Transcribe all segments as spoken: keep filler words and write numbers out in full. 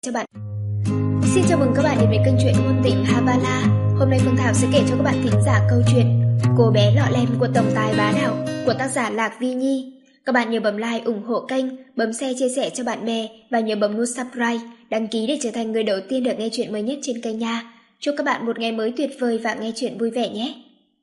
Cho bạn. Xin chào mừng các bạn đến với kênh truyện ngôn tình Havala. Hôm nay Phương Thảo sẽ kể cho các bạn thính giả câu chuyện Cô bé lọ lem của tổng tài bá đạo của tác giả Lạc Vi Nhi. Các bạn nhớ bấm like ủng hộ kênh, bấm share chia sẻ cho bạn bè và nhớ bấm nút subscribe, đăng ký để trở thành người đầu tiên được nghe chuyện mới nhất trên kênh nha. Chúc các bạn một ngày mới tuyệt vời và nghe chuyện vui vẻ nhé.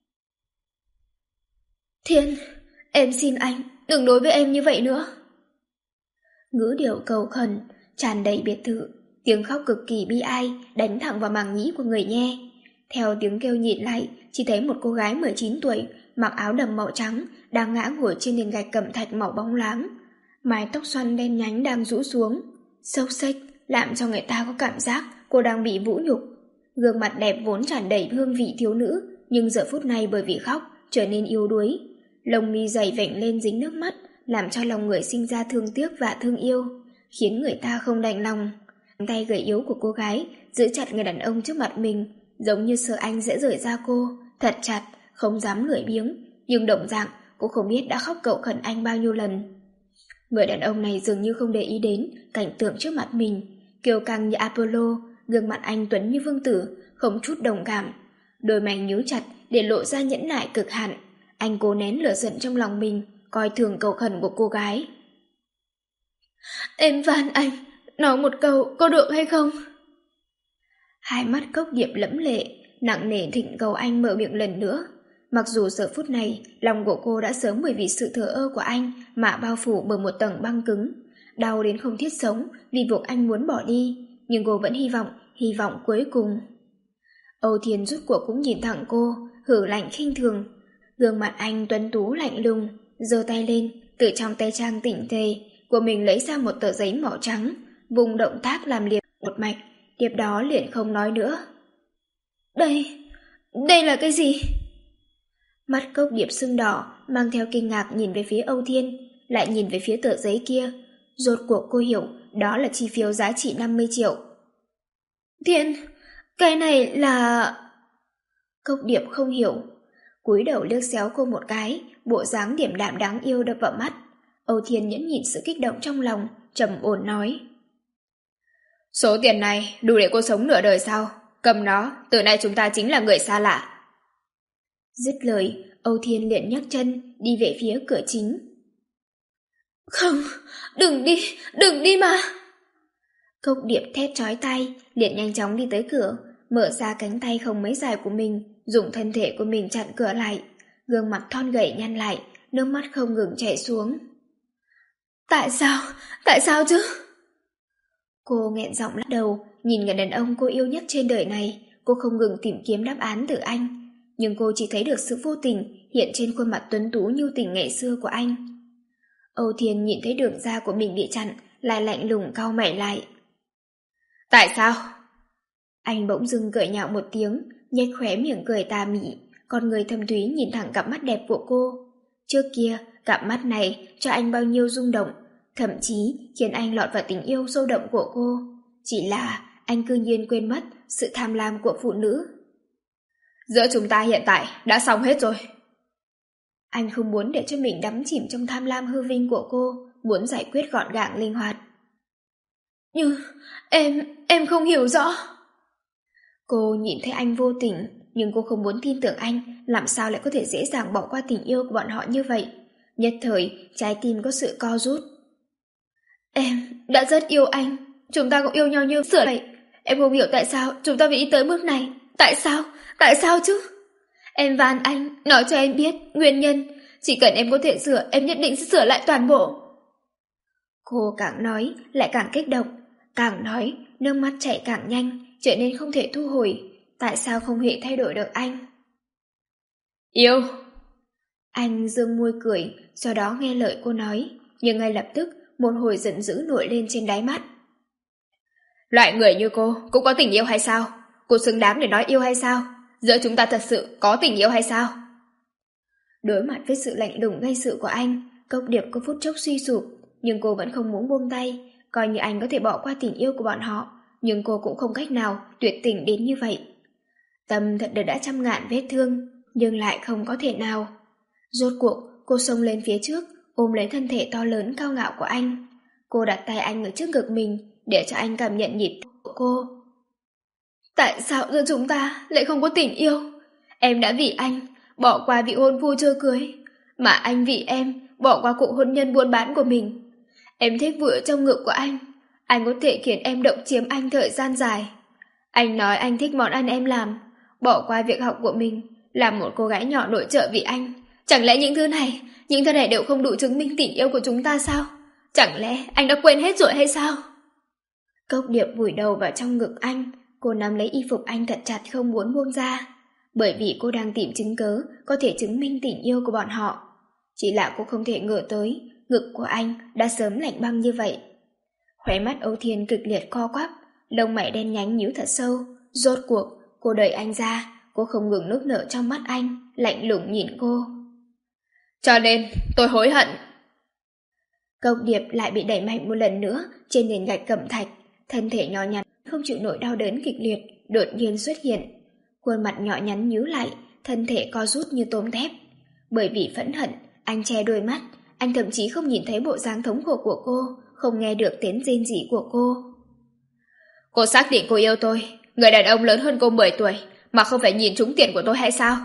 Thiên, em xin anh, đừng đối với em như vậy nữa. Ngữ điệu cầu khẩn, tràn đầy biệt thự, tiếng khóc cực kỳ bi ai đánh thẳng vào màng nhĩ của người nghe. Theo tiếng kêu nhìn lại, chỉ thấy một cô gái mười chín tuổi, mặc áo đầm màu trắng, đang ngã ngồi trên nền gạch cẩm thạch màu bóng láng. Mái tóc xoăn đen nhánh đang rũ xuống, xốc xếch, làm cho người ta có cảm giác cô đang bị vũ nhục. Gương mặt đẹp vốn tràn đầy hương vị thiếu nữ, nhưng giờ phút này bởi vì khóc trở nên yếu đuối. Lông mi dày vểnh lên dính nước mắt, làm cho lòng người sinh ra thương tiếc và thương yêu, khiến người ta không đành lòng. Tay gầy yếu của cô gái giữ chặt người đàn ông trước mặt mình, giống như sợ anh sẽ rời ra cô, thật chặt, không dám lười biếng, nhưng đồng dạng cô không biết đã khóc cầu khẩn anh bao nhiêu lần. Người đàn ông này dường như không để ý đến cảnh tượng trước mặt mình, kiêu căng như Apollo, gương mặt anh tuấn như vương tử, không chút đồng cảm, đôi mày nhíu chặt để lộ ra nhẫn nại cực hạn. Anh cố nén lửa giận trong lòng mình, coi thường cầu khẩn của cô gái. Em van anh, nói một câu có được hay không? Hai mắt Cốc Điệp lẫm lệ, nặng nề thỉnh cầu anh mở miệng lần nữa. Mặc dù giờ phút này, lòng của cô đã sớm bởi vì sự thờ ơ của anh mà bao phủ bởi một tầng băng cứng, đau đến không thiết sống vì buộc anh muốn bỏ đi, nhưng cô vẫn hy vọng, hy vọng cuối cùng. Âu Thiên rút cuộc cũng nhìn thẳng cô, hử lạnh khinh thường. Gương mặt anh tuấn tú lạnh lùng, giơ tay lên, từ trong tay trang tịnh tề của mình lấy ra một tờ giấy màu trắng, vùng động tác làm liệt một mạch, tiếp đó liền không nói nữa. Đây, đây là cái gì? Mắt Cốc Điệp sưng đỏ, mang theo kinh ngạc nhìn về phía Âu Thiên, lại nhìn về phía tờ giấy kia. Rốt cuộc cô hiểu, đó là chi phiếu giá trị năm mươi triệu. Thiên, cái này là... Cốc Điệp không hiểu, cúi đầu liếc xéo cô một cái, bộ dáng điềm đạm đáng yêu đập vào mắt. Âu Thiên nhẫn nhịn sự kích động trong lòng, trầm ổn nói. Số tiền này đủ để cô sống nửa đời sao? Cầm nó, từ nay chúng ta chính là người xa lạ. Dứt lời, Âu Thiên liền nhấc chân, đi về phía cửa chính. Không, đừng đi, đừng đi mà. Cốc Điệp thét chói tai, liền nhanh chóng đi tới cửa, mở ra cánh tay không mấy dài của mình, dùng thân thể của mình chặn cửa lại. Gương mặt thon gầy nhăn lại, nước mắt không ngừng chảy xuống. Tại sao? Tại sao chứ? Cô nghẹn giọng lắc đầu, nhìn người đàn ông cô yêu nhất trên đời này. Cô không ngừng tìm kiếm đáp án từ anh, nhưng cô chỉ thấy được sự vô tình hiện trên khuôn mặt tuấn tú nhu tình ngày xưa của anh. Âu Thiên nhìn thấy đường da của mình bị chặn, lại lạnh lùng cau mày lại. Tại sao? Anh bỗng dưng cười nhạo một tiếng, nhếch khóe miệng cười tà mị, con người thâm thúy nhìn thẳng cặp mắt đẹp của cô. Trước kia, cặp mắt này cho anh bao nhiêu rung động, thậm chí khiến anh lọt vào tình yêu sâu đậm của cô. Chỉ là anh cư nhiên quên mất sự tham lam của phụ nữ. Giữa chúng ta hiện tại đã xong hết rồi. Anh không muốn để cho mình đắm chìm trong tham lam hư vinh của cô, muốn giải quyết gọn gàng linh hoạt. Nhưng em, em không hiểu rõ. Cô nhìn thấy anh vô tình, nhưng cô không muốn tin tưởng anh, làm sao lại có thể dễ dàng bỏ qua tình yêu của bọn họ như vậy. Nhất thời, trái tim có sự co rút. Em đã rất yêu anh, chúng ta cũng yêu nhau như sửa vậy. Em không hiểu tại sao chúng ta phải đi tới bước này. Tại sao? Tại sao chứ? Em van anh, nói cho em biết nguyên nhân. Chỉ cần em có thể sửa, em nhất định sẽ sửa lại toàn bộ. Cô càng nói, lại càng kích động. Càng nói, nước mắt chảy càng nhanh, trở nên không thể thu hồi. Tại sao không hề thay đổi được anh? Yêu! Anh dương môi cười, sau đó nghe lời cô nói, nhưng ngay lập tức một hồi giận dữ nổi lên trên đáy mắt. Loại người như cô cũng có tình yêu hay sao? Cô xứng đáng để nói yêu hay sao? Giữa chúng ta thật sự có tình yêu hay sao? Đối mặt với sự lạnh lùng gây sự của anh, Cốc Điệp có phút chốc suy sụp, nhưng cô vẫn không muốn buông tay, coi như anh có thể bỏ qua tình yêu của bọn họ, nhưng cô cũng không cách nào tuyệt tình đến như vậy. Tâm thật đã trăm ngàn vết thương, nhưng lại không có thể nào. Rốt cuộc, cô xông lên phía trước, ôm lấy thân thể to lớn cao ngạo của anh. Cô đặt tay anh ở trước ngực mình, để cho anh cảm nhận nhịp của cô. Tại sao giữa chúng ta lại không có tình yêu? Em đã vì anh bỏ qua vị hôn phu chưa cưới, mà anh vì em bỏ qua cuộc hôn nhân buôn bán của mình. Em thích vui ở trong ngực của anh, anh có thể khiến em động chiếm anh thời gian dài. Anh nói anh thích món ăn em làm, bỏ qua việc học của mình, làm một cô gái nhỏ nội trợ vì anh. Chẳng lẽ những thứ này, những thứ này đều không đủ chứng minh tình yêu của chúng ta sao? Chẳng lẽ anh đã quên hết rồi hay sao? Cốc Điệp vùi đầu vào trong ngực anh, cô nắm lấy y phục anh thật chặt không muốn buông ra, bởi vì cô đang tìm chứng cớ có thể chứng minh tình yêu của bọn họ. Chỉ là cô không thể ngờ tới, ngực của anh đã sớm lạnh băng như vậy. Khóe mắt Âu Thiên kịch liệt co quắp, lông mày đen nhánh nhíu thật sâu. Rốt cuộc, cô đẩy anh ra, cô không ngừng nước nở trong mắt anh, lạnh lùng nhìn cô. Cho nên, tôi hối hận. Cốc Điệp lại bị đẩy mạnh một lần nữa trên nền gạch cẩm thạch, thân thể nhỏ nhắn không chịu nổi đau đớn kịch liệt đột nhiên xuất hiện. Khuôn mặt nhỏ nhắn nhíu lại, thân thể co rút như tôm thép. Bởi vì phẫn hận, anh che đôi mắt, anh thậm chí không nhìn thấy bộ dáng thống khổ của cô, không nghe được tiếng rên rỉ của cô. Cô xác định cô yêu tôi, người đàn ông lớn hơn cô mười tuổi, mà không phải nhìn trúng tiền của tôi hay sao?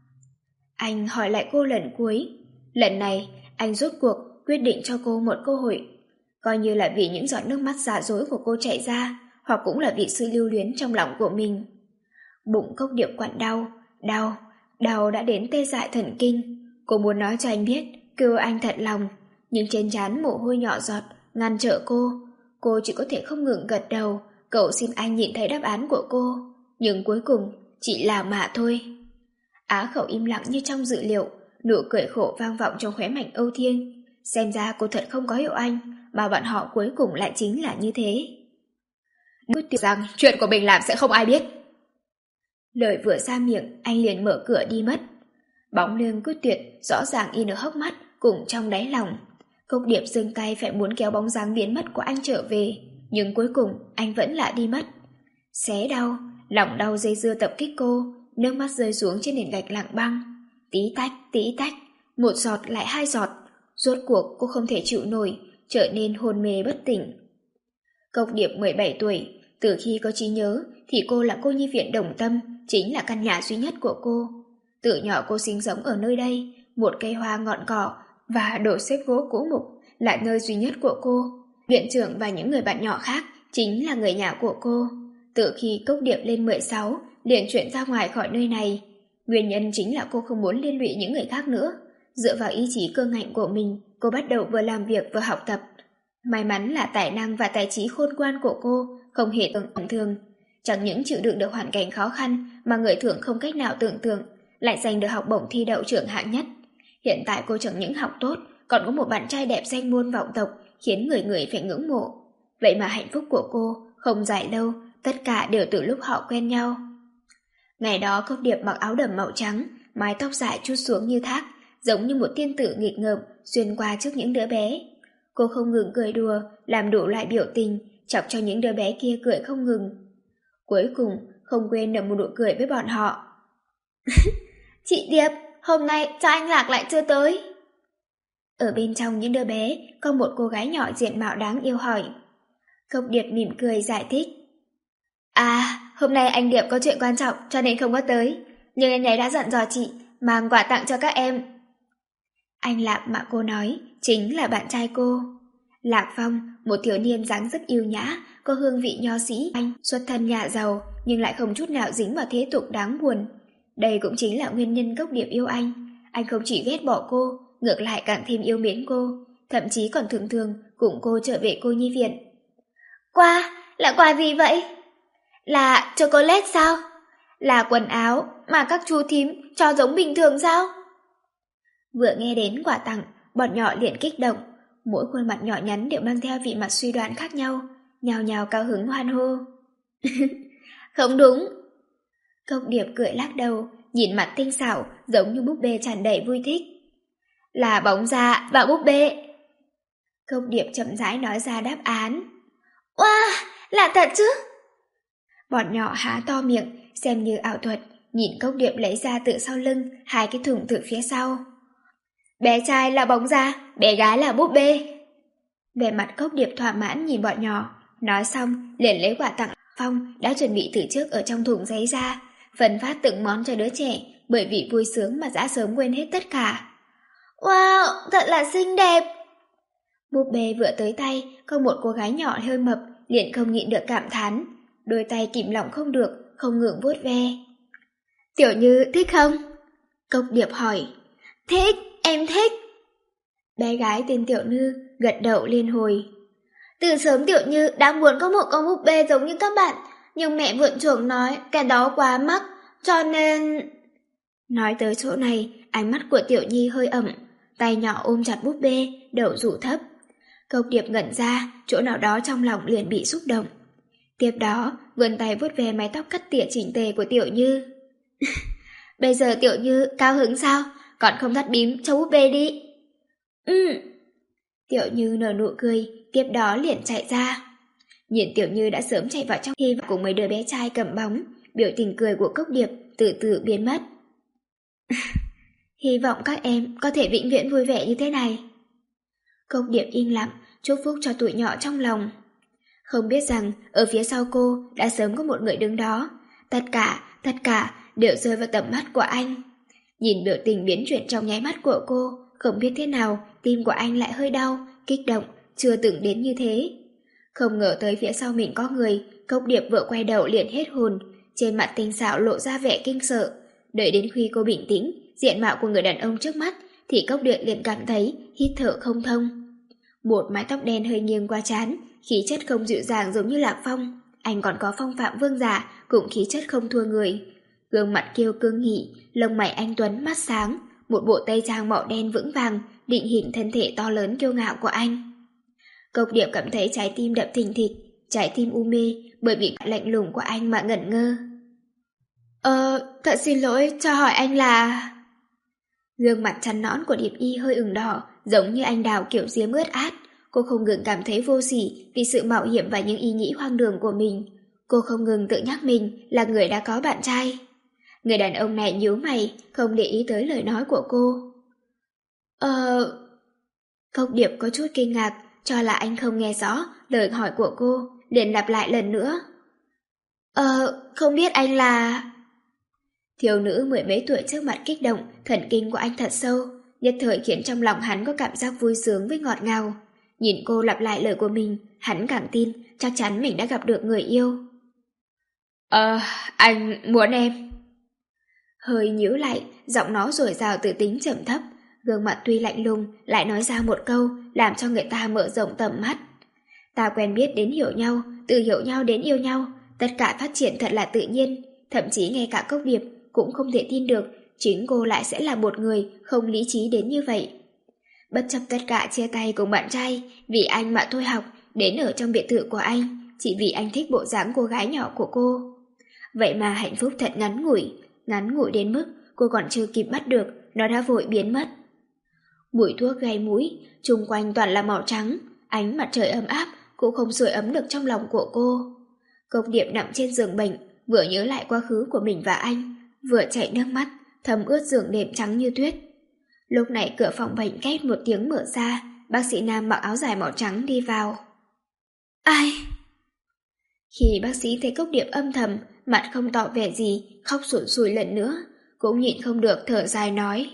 Anh hỏi lại cô lần cuối. Lần này, anh rốt cuộc quyết định cho cô một cơ hội. Coi như là vì những giọt nước mắt giả dối của cô chảy ra, hoặc cũng là vì sự lưu luyến trong lòng của mình. Bụng Cốc Điệp quặn đau, đau, đau đã đến tê dại thần kinh. Cô muốn nói cho anh biết, kêu anh thật lòng, nhưng trên trán mồ hôi nhỏ giọt, ngăn trở cô. Cô chỉ có thể không ngừng gật đầu, cầu xin anh nhìn thấy đáp án của cô. Nhưng cuối cùng, chỉ là mà thôi. Á Khẩu im lặng như trong dự liệu, nụ cười khổ vang vọng trong khóe mạnh Âu Thiên. Xem ra cô thật không có yêu anh, mà bọn họ cuối cùng lại chính là như thế. Quyết tuyệt rằng chuyện của mình làm sẽ không ai biết. Lời vừa ra miệng, anh liền mở cửa đi mất. Bóng lưng Quyết Tuyệt rõ ràng in ở hốc mắt cùng trong đáy lòng. Cốc Điệp giương tay phải muốn kéo bóng dáng biến mất của anh trở về, nhưng cuối cùng anh vẫn lại đi mất. Xé đau, lòng đau dây dưa tập kích cô, nước mắt rơi xuống trên nền gạch lặng băng. Tí tách, tí tách, một giọt lại hai giọt. Rốt cuộc cô không thể chịu nổi, trở nên hôn mê bất tỉnh. Cốc Điệp mười bảy tuổi, từ khi có trí nhớ thì cô là cô nhi viện Đồng Tâm, chính là căn nhà duy nhất của cô. Từ nhỏ cô sinh sống ở nơi đây, một cây hoa ngọn cỏ và đồ xếp gỗ cũ mục là nơi duy nhất của cô. Viện trưởng và những người bạn nhỏ khác chính là người nhà của cô. Từ khi Cốc Điệp lên mười sáu, liền chuyển ra ngoài khỏi nơi này. Nguyên nhân chính là cô không muốn liên lụy những người khác nữa. Dựa vào ý chí cương ngạnh của mình, cô bắt đầu vừa làm việc vừa học tập. May mắn là tài năng và tài trí khôn ngoan của cô không hề tầm thường. Chẳng những chịu đựng được hoàn cảnh khó khăn mà người thường không cách nào tưởng tượng, lại giành được học bổng thi đậu trưởng hạng nhất. Hiện tại cô chẳng những học tốt, còn có một bạn trai đẹp danh môn vọng tộc, khiến người người phải ngưỡng mộ. Vậy mà hạnh phúc của cô không dài lâu, tất cả đều từ lúc họ quen nhau. Ngày đó Cốc Điệp mặc áo đầm màu trắng, mái tóc dài trút xuống như thác, giống như một tiên tử nghịch ngợm xuyên qua trước những đứa bé. Cô không ngừng cười đùa, làm đủ loại biểu tình, chọc cho những đứa bé kia cười không ngừng. Cuối cùng, không quên nở một nụ cười với bọn họ. Chị Điệp, hôm nay cha anh Lạc lại chưa tới. Ở bên trong những đứa bé, có một cô gái nhỏ diện mạo đáng yêu hỏi. Cốc Điệp mỉm cười giải thích. À, hôm nay anh Điệp có chuyện quan trọng cho nên không có tới, nhưng anh ấy đã dặn dò chị mang quà tặng cho các em. Anh Lạc mà cô nói chính là bạn trai cô. Lạc Phong, một thiếu niên dáng rất yêu nhã, có hương vị nho sĩ. Anh xuất thân nhà giàu nhưng lại không chút nào dính vào thế tục đáng buồn. Đây cũng chính là nguyên nhân Cốc Điệp yêu anh. Anh không chỉ ghét bỏ cô, ngược lại càng thêm yêu mến cô, thậm chí còn thường thường cùng cô trở về cô nhi viện. Quà? Là quà gì vậy? Là chocolate sao? Là quần áo mà các chú thím cho giống bình thường sao? Vừa nghe đến quà tặng, bọn nhỏ liền kích động. Mỗi khuôn mặt nhỏ nhắn đều mang theo vị mặt suy đoán khác nhau, nhào nhào cao hứng hoan hô. Không đúng. Cốc Điệp cười lắc đầu, nhìn mặt tinh xảo giống như búp bê tràn đầy vui thích. Là bóng da và búp bê. Cốc Điệp chậm rãi nói ra đáp án. Wow, là thật chứ? Bọn nhỏ há to miệng, xem như ảo thuật, nhìn Cốc Điệp lấy ra từ sau lưng hai cái thùng từ phía sau. Bé trai là bóng da, bé gái là búp bê. Vẻ mặt Cốc Điệp thỏa mãn nhìn bọn nhỏ, Nói xong, liền lấy quà tặng Phong đã chuẩn bị từ trước ở trong thùng giấy ra, phân phát từng món cho đứa trẻ, bởi vì vui sướng mà đã sớm quên hết tất cả. Wow, thật là xinh đẹp! Búp bê vừa tới tay, có một cô gái nhỏ hơi mập, liền không nhịn được cảm thán. Đôi tay kìm lòng không được, không ngừng vuốt ve. Tiểu Như thích không? Cốc Điệp hỏi. Thích, em thích. Bé gái tên Tiểu Như gật đầu liên hồi. Từ sớm Tiểu Như đã muốn có một con búp bê giống như các bạn, nhưng mẹ vượn chuồng nói cái đó quá mắc, cho nên... Nói tới chỗ này, ánh mắt của Tiểu Nhi hơi ẩm, tay nhỏ ôm chặt búp bê, đầu rủ thấp. Cốc Điệp ngẩn ra, chỗ nào đó trong lòng liền bị xúc động. Tiếp đó, vươn tay vuốt về mái tóc cắt tỉa chỉnh tề của Tiểu Như. Bây giờ Tiểu Như cao hứng sao? Còn không thắt bím cho búp bê đi. Ừ. Tiểu Như nở nụ cười, tiếp đó liền chạy ra. Nhìn Tiểu Như đã sớm chạy vào trong khi cùng mấy đứa bé trai cầm bóng, biểu tình cười của Cốc Điệp từ từ biến mất. Hy vọng các em có thể vĩnh viễn vui vẻ như thế này. Cốc Điệp im lặng, chúc phúc cho tụi nhỏ trong lòng. Không biết rằng ở phía sau cô đã sớm có một người đứng đó. Tất cả, tất cả đều rơi vào tầm mắt của anh. Nhìn biểu tình biến chuyển trong nháy mắt của cô, không biết thế nào tim của anh lại hơi đau, kích động, chưa từng đến như thế. Không ngờ tới phía sau mình có người, Cốc Điệp vừa quay đầu liền hết hồn, trên mặt tinh xảo lộ ra vẻ kinh sợ. Đợi đến khi cô bình tĩnh, diện mạo của người đàn ông trước mắt, thì Cốc Điệp liền cảm thấy hít thở không thông. Một mái tóc đen hơi nghiêng qua trán, khí chất không dịu dàng giống như Lạc Phong. Anh còn có phong phạm vương giả, cũng khí chất không thua người. Gương mặt kiêu cương nghị, lông mày anh tuấn mắt sáng, một bộ tây trang màu đen vững vàng, định hình thân thể to lớn kiêu ngạo của anh. Cốc Điệp cảm thấy trái tim đập thình thịch, trái tim u mê, bởi vì lạnh lùng của anh mà ngẩn ngơ. Ờ, thật xin lỗi, cho hỏi anh là... Gương mặt trắng nõn của Điệp Y hơi ửng đỏ, giống như anh đào kiểu diếm ướt át. Cô không ngừng cảm thấy vô sỉ vì sự mạo hiểm và những ý nghĩ hoang đường của mình. Cô không ngừng tự nhắc mình là người đã có bạn trai. Người đàn ông này nhíu mày, không để ý tới lời nói của cô. Ờ... Cốc Điệp có chút kinh ngạc, cho là anh không nghe rõ lời hỏi của cô, liền lặp lại lần nữa. Ờ, không biết anh là... Thiếu nữ mười mấy tuổi trước mặt kích động, thần kinh của anh thật sâu, nhất thời khiến trong lòng hắn có cảm giác vui sướng với ngọt ngào. Nhìn cô lặp lại lời của mình, hắn càng tin chắc chắn mình đã gặp được người yêu. Ờ, anh muốn em. Hơi nhíu lại, giọng nó dồi dào tự tính trầm thấp, gương mặt tuy lạnh lùng lại nói ra một câu làm cho người ta mở rộng tầm mắt. Ta quen biết đến hiểu nhau, từ hiểu nhau đến yêu nhau, tất cả phát triển thật là tự nhiên, thậm chí ngay cả Cốc Điệp cũng không thể tin được chính cô lại sẽ là một người không lý trí đến như vậy. Bất chấp tất cả chia tay cùng bạn trai, vì anh mà thôi học, đến ở trong biệt thự của anh, chỉ vì anh thích bộ dáng cô gái nhỏ của cô. Vậy mà hạnh phúc thật ngắn ngủi, ngắn ngủi đến mức cô còn chưa kịp bắt được, nó đã vội biến mất. Mùi thuốc gây mũi, chung quanh toàn là màu trắng, ánh mặt trời ấm áp cũng không sưởi ấm được trong lòng của cô. Cốc Điệp nằm trên giường bệnh, vừa nhớ lại quá khứ của mình và anh, vừa chảy nước mắt, thấm ướt giường đệm trắng như tuyết. Lúc này cửa phòng bệnh két một tiếng mở ra, bác sĩ nam mặc áo dài màu trắng đi vào. Ai? Khi bác sĩ thấy Cốc Điệp âm thầm, mặt không tỏ vẻ gì, khóc sụt sùi lần nữa, cũng nhịn không được thở dài nói.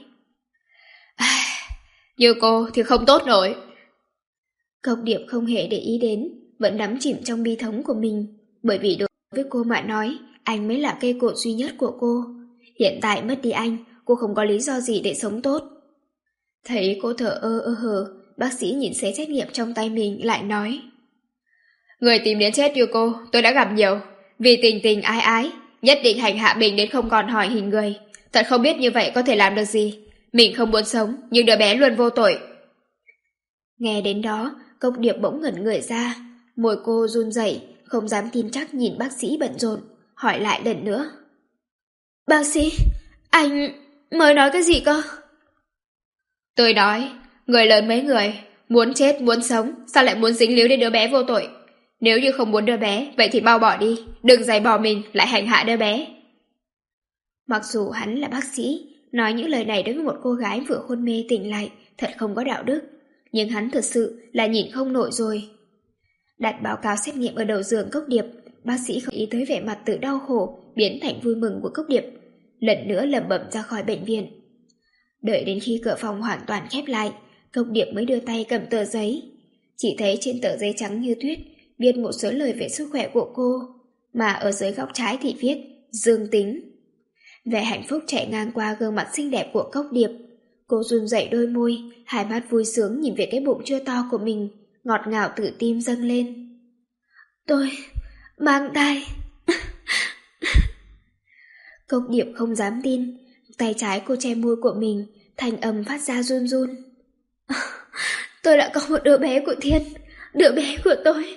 Như cô thì không tốt nổi. Cốc Điệp không hề để ý đến, vẫn đắm chìm trong bi thống của mình, bởi vì đối với cô mà nói, anh mới là cây cột duy nhất của cô. Hiện tại mất đi anh, cô không có lý do gì để sống tốt. Thấy cô thở ơ ơ hờ, bác sĩ nhìn giấy xét nghiệm trong tay mình lại nói. Người tìm đến chết như cô, tôi đã gặp nhiều. Vì tình tình ái ái, nhất định hành hạ mình đến không còn hỏi hình người. Thật không biết như vậy có thể làm được gì. Mình không muốn sống, nhưng đứa bé luôn vô tội. Nghe đến đó, Cốc Điệp bỗng ngẩn người ra. Môi cô run rẩy, không dám tin chắc nhìn bác sĩ bận rộn, hỏi lại lần nữa. Bác sĩ, anh mới nói cái gì cơ? Tôi nói, người lớn mấy người, muốn chết muốn sống, sao lại muốn dính líu đến đứa bé vô tội? Nếu như không muốn đứa bé, vậy thì bao bỏ đi, đừng giày bỏ mình lại hành hạ đứa bé. Mặc dù hắn là bác sĩ, nói những lời này đối với một cô gái vừa hôn mê tỉnh lại, thật không có đạo đức, nhưng hắn thật sự là nhìn không nổi rồi. Đặt báo cáo xét nghiệm ở đầu giường Cốc Điệp, bác sĩ không ý tới vẻ mặt từ đau khổ biến thành vui mừng của Cốc Điệp, lần nữa lẩm bẩm ra khỏi bệnh viện. Đợi đến khi cửa phòng hoàn toàn khép lại, Cốc Điệp mới đưa tay cầm tờ giấy. Chỉ thấy trên tờ giấy trắng như tuyết viết một số lời về sức khỏe của cô, mà ở dưới góc trái thì viết dương tính. Vẻ hạnh phúc chạy ngang qua gương mặt xinh đẹp của Cốc Điệp. Cô run rẩy đôi môi, hai mắt vui sướng nhìn về cái bụng chưa to của mình, ngọt ngào tự tim dâng lên. Tôi mang thai. Cốc Điệp không dám tin, tay trái cô che môi của mình, thanh âm phát ra run run. Tôi đã có một đứa bé của Thiên, đứa bé của tôi.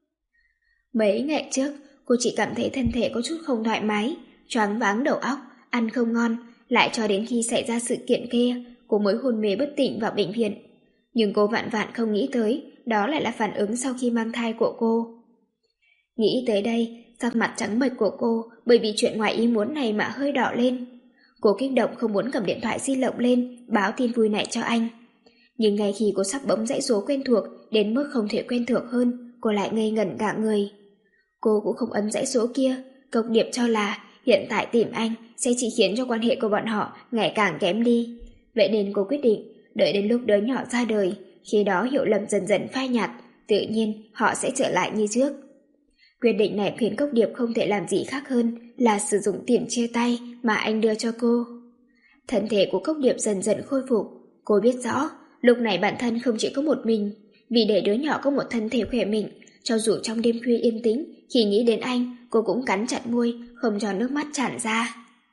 Mấy ngày trước, cô chỉ cảm thấy thân thể có chút không thoải mái, choáng váng đầu óc, ăn không ngon, lại cho đến khi xảy ra sự kiện kia, cô mới hôn mê bất tỉnh vào bệnh viện. Nhưng cô vạn vạn không nghĩ tới, đó lại là phản ứng sau khi mang thai của cô. Nghĩ tới đây, sắc mặt trắng bệch của cô bởi vì chuyện ngoài ý muốn này mà hơi đỏ lên. Cô kích động không muốn cầm điện thoại di động lên báo tin vui này cho anh. Nhưng ngay khi cô sắp bấm dãy số quen thuộc đến mức không thể quen thuộc hơn, cô lại ngây ngẩn cả người. Cô cũng không ấn dãy số kia, Cốc Điệp cho là hiện tại tìm anh sẽ chỉ khiến cho quan hệ của bọn họ ngày càng kém đi. Vậy nên cô quyết định đợi đến lúc đứa nhỏ ra đời, khi đó hiểu lầm dần dần phai nhạt, tự nhiên họ sẽ trở lại như trước. Quyết định này khiến Cốc Điệp không thể làm gì khác hơn là sử dụng tiền chia tay mà anh đưa cho cô. Thân thể của Cốc Điệp dần dần khôi phục. Cô biết rõ lúc này bản thân không chỉ có một mình, vì để đứa nhỏ có một thân thể khỏe mạnh, cho dù trong đêm khuya yên tĩnh, khi nghĩ đến anh, cô cũng cắn chặt môi, không cho nước mắt tràn ra.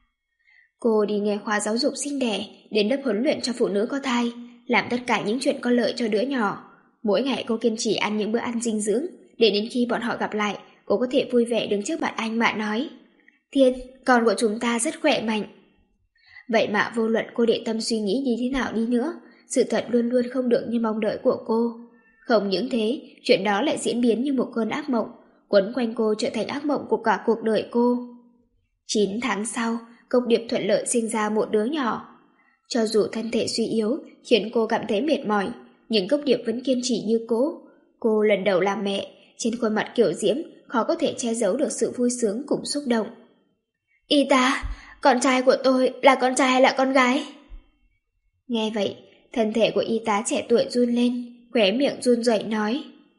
Cô đi nghe khoa giáo dục sinh đẻ, đến lớp huấn luyện cho phụ nữ có thai, làm tất cả những chuyện có lợi cho đứa nhỏ. Mỗi ngày cô kiên trì ăn những bữa ăn dinh dưỡng, để đến khi bọn họ gặp lại, cô có thể vui vẻ đứng trước mặt anh mà nói: Thiên, con của chúng ta rất khỏe mạnh. Vậy mà vô luận cô để tâm suy nghĩ như thế nào đi nữa, sự thật luôn luôn không được như mong đợi của cô. Không những thế, chuyện đó lại diễn biến như một cơn ác mộng, quấn quanh cô trở thành ác mộng của cả cuộc đời cô. Chín tháng sau, Cốc Điệp thuận lợi sinh ra một đứa nhỏ. Cho dù thân thể suy yếu, khiến cô cảm thấy mệt mỏi, nhưng Cốc Điệp vẫn kiên trì như cố. Cô lần đầu làm mẹ, trên khuôn mặt kiểu diễm, khó có thể che giấu được sự vui sướng cùng xúc động. Y tá, con trai của tôi là con trai hay là con gái? Nghe vậy, thân thể của y tá trẻ tuổi run lên, khóe miệng run rẩy nói: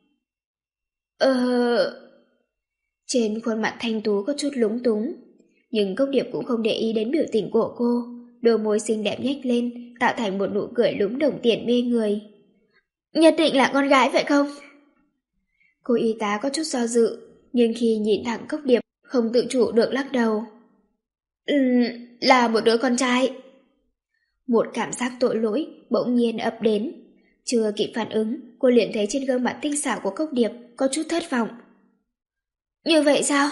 Ờ... Trên khuôn mặt thanh tú có chút lúng túng, nhưng Cốc Điệp cũng không để ý đến biểu tình của cô, đôi môi xinh đẹp nhếch lên, tạo thành một nụ cười lúm đồng tiền mê người. Nhất định là con gái phải không? Cô y tá có chút do dự, nhưng khi nhìn thẳng Cốc Điệp, không tự chủ được lắc đầu. Ừm, là một đứa con trai. Một cảm giác tội lỗi bỗng nhiên ập đến. Chưa kịp phản ứng, cô liền thấy trên gương mặt tinh xảo của Cốc Điệp có chút thất vọng. Như vậy sao?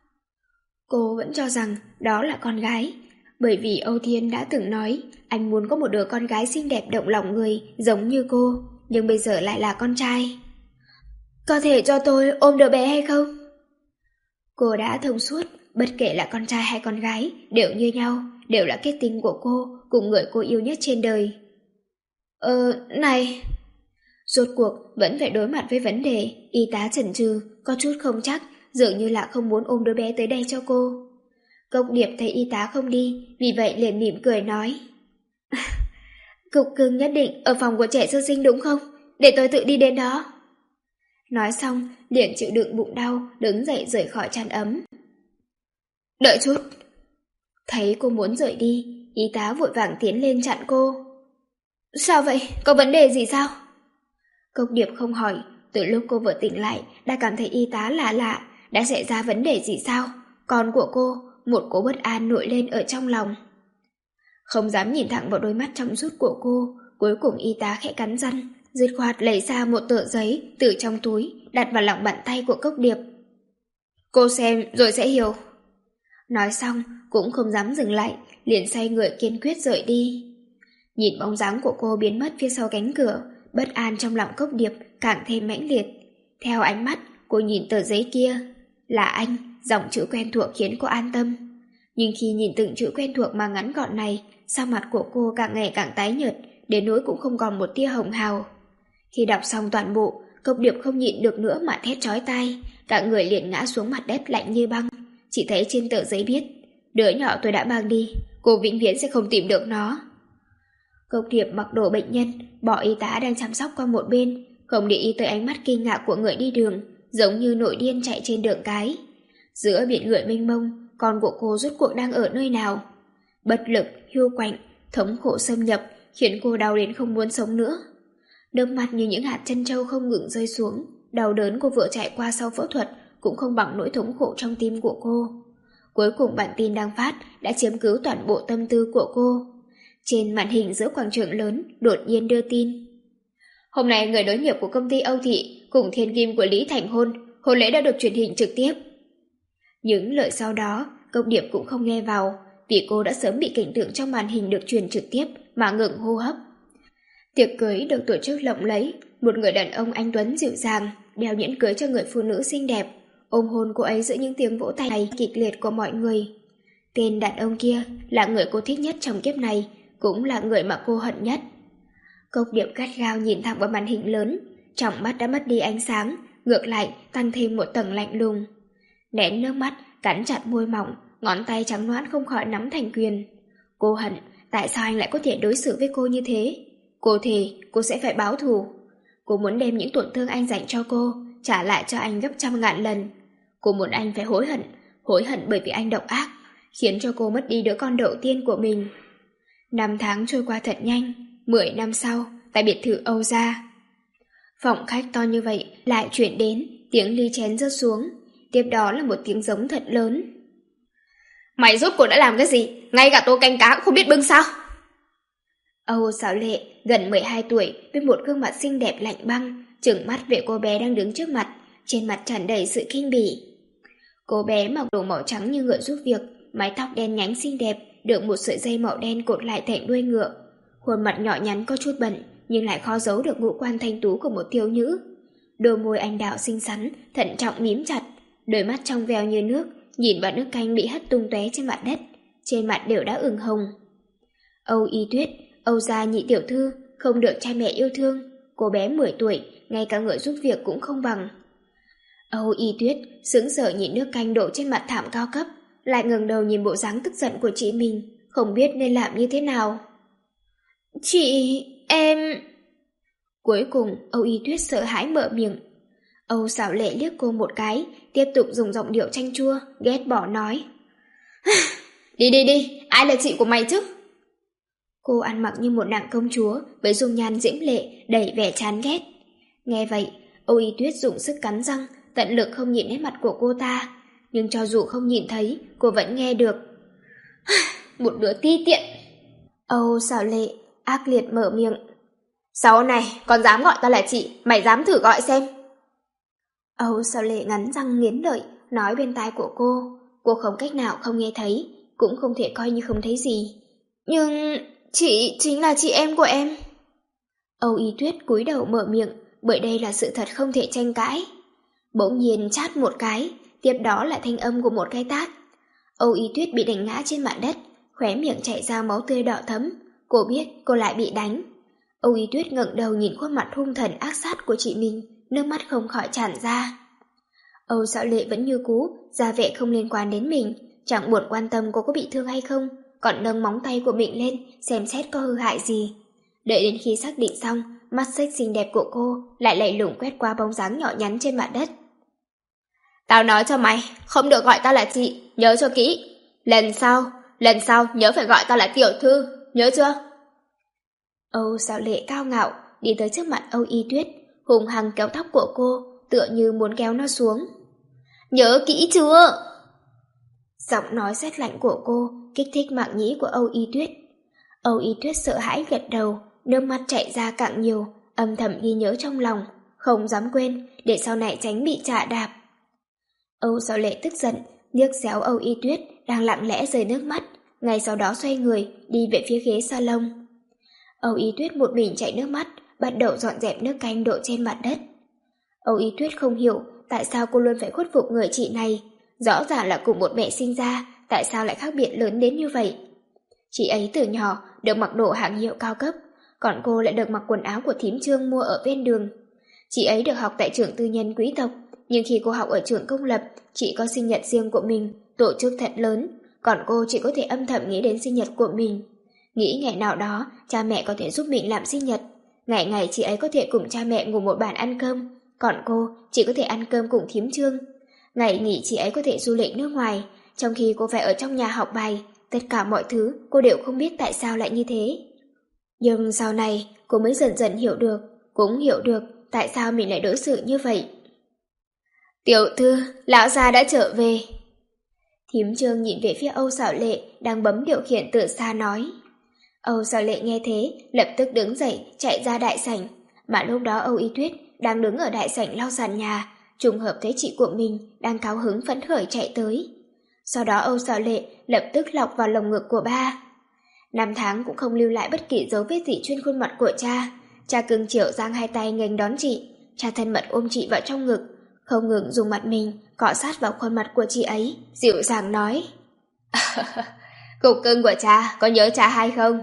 Cô vẫn cho rằng đó là con gái, bởi vì Âu Thiên đã từng nói anh muốn có một đứa con gái xinh đẹp động lòng người giống như cô, nhưng bây giờ lại là con trai. Có thể cho tôi ôm đứa bé hay không? Cô đã thông suốt, bất kể là con trai hay con gái đều như nhau, đều là kết tinh của cô cùng người cô yêu nhất trên đời. Ờ, này... Rốt cuộc vẫn phải đối mặt với vấn đề, y tá chần chừ, có chút không chắc, dường như là không muốn ôm đứa bé tới đây cho cô. Cốc Điệp thấy y tá không đi, vì vậy liền mỉm cười nói: Cục cưng nhất định ở phòng của trẻ sơ sinh đúng không? Để tôi tự đi đến đó. Nói xong, liền chịu đựng bụng đau, đứng dậy rời khỏi chăn ấm. Đợi chút. Thấy cô muốn rời đi, y tá vội vàng tiến lên chặn cô. Sao vậy? Có vấn đề gì sao? Cốc Điệp không hỏi, từ lúc cô vừa tỉnh lại đã cảm thấy y tá lạ lạ, đã xảy ra vấn đề gì sao? Con của cô, một cỗ bất an nổi lên ở trong lòng. Không dám nhìn thẳng vào đôi mắt trong suốt của cô, cuối cùng y tá khẽ cắn răng, dứt khoát lấy ra một tờ giấy từ trong túi, đặt vào lòng bàn tay của Cốc Điệp. Cô xem rồi sẽ hiểu. Nói xong, cũng không dám dừng lại, liền xoay người kiên quyết rời đi. Nhìn bóng dáng của cô biến mất phía sau cánh cửa, bất an trong lòng Cốc Điệp càng thêm mãnh liệt. Theo ánh mắt, cô nhìn tờ giấy kia. Là anh, dòng chữ quen thuộc khiến cô an tâm. Nhưng khi nhìn từng chữ quen thuộc mà ngắn gọn này, sắc mặt của cô càng ngày càng tái nhợt, đến nỗi cũng không còn một tia hồng hào. Khi đọc xong toàn bộ, Cốc Điệp không nhịn được nữa mà thét chói tai, cả người liền ngã xuống mặt đất lạnh như băng. Chỉ thấy trên tờ giấy viết: đứa nhỏ tôi đã mang đi, cô vĩnh viễn sẽ không tìm được nó. Cốc Điệp mặc đồ bệnh nhân, bỏ y tá đang chăm sóc qua một bên, không để ý tới ánh mắt kinh ngạc của người đi đường, giống như nổi điên chạy trên đường cái. Giữa biển người mênh mông, con của cô rốt cuộc đang ở nơi nào? Bất lực, hiu quạnh, thống khổ xâm nhập, khiến cô đau đến không muốn sống nữa. Nước mắt như những hạt trân châu không ngừng rơi xuống, đau đớn cô vừa trải qua sau phẫu thuật cũng không bằng nỗi thống khổ trong tim của cô. Cuối cùng bản tin đang phát đã chiếm cứ toàn bộ tâm tư của cô. Trên màn hình giữa quảng trường lớn đột nhiên đưa tin: hôm nay người nối nghiệp của công ty Âu Thị cùng thiên kim của Lý thành hôn, hôn lễ đã được truyền hình trực tiếp. Những lời sau đó Cốc Điệp cũng không nghe vào, vì cô đã sớm bị cảnh tượng trong màn hình được truyền trực tiếp mà ngừng hô hấp. Tiệc cưới được tổ chức lộng lẫy, một người đàn ông anh tuấn dịu dàng đeo nhẫn cưới cho người phụ nữ xinh đẹp, ôm hôn cô ấy giữa những tiếng vỗ tay kịch liệt của mọi người. Tên đàn ông kia là người cô thích nhất trong kiếp này, cũng là người mà cô hận nhất. Cốc Điệp gắt gao nhìn thẳng vào màn hình lớn, trong mắt đã mất đi ánh sáng, ngược lại tăng thêm một tầng lạnh lùng. Nén nước mắt, cắn chặt môi mỏng, ngón tay trắng nõn không khỏi nắm thành quyền. Cô hận, tại sao anh lại có thể đối xử với cô như thế? Cô thề, cô sẽ phải báo thù. Cô muốn đem những tổn thương anh dành cho cô trả lại cho anh gấp trăm ngàn lần. Cô muốn anh phải hối hận, hối hận bởi vì anh độc ác, khiến cho cô mất đi đứa con đầu tiên của mình. Năm tháng trôi qua thật nhanh. Mười năm sau, tại biệt thự Âu gia, phòng khách to như vậy lại chuyển đến tiếng ly chén rớt xuống, tiếp đó là một tiếng giống thật lớn. Mày rốt cuộc đã làm cái gì? Ngay cả tô canh cá cũng không biết bưng sao? Âu Sảo Lệ gần mười hai tuổi với một gương mặt xinh đẹp lạnh băng, trừng mắt về cô bé đang đứng trước mặt, trên mặt tràn đầy sự khinh bỉ. Cô bé mặc đồ màu trắng như ngựa giúp việc, mái tóc đen nhánh xinh đẹp được một sợi dây màu đen cột lại thành đuôi ngựa. Khuôn mặt nhỏ nhắn có chút bẩn, nhưng lại khó giấu được ngũ quan thanh tú của một thiếu nữ. Đôi môi anh đào xinh xắn, thận trọng mím chặt, đôi mắt trong veo như nước, nhìn vào nước canh bị hất tung tóe trên mặt đất, trên mặt đều đã ửng hồng. Âu Y Tuyết, Âu gia nhị tiểu thư, không được cha mẹ yêu thương, cô bé mười tuổi, ngay cả người giúp việc cũng không bằng. Âu Y Tuyết sững sờ nhìn nước canh đổ trên mặt thảm cao cấp, lại ngẩng đầu nhìn bộ dáng tức giận của chị mình, không biết nên làm như thế nào. Chị, em... Cuối cùng, Âu Y Tuyết sợ hãi mở miệng. Âu Sảo Lệ liếc cô một cái, tiếp tục dùng giọng điệu chanh chua, ghét bỏ nói. Đi đi đi, ai là chị của mày chứ? Cô ăn mặc như một nàng công chúa, với dung nhan diễm lệ, đầy vẻ chán ghét. Nghe vậy, Âu Y Tuyết dùng sức cắn răng, tận lực không nhìn nét mặt của cô ta. Nhưng cho dù không nhìn thấy, cô vẫn nghe được. Một đứa ti tiện. Âu Sảo Lệ ác liệt mở miệng. Sau này, con dám gọi ta là chị, mày dám thử gọi xem. Âu Sảo Lệ ngắn răng nghiến lợi, nói bên tai của cô. Cô không cách nào không nghe thấy, cũng không thể coi như không thấy gì. Nhưng chị chính là chị em của em. Âu Y Tuyết cúi đầu mở miệng, bởi đây là sự thật không thể tranh cãi. Bỗng nhiên chát một cái, tiếp đó là thanh âm của một cái tát. Âu Y Tuyết bị đánh ngã trên mặt đất, khóe miệng chảy ra máu tươi đỏ thẫm. Cô biết cô lại bị đánh. Âu Y Tuyết ngẩng đầu nhìn khuôn mặt hung thần ác sát của chị mình, nước mắt không khỏi tràn ra. Âu Sảo Lệ vẫn như cũ, ra vẻ không liên quan đến mình, chẳng buồn quan tâm cô có bị thương hay không, còn nâng móng tay của mình lên xem xét có hư hại gì. Đợi đến khi xác định xong, mắt xích xinh đẹp của cô lại lạnh lùng quét qua bóng dáng nhỏ nhắn trên mặt đất. Tao nói cho mày, không được gọi tao là chị, nhớ cho kỹ. Lần sau, lần sau nhớ phải gọi tao là tiểu thư, nhớ chưa? Âu Sảo Lệ cao ngạo đi tới trước mặt Âu Y Tuyết, hùng hăng kéo tóc của cô, tựa như muốn kéo nó xuống. Nhớ kỹ chưa? Giọng nói rét lạnh của cô kích thích mạng nhĩ của Âu Y Tuyết. Âu Y Tuyết sợ hãi gật đầu, nước mắt chảy ra càng nhiều, âm thầm ghi nhớ trong lòng, không dám quên để sau này tránh bị chạ đạp. Âu Sảo Lệ tức giận, liếc xéo Âu Y Tuyết đang lặng lẽ rơi nước mắt, ngay sau đó xoay người đi về phía ghế salon. Âu Y Tuyết một mình chảy nước mắt, bắt đầu dọn dẹp nước canh đổ trên mặt đất. Âu Y Tuyết không hiểu tại sao cô luôn phải khuất phục người chị này. Rõ ràng là cùng một mẹ sinh ra, tại sao lại khác biệt lớn đến như vậy? Chị ấy từ nhỏ được mặc đồ hàng hiệu cao cấp, còn cô lại được mặc quần áo của thím Trương mua ở ven đường. Chị ấy được học tại trường tư nhân quý tộc, nhưng khi cô học ở trường công lập, chị có sinh nhật riêng của mình, tổ chức thật lớn, còn cô chỉ có thể âm thầm nghĩ đến sinh nhật của mình. Nghĩ ngày nào đó, cha mẹ có thể giúp mình làm sinh nhật. Ngày ngày chị ấy có thể cùng cha mẹ ngồi một bàn ăn cơm, còn cô chỉ có thể ăn cơm cùng thím Trương. Ngày nghỉ chị ấy có thể du lịch nước ngoài, trong khi cô phải ở trong nhà học bài. Tất cả mọi thứ cô đều không biết tại sao lại như thế. Nhưng sau này cô mới dần dần hiểu được, cũng hiểu được tại sao mình lại đối xử như vậy. Tiểu thư, lão gia đã trở về. Thím Trương nhìn về phía Âu Xảo Lệ đang bấm điều khiển từ xa nói. Âu Xảo Lệ nghe thế, lập tức đứng dậy chạy ra đại sảnh, mà lúc đó Âu Y Tuyết đang đứng ở đại sảnh lau sàn nhà, trùng hợp thấy chị của mình đang cao hứng phấn khởi chạy tới. Sau đó Âu Xảo Lệ lập tức lọc vào lồng ngực của ba. Năm tháng cũng không lưu lại bất kỳ dấu vết gì trên khuôn mặt của cha. Cha cưng chiều giang hai tay nghênh đón chị, cha thân mật ôm chị vào trong ngực, không ngừng dùng mặt mình cọ sát vào khuôn mặt của chị ấy, dịu dàng nói. Cục cưng của cha, có nhớ cha hay không?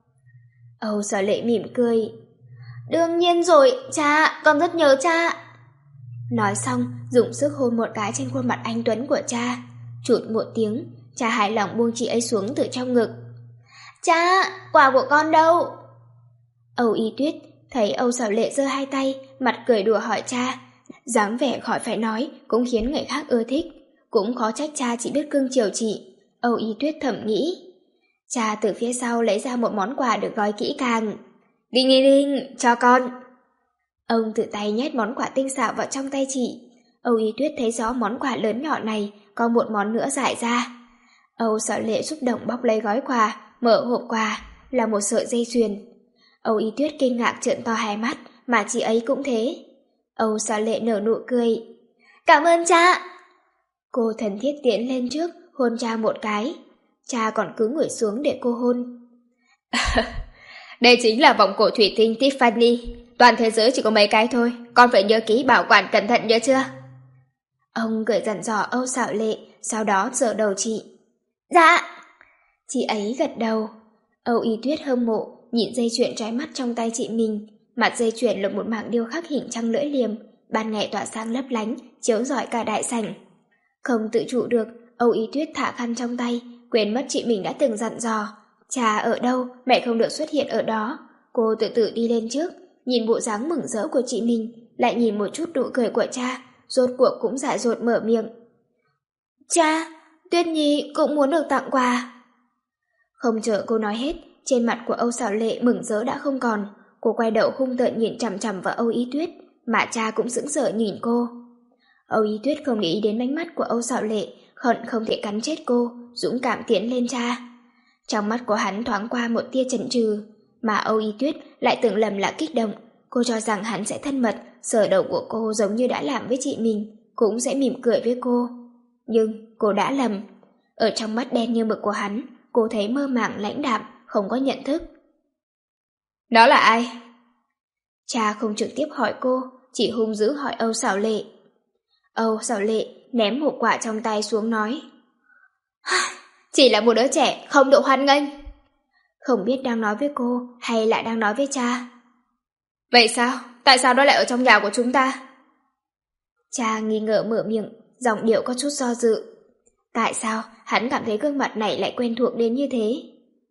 Âu Xảo Lệ mỉm cười. Đương nhiên rồi, cha, con rất nhớ cha. Nói xong, dùng sức hôn một cái trên khuôn mặt anh tuấn của cha. Chụt một tiếng, cha hài lòng buông chị ấy xuống từ trong ngực. Cha, quà của con đâu? Âu Y Tuyết thấy Âu Xảo Lệ giơ hai tay, mặt cười đùa hỏi cha, dáng vẻ khỏi phải nói cũng khiến người khác ưa thích. Cũng khó trách cha chỉ biết cưng chiều chị. Âu Y Tuyết thầm nghĩ. Cha từ phía sau lấy ra một món quà được gói kỹ càng. Đinh đinh đinh, cho con. Ông tự tay nhét món quà tinh xảo vào trong tay chị. Âu Y Tuyết thấy rõ món quà lớn nhỏ này có một món nữa rải ra. Âu Xảo Lệ xúc động bóc lấy gói quà, mở hộp quà, là một sợi dây chuyền. Âu Y Tuyết kinh ngạc trợn to hai mắt, mà chị ấy cũng thế. Âu Xảo Lệ nở nụ cười. Cảm ơn cha. Cô thân thiết tiến lên trước, hôn cha một cái. Cha còn cứ ngồi xuống để cô hôn. Đây chính là vòng cổ thủy tinh Tiffany. Toàn thế giới chỉ có mấy cái thôi, con phải nhớ kỹ bảo quản cẩn thận nhớ chưa? Ông cười dặn dò Âu Xảo Lệ, sau đó giở đầu chị. Dạ. Chị ấy gật đầu. Âu Y Tuyết hâm mộ, nhìn dây chuyền trói mắt trong tay chị mình. Mặt dây chuyền là một mảng điêu khắc hình trăng lưỡi liềm, ban ngày tỏa sáng lấp lánh, chiếu rọi cả đại sảnh. Không tự chủ được, Âu Y Tuyết thả khăn trong tay, quên mất chị mình đã từng dặn dò. Cha ở đâu, mẹ không được xuất hiện ở đó. Cô tự tự đi lên trước, nhìn bộ dáng mừng rỡ của chị mình, lại nhìn một chút nụ cười của cha, rốt cuộc cũng dại dột mở miệng. Cha, Tuyết Nhi cũng muốn được tặng quà. Không chờ cô nói hết, trên mặt của Âu Xảo Lệ mừng rỡ đã không còn. Cô quay đầu hung tợn nhìn chằm chằm vào Âu Y Tuyết, mà cha cũng sững sờ nhìn cô. Âu Y Tuyết không nghĩ đến ánh mắt của Âu Xảo Lệ, hận không thể cắn chết cô, dũng cảm tiến lên cha. Trong mắt của hắn thoáng qua một tia chần chừ, mà Âu Y Tuyết lại tưởng lầm là kích động. Cô cho rằng hắn sẽ thân mật, sờ đầu của cô giống như đã làm với chị mình, cũng sẽ mỉm cười với cô. Nhưng cô đã lầm. Ở trong mắt đen như mực của hắn, cô thấy mơ màng lãnh đạm, không có nhận thức. Đó là ai? Cha không trực tiếp hỏi cô, chỉ hung dữ hỏi Âu Xảo Lệ. Âu Xảo Lệ ném hộp quà trong tay xuống nói. Chỉ là một đứa trẻ, không độ hoan nghênh. Không biết đang nói với cô hay lại đang nói với cha. Vậy sao? Tại sao nó lại ở trong nhà của chúng ta? Cha nghi ngờ mở miệng, giọng điệu có chút do dự. Tại sao hắn cảm thấy gương mặt này lại quen thuộc đến như thế?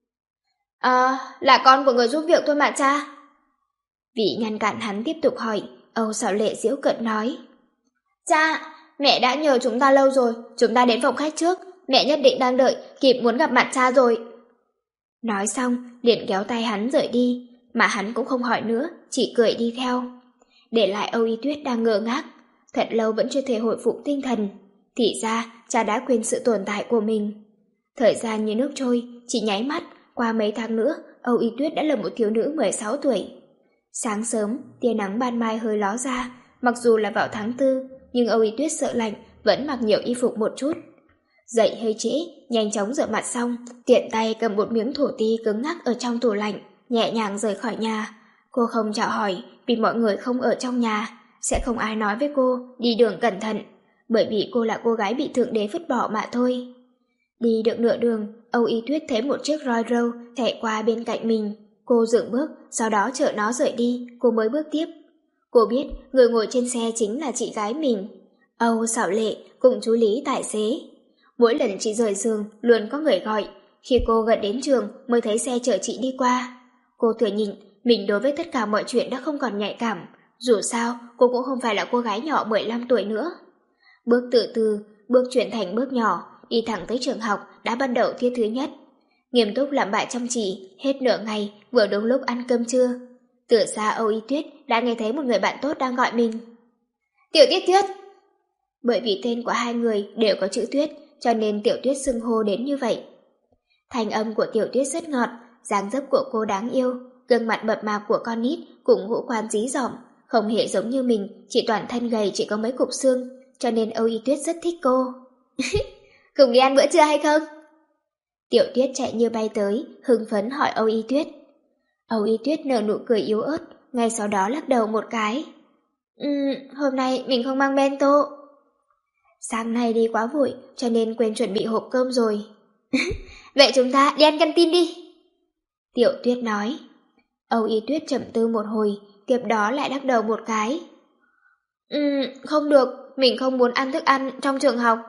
À, là con của người giúp việc thôi mà cha. Vị ngăn cản hắn tiếp tục hỏi, Âu Xảo Lệ giễu cợt nói. Cha, mẹ đã nhờ chúng ta lâu rồi, chúng ta đến phòng khách trước, mẹ nhất định đang đợi, kịp muốn gặp mặt cha rồi. Nói xong, liền kéo tay hắn rời đi, mà hắn cũng không hỏi nữa, chỉ cười đi theo. Để lại Âu Y Tuyết đang ngơ ngác, thật lâu vẫn chưa thể hồi phục tinh thần. Thì ra, cha đã quên sự tồn tại của mình. Thời gian như nước trôi, chỉ nháy mắt, qua mấy tháng nữa, Âu Y Tuyết đã là một thiếu nữ mười sáu tuổi. Sáng sớm, tia nắng ban mai hơi ló ra, mặc dù là vào tháng tư, nhưng Âu Y Tuyết sợ lạnh, vẫn mặc nhiều y phục một chút. Dậy hơi trễ, nhanh chóng rửa mặt xong, tiện tay cầm một miếng thổ ti cứng ngắc ở trong tủ lạnh, nhẹ nhàng rời khỏi nhà. Cô không chào hỏi, vì mọi người không ở trong nhà, sẽ không ai nói với cô đi đường cẩn thận, bởi vì cô là cô gái bị thượng đế vứt bỏ mà thôi. Đi được nửa đường, Âu Y Tuyết thấy một chiếc Rolls Royce chạy qua bên cạnh mình. Cô dừng bước, sau đó chở nó rời đi, cô mới bước tiếp. Cô biết người ngồi trên xe chính là chị gái mình, Âu Xảo Lệ cùng chú Lý tài xế. Mỗi lần chị rời giường luôn có người gọi, khi cô gần đến trường mới thấy xe chở chị đi qua. Cô thừa nhận mình đối với tất cả mọi chuyện đã không còn nhạy cảm, dù sao cô cũng không phải là cô gái nhỏ mười lăm tuổi nữa. Bước từ từ, bước chuyển thành bước nhỏ, đi thẳng tới trường học đã bắt đầu tiết thứ nhất. Nghiêm túc làm bài chăm chỉ, hết nửa ngày, vừa đúng lúc ăn cơm trưa. Từ xa Âu Y Tuyết đã nghe thấy một người bạn tốt đang gọi mình. Tiểu Tuyết Tuyết! Bởi vì tên của hai người đều có chữ Tuyết, cho nên Tiểu Tuyết xưng hô đến như vậy. Thanh âm của Tiểu Tuyết rất ngọt, dáng dấp của cô đáng yêu, gương mặt mập mạp của con nít cùng ngũ quan dí dỏm, không hề giống như mình, chỉ toàn thân gầy chỉ có mấy cục xương, cho nên Âu Y Tuyết rất thích cô. Cùng đi ăn bữa trưa hay không? Tiểu Tuyết chạy như bay tới, hưng phấn hỏi Âu Y Tuyết. Âu Y Tuyết nở nụ cười yếu ớt, ngay sau đó lắc đầu một cái. Ừm, hôm nay mình không mang bento. Sáng nay đi quá vội, cho nên quên chuẩn bị hộp cơm rồi. Vậy chúng ta đi ăn canteen đi. Tiểu Tuyết nói. Âu Y Tuyết trầm tư một hồi, tiếp đó lại lắc đầu một cái. Ừm, không được, mình không muốn ăn thức ăn trong trường học.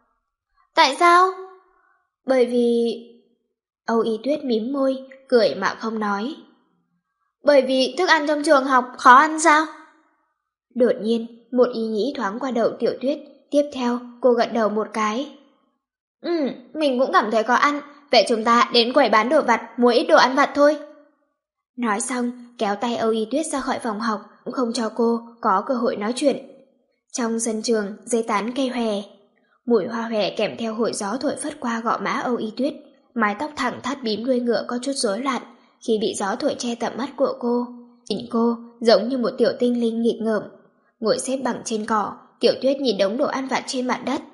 Tại sao? Bởi vì... Âu Y Tuyết mím môi, cười mà không nói. Bởi vì thức ăn trong trường học khó ăn sao? Đột nhiên, một ý nghĩ thoáng qua đầu Tiểu Tuyết, tiếp theo cô gật đầu một cái. Ừ, mình cũng cảm thấy có ăn, vậy chúng ta đến quầy bán đồ vặt mua ít đồ ăn vặt thôi. Nói xong, kéo tay Âu Y Tuyết ra khỏi phòng học, cũng không cho cô có cơ hội nói chuyện. Trong sân trường, dây tán cây hòe. Mùi hoa hòe kèm theo hội gió thổi phất qua gò má Âu Y Tuyết, mái tóc thẳng thắt bím đuôi ngựa có chút rối loạn khi bị gió thổi che tầm mắt của cô. Nhìn cô giống như một tiểu tinh linh nghịch ngợm. Ngồi xếp bằng trên cỏ, Tiểu Tuyết nhìn đống đồ ăn vặt trên mặt đất.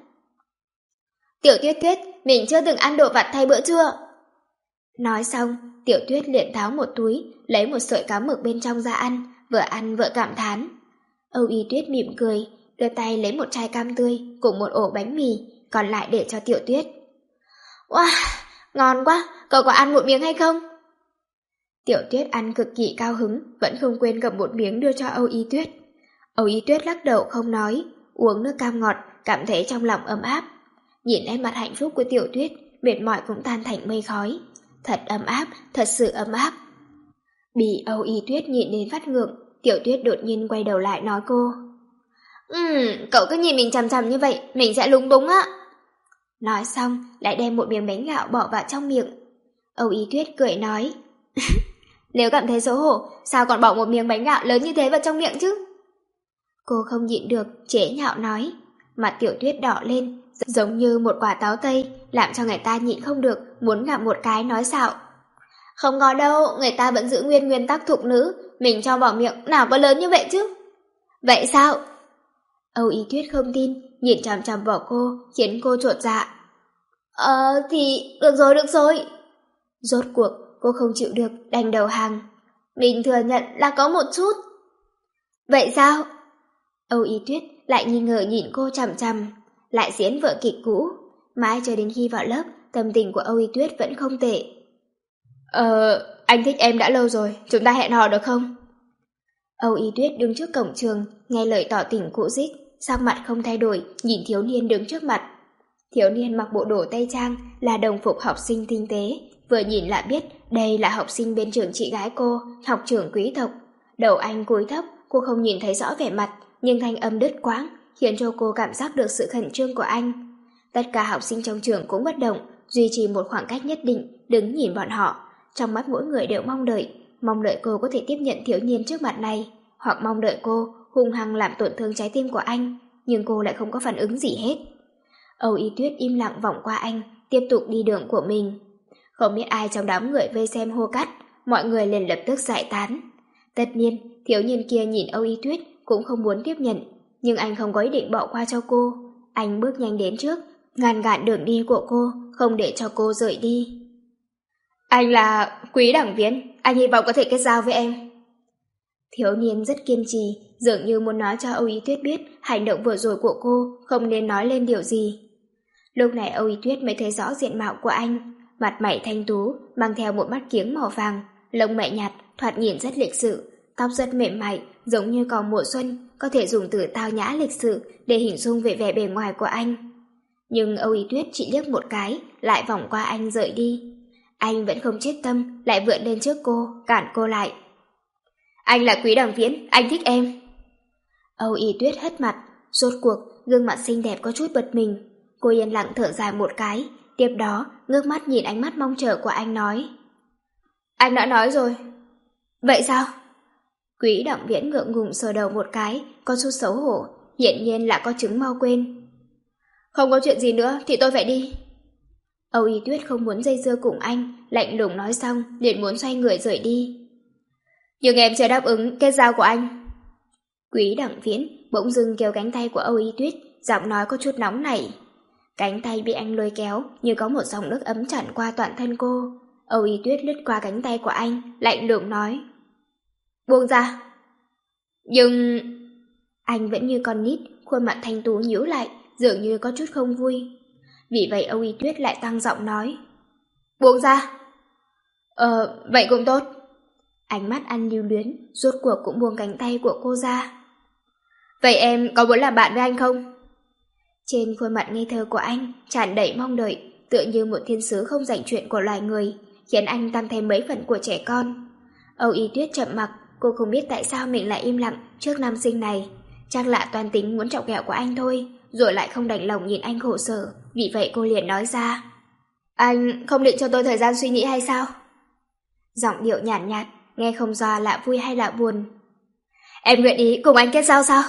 Tiểu Tuyết Tuyết, mình chưa từng ăn đồ vặt thay bữa trưa. Nói xong, Tiểu Tuyết liền tháo một túi, lấy một sợi cá mực bên trong ra ăn, vừa ăn vừa cảm thán. Âu Y Tuyết mỉm cười, đưa tay lấy một chai cam tươi cùng một ổ bánh mì, còn lại để cho Tiểu Tuyết. Wow, ngon quá, cậu có ăn một miếng hay không? Tiểu Tuyết ăn cực kỳ cao hứng, vẫn không quên gặm một miếng đưa cho Âu Y Tuyết. Âu Y Tuyết lắc đầu không nói, uống nước cam ngọt, cảm thấy trong lòng ấm áp. Nhìn nét mặt hạnh phúc của Tiểu Tuyết, mệt mỏi cũng tan thành mây khói. Thật ấm áp, thật sự ấm áp. Bị Âu Y Tuyết nhịn đến phát ngượng, Tiểu Tuyết đột nhiên quay đầu lại nói cô. Ừm, cậu cứ nhìn mình chằm chằm như vậy, mình sẽ lúng túng á. Nói xong, lại đem một miếng bánh gạo bỏ vào trong miệng. Âu Y Tuyết cười nói. Nếu cảm thấy xấu hổ, sao còn bỏ một miếng bánh gạo lớn như thế vào trong miệng chứ? Cô không nhịn được, chế nhạo nói. Mặt Tiểu Tuyết đỏ lên, giống như một quả táo tây, làm cho người ta nhịn không được, muốn ngậm một cái nói xạo. Không có đâu, người ta vẫn giữ nguyên nguyên tắc thục nữ, mình cho bỏ miệng nào có lớn như vậy chứ? Vậy sao? Âu Y Tuyết không tin, nhìn chằm chằm vào cô, khiến cô chột dạ. Ờ, thì được rồi, được rồi. Rốt cuộc, cô không chịu được, đành đầu hàng. Mình thừa nhận là có một chút. Vậy sao? Âu Y Tuyết lại nghi ngờ nhìn cô chằm chằm, lại diễn vở kịch cũ. Mãi cho đến khi vào lớp, tâm tình của Âu Y Tuyết vẫn không tệ. Ờ, anh thích em đã lâu rồi, chúng ta hẹn hò được không? Âu Y Tuyết đứng trước cổng trường, nghe lời tỏ tình cũ dích, sắc mặt không thay đổi, nhìn thiếu niên đứng trước mặt. Thiếu niên mặc bộ đồ tây trang, là đồng phục học sinh tinh tế, vừa nhìn là biết đây là học sinh bên trường chị gái cô, học trưởng quý tộc. Đầu anh cúi thấp, cô không nhìn thấy rõ vẻ mặt, nhưng thanh âm đứt quãng, khiến cho cô cảm giác được sự khẩn trương của anh. Tất cả học sinh trong trường cũng bất động, duy trì một khoảng cách nhất định, đứng nhìn bọn họ. Trong mắt mỗi người đều mong đợi, mong đợi cô có thể tiếp nhận thiếu niên trước mặt này, hoặc mong đợi cô hung hăng làm tổn thương trái tim của anh, nhưng cô lại không có phản ứng gì hết. Âu Y Tuyết im lặng vòng qua anh, tiếp tục đi đường của mình. Không biết ai trong đám người vây xem hô cắt, mọi người liền lập tức giải tán. Tất nhiên, thiếu niên kia nhìn Âu Y Tuyết cũng không muốn tiếp nhận, nhưng anh không có ý định bỏ qua cho cô. Anh bước nhanh đến trước, ngăn cản đường đi của cô, không để cho cô rời đi. Anh là quý đảng viên, anh hy vọng có thể kết giao với em. Thiếu niên rất kiên trì, dường như muốn nói cho Âu Y Tuyết biết hành động vừa rồi của cô không nên nói lên điều gì. Lúc này Âu Y Tuyết mới thấy rõ diện mạo của anh, mặt mày thanh tú, mang theo một mắt kiếng màu vàng, lông mày nhạt, thoạt nhìn rất lịch sự, tóc rất mềm mại, giống như cỏ mùa xuân, có thể dùng từ tao nhã lịch sự để hình dung về vẻ bề ngoài của anh. Nhưng Âu Y Tuyết chỉ liếc một cái, lại vòng qua anh rời đi. Anh vẫn không chết tâm, lại vượn lên trước cô, cản cô lại. Anh là Quý Đằng Viễn, anh thích em. Âu Y Tuyết hất mặt, rốt cuộc, gương mặt xinh đẹp có chút bật mình. Cô yên lặng thở dài một cái, tiếp đó ngước mắt nhìn ánh mắt mong chờ của anh nói. Anh đã nói rồi. Vậy sao? Quý Đằng Viễn ngượng ngùng sờ đầu một cái, có chút xấu hổ, hiển nhiên là có chứng mau quên. Không có chuyện gì nữa thì tôi phải đi. Âu Y Tuyết không muốn dây dưa cùng anh, lạnh lùng nói xong, liền muốn xoay người rời đi. Nhưng em chưa đáp ứng kết giao của anh. Quý Đằng Viễn bỗng dưng kéo cánh tay của Âu Y Tuyết, giọng nói có chút nóng nảy. Cánh tay bị anh lôi kéo, như có một dòng nước ấm tràn qua toàn thân cô. Âu Y Tuyết lướt qua cánh tay của anh, lạnh lùng nói. Buông ra. Nhưng... Anh vẫn như con nít, khuôn mặt thanh tú nhíu lại, dường như có chút không vui. Vì vậy Âu Y Tuyết lại tăng giọng nói. Buông ra. Ờ, vậy cũng tốt. Ánh mắt anh lưu luyến, rốt cuộc cũng buông cánh tay của cô ra. Vậy em có muốn làm bạn với anh không? Trên khuôn mặt ngây thơ của anh tràn đầy mong đợi, tựa như một thiên sứ không rảnh chuyện của loài người, khiến anh tăng thêm mấy phần của trẻ con. Âu Y Tuyết chậm mặc, cô không biết tại sao mình lại im lặng trước nam sinh này. Chắc là toan tính muốn chọc ghẹo của anh thôi, rồi lại không đành lòng nhìn anh khổ sở, vì vậy cô liền nói ra. Anh không định cho tôi thời gian suy nghĩ hay sao? Giọng điệu nhàn nhạt, nhạt, nghe không rõ là vui hay là buồn. Em nguyện ý cùng anh kết giao sao?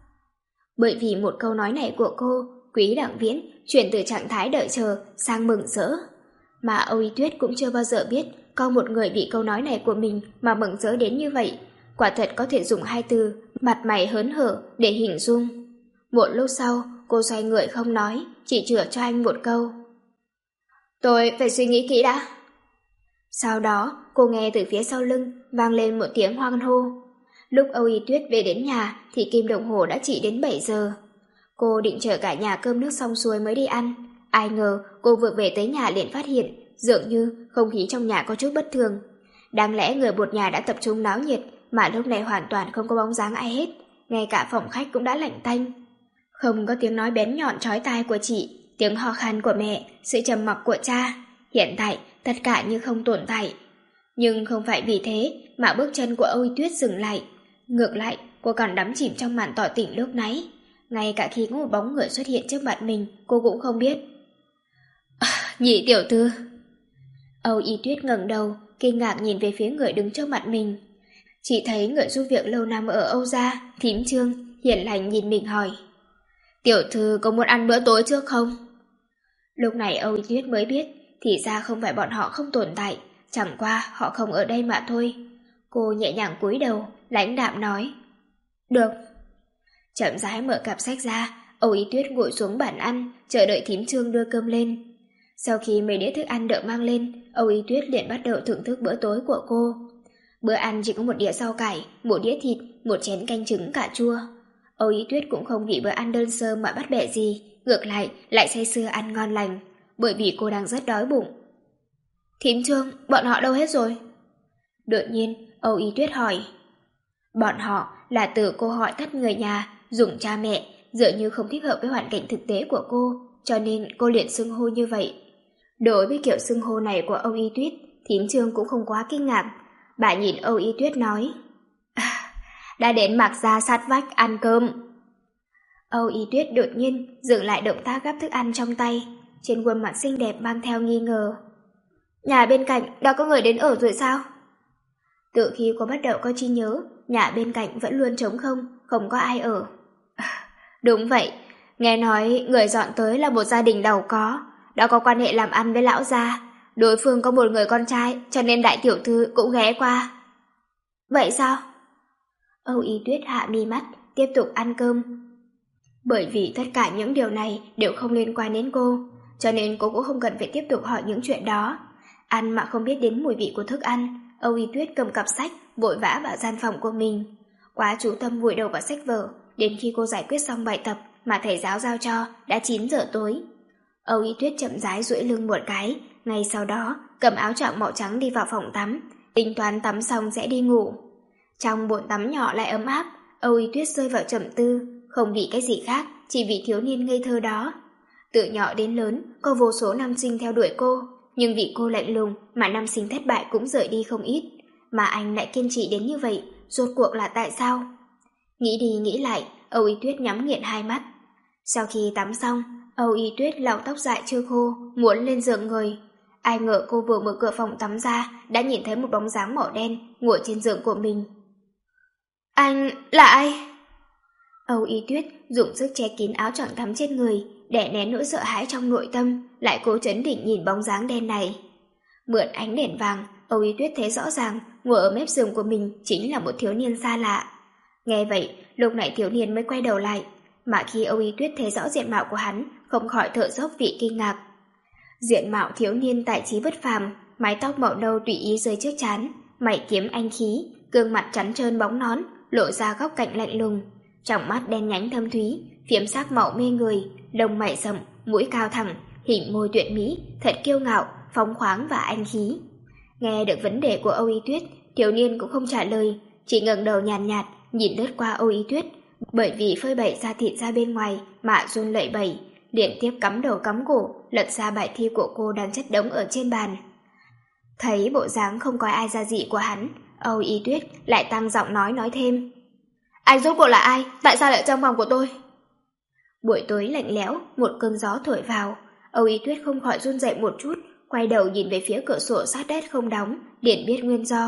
Bởi vì một câu nói này của cô, Quý Đằng Viễn chuyển từ trạng thái đợi chờ sang mừng rỡ. Mà Âu Y Tuyết cũng chưa bao giờ biết có một người bị câu nói này của mình mà mừng rỡ đến như vậy. Quả thật có thể dùng hai từ mặt mày hớn hở để hình dung. Một lúc sau, cô xoay người không nói, chỉ chừa cho anh một câu. Tôi phải suy nghĩ kỹ đã. Sau đó, cô nghe từ phía sau lưng vang lên một tiếng hoan hô. Lúc Âu Y Tuyết về đến nhà thì kim đồng hồ đã chỉ đến bảy giờ. Cô định chờ cả nhà cơm nước xong xuôi mới đi ăn. Ai ngờ cô vừa về tới nhà liền phát hiện dường như không khí trong nhà có chút bất thường. Đáng lẽ người một nhà đã tập trung náo nhiệt, mà lúc này hoàn toàn không có bóng dáng ai hết. Ngay cả phòng khách cũng đã lạnh tanh. Không có tiếng nói bén nhọn chói tai của chị, tiếng ho khan của mẹ, sự trầm mặc của cha. Hiện tại tất cả như không tồn tại. Nhưng không phải vì thế mà bước chân của Âu Y Tuyết dừng lại. Ngược lại, cô còn đắm chìm trong màn tỏ tình lúc nãy. Ngay cả khi có một bóng người xuất hiện trước mặt mình, cô cũng không biết. À, nhị tiểu thư. Âu Y Tuyết ngẩng đầu, kinh ngạc nhìn về phía người đứng trước mặt mình. Chỉ thấy người giúp việc lâu năm ở Âu gia, Thím Trương, hiền lành nhìn mình hỏi. Tiểu thư có muốn ăn bữa tối trước không? Lúc này Âu Y Tuyết mới biết, thì ra không phải bọn họ không tồn tại, chẳng qua họ không ở đây mà thôi. Cô nhẹ nhàng cúi đầu, lãnh đạm nói. Được. Chậm rãi mở cặp sách ra, Âu Y Tuyết ngồi xuống bàn ăn, chờ đợi Thím Trương đưa cơm lên. Sau khi mấy đĩa thức ăn được mang lên, Âu Y Tuyết liền bắt đầu thưởng thức bữa tối của cô. Bữa ăn chỉ có một đĩa rau cải, một đĩa thịt, một chén canh trứng cà chua. Âu Y Tuyết cũng không vì bữa ăn đơn sơ mà bắt bẻ gì, ngược lại lại say sưa ăn ngon lành, bởi vì cô đang rất đói bụng. Thím Trương, bọn họ đâu hết rồi? Đột nhiên, Âu Y Tuyết hỏi. Bọn họ là từ cô hỏi tắt người nhà, dùng cha mẹ, dường như không thích hợp với hoàn cảnh thực tế của cô, cho nên cô liền xưng hô như vậy. Đối với kiểu xưng hô này của Âu Y Tuyết, Thím Trương cũng không quá kinh ngạc. Bà nhìn Âu Y Tuyết nói. À, đã đến Mạc gia sát vách ăn cơm. Âu Y Tuyết đột nhiên dừng lại động tác gắp thức ăn trong tay, trên khuôn mặt xinh đẹp mang theo nghi ngờ. Nhà bên cạnh đã có người đến ở rồi sao? Từ khi cô bắt đầu có trí nhớ, nhà bên cạnh vẫn luôn trống không, không có ai ở. À, đúng vậy, nghe nói người dọn tới là một gia đình giàu có, đã có quan hệ làm ăn với lão gia. Đối phương có một người con trai, cho nên đại tiểu thư cũng ghé qua. Vậy sao? Âu Y Tuyết hạ mi mắt, tiếp tục ăn cơm. Bởi vì tất cả những điều này đều không liên quan đến cô, cho nên cô cũng không cần phải tiếp tục hỏi những chuyện đó. Ăn mà không biết đến mùi vị của thức ăn, Âu Y Tuyết cầm cặp sách, vội vã vào gian phòng của mình. Quá chú tâm vùi đầu vào sách vở, đến khi cô giải quyết xong bài tập mà thầy giáo giao cho, đã chín giờ tối. Âu Y Tuyết chậm rãi duỗi lưng một cái, ngay sau đó cầm áo choàng màu trắng đi vào phòng tắm, tính toán tắm xong sẽ đi ngủ. Trong bồn tắm nhỏ lại ấm áp, Âu Y Tuyết rơi vào trầm tư, không vì cái gì khác, chỉ vì thiếu niên ngây thơ đó. Từ nhỏ đến lớn, có vô số nam sinh theo đuổi cô, nhưng vì cô lạnh lùng mà nam sinh thất bại cũng rời đi không ít. Mà anh lại kiên trì đến như vậy, rốt cuộc là tại sao? Nghĩ đi nghĩ lại, Âu Y Tuyết nhắm nghiền hai mắt. Sau khi tắm xong, Âu Y Tuyết lau tóc dại chưa khô, muốn lên giường ngồi. Ai ngờ cô vừa mở cửa phòng tắm ra, đã nhìn thấy một bóng dáng màu đen ngồi trên giường của mình. Anh là ai? Âu Y Tuyết dùng sức che kín áo choàng tắm trên người, để nén nỗi sợ hãi trong nội tâm, lại cố chấn định nhìn bóng dáng đen này. Mượn ánh đèn vàng, Âu Y Tuyết thấy rõ ràng ngồi ở mép giường của mình chính là một thiếu niên xa lạ. Nghe vậy, lúc này thiếu niên mới quay đầu lại, mà khi Âu Y Tuyết thấy rõ diện mạo của hắn, không khỏi thở dốc vì kinh ngạc. Diện mạo thiếu niên tài trí bất phàm, mái tóc màu nâu tùy ý rơi trước trán, mày kiếm anh khí, gương mặt trắng trơn bóng nón, lộ ra góc cạnh lạnh lùng. Trong mắt đen nhánh thâm thúy, phiếm sắc màu mê người, lông mày rậm, mũi cao thẳng, hình môi tuyệt mỹ, thật kiêu ngạo, phóng khoáng và anh khí. Nghe được vấn đề của Âu Y Tuyết, thiếu niên cũng không trả lời, chỉ ngẩng đầu nhàn nhạt, nhạt, nhìn lướt qua Âu Y Tuyết, bởi vì phơi bày da thịt ra bên ngoài mà run lẩy bẩy, liền tiếp cắm đầu cắm cổ, lật ra bài thi của cô đang chất đống ở trên bàn. Thấy bộ dáng không có ai ra gì của hắn, Âu Y Tuyết lại tăng giọng nói nói thêm. Anh rốt cuộc là ai? Tại sao lại trong phòng của tôi? Buổi tối lạnh lẽo, một cơn gió thổi vào, Âu Y Tuyết không khỏi run rẩy một chút, quay đầu nhìn về phía cửa sổ sát đất không đóng, liền biết nguyên do.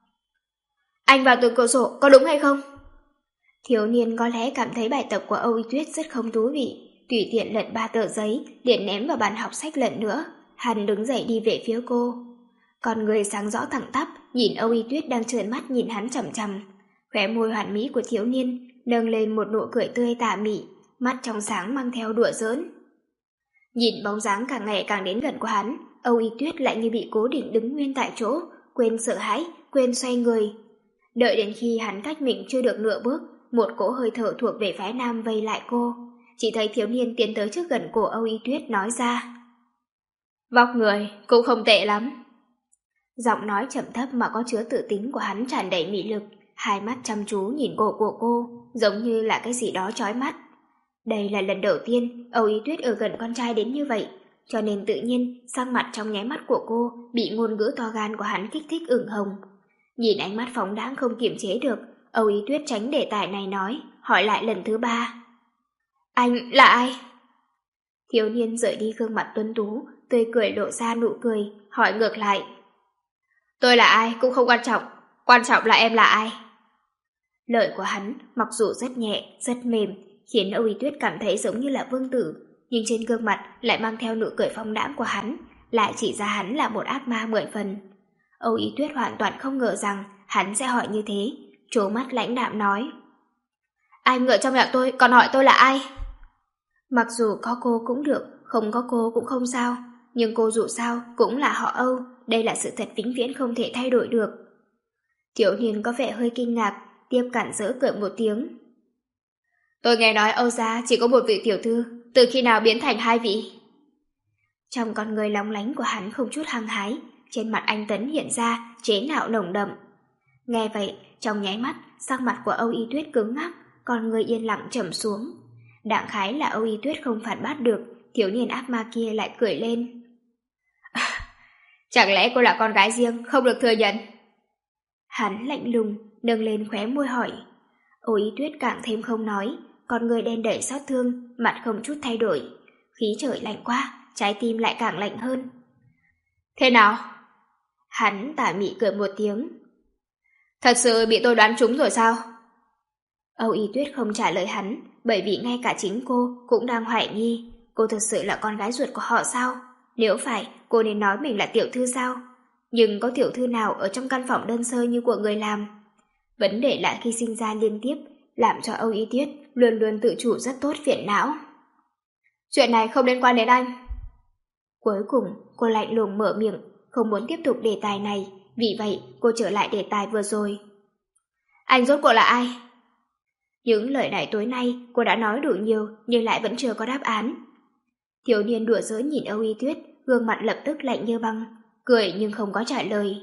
Anh vào từ cửa sổ, có đúng hay không? Thiếu niên có lẽ cảm thấy bài tập của Âu Y Tuyết rất không thú vị, tùy tiện lật ba tờ giấy, liền ném vào bàn học sách lần nữa. Hắn đứng dậy đi về phía cô. Con người sáng rõ thẳng tắp, nhìn Âu Y Tuyết đang trợn mắt nhìn hắn chằm chằm. Khóe môi hoàn mỹ của thiếu niên nâng lên một nụ cười tươi tà mị, mắt trong sáng mang theo đùa giỡn. Nhìn bóng dáng càng ngày càng đến gần của hắn, Âu Y Tuyết lại như bị cố định đứng nguyên tại chỗ, quên sợ hãi, quên xoay người. Đợi đến khi hắn cách mình chưa được nửa bước, một cỗ hơi thở thuộc về phái nam vây lại cô. Chỉ thấy thiếu niên tiến tới trước gần cổ Âu Y Tuyết nói ra. Vóc người cũng không tệ lắm. Giọng nói trầm thấp mà có chứa tự tính của hắn tràn đầy mị lực, hai mắt chăm chú nhìn cổ của cô, giống như là cái gì đó chói mắt. Đây là lần đầu tiên Âu Y Tuyết ở gần con trai đến như vậy, cho nên tự nhiên sắc mặt trong nháy mắt của cô bị ngôn ngữ to gan của hắn kích thích ửng hồng. Nhìn ánh mắt phóng đãng không kiềm chế được, Âu Y Tuyết tránh đề tài này nói, hỏi lại lần thứ ba. Anh là ai? Thiếu niên rời đi gương mặt tuấn tú, tươi cười lộ ra nụ cười, hỏi ngược lại. Tôi là ai cũng không quan trọng, quan trọng là em là ai. Lời của hắn mặc dù rất nhẹ, rất mềm, khiến Âu Y Tuyết cảm thấy giống như là vương tử, nhưng trên gương mặt lại mang theo nụ cười phong đãng của hắn, lại chỉ ra hắn là một ác ma mười phần. Âu Y Tuyết hoàn toàn không ngờ rằng hắn sẽ hỏi như thế, trố mắt lãnh đạm nói. Anh ở trong nhà tôi còn hỏi tôi là ai? Mặc dù có cô cũng được, không có cô cũng không sao, nhưng cô dù sao cũng là họ Âu, đây là sự thật vĩnh viễn không thể thay đổi được. Thiếu niên có vẻ hơi kinh ngạc, tiếp cản rỡ cười một tiếng. Tôi nghe nói Âu gia chỉ có một vị tiểu thư, từ khi nào biến thành hai vị? Trong con người lóng lánh của hắn không chút hăng hái, trên mặt anh Tấn hiện ra chế nhạo nồng đậm. Nghe vậy, trong nháy mắt, sắc mặt của Âu Y Tuyết cứng ngắc, con người yên lặng trầm xuống. Đặng khái là Âu Y Tuyết không phản bác được, thiếu niên ác ma kia lại cười lên. Chẳng lẽ cô là con gái riêng, không được thừa nhận? Hắn lạnh lùng, nâng lên khóe môi hỏi. Âu Y Tuyết càng thêm không nói, con người đen đầy xót thương, mặt không chút thay đổi. Khí trời lạnh quá, trái tim lại càng lạnh hơn. Thế nào? Hắn tà mị cười một tiếng. Thật sự bị tôi đoán trúng rồi sao? Âu Y Tuyết không trả lời hắn, bởi vì ngay cả chính cô cũng đang hoài nghi. Cô thật sự là con gái ruột của họ sao? Nếu phải, cô nên nói mình là tiểu thư sao? Nhưng có tiểu thư nào ở trong căn phòng đơn sơ như của người làm? Vấn đề là khi sinh ra liên tiếp, làm cho Âu Y Tuyết luôn luôn tự chủ rất tốt phiền não. Chuyện này không liên quan đến anh. Cuối cùng, cô lạnh lùng mở miệng, không muốn tiếp tục đề tài này, vì vậy cô trở lại đề tài vừa rồi. Anh rốt cuộc là ai? Những lời này tối nay cô đã nói đủ nhiều nhưng lại vẫn chưa có đáp án. Thiếu niên đùa giỡn nhìn Âu Y Tuyết, gương mặt lập tức lạnh như băng, cười nhưng không có trả lời.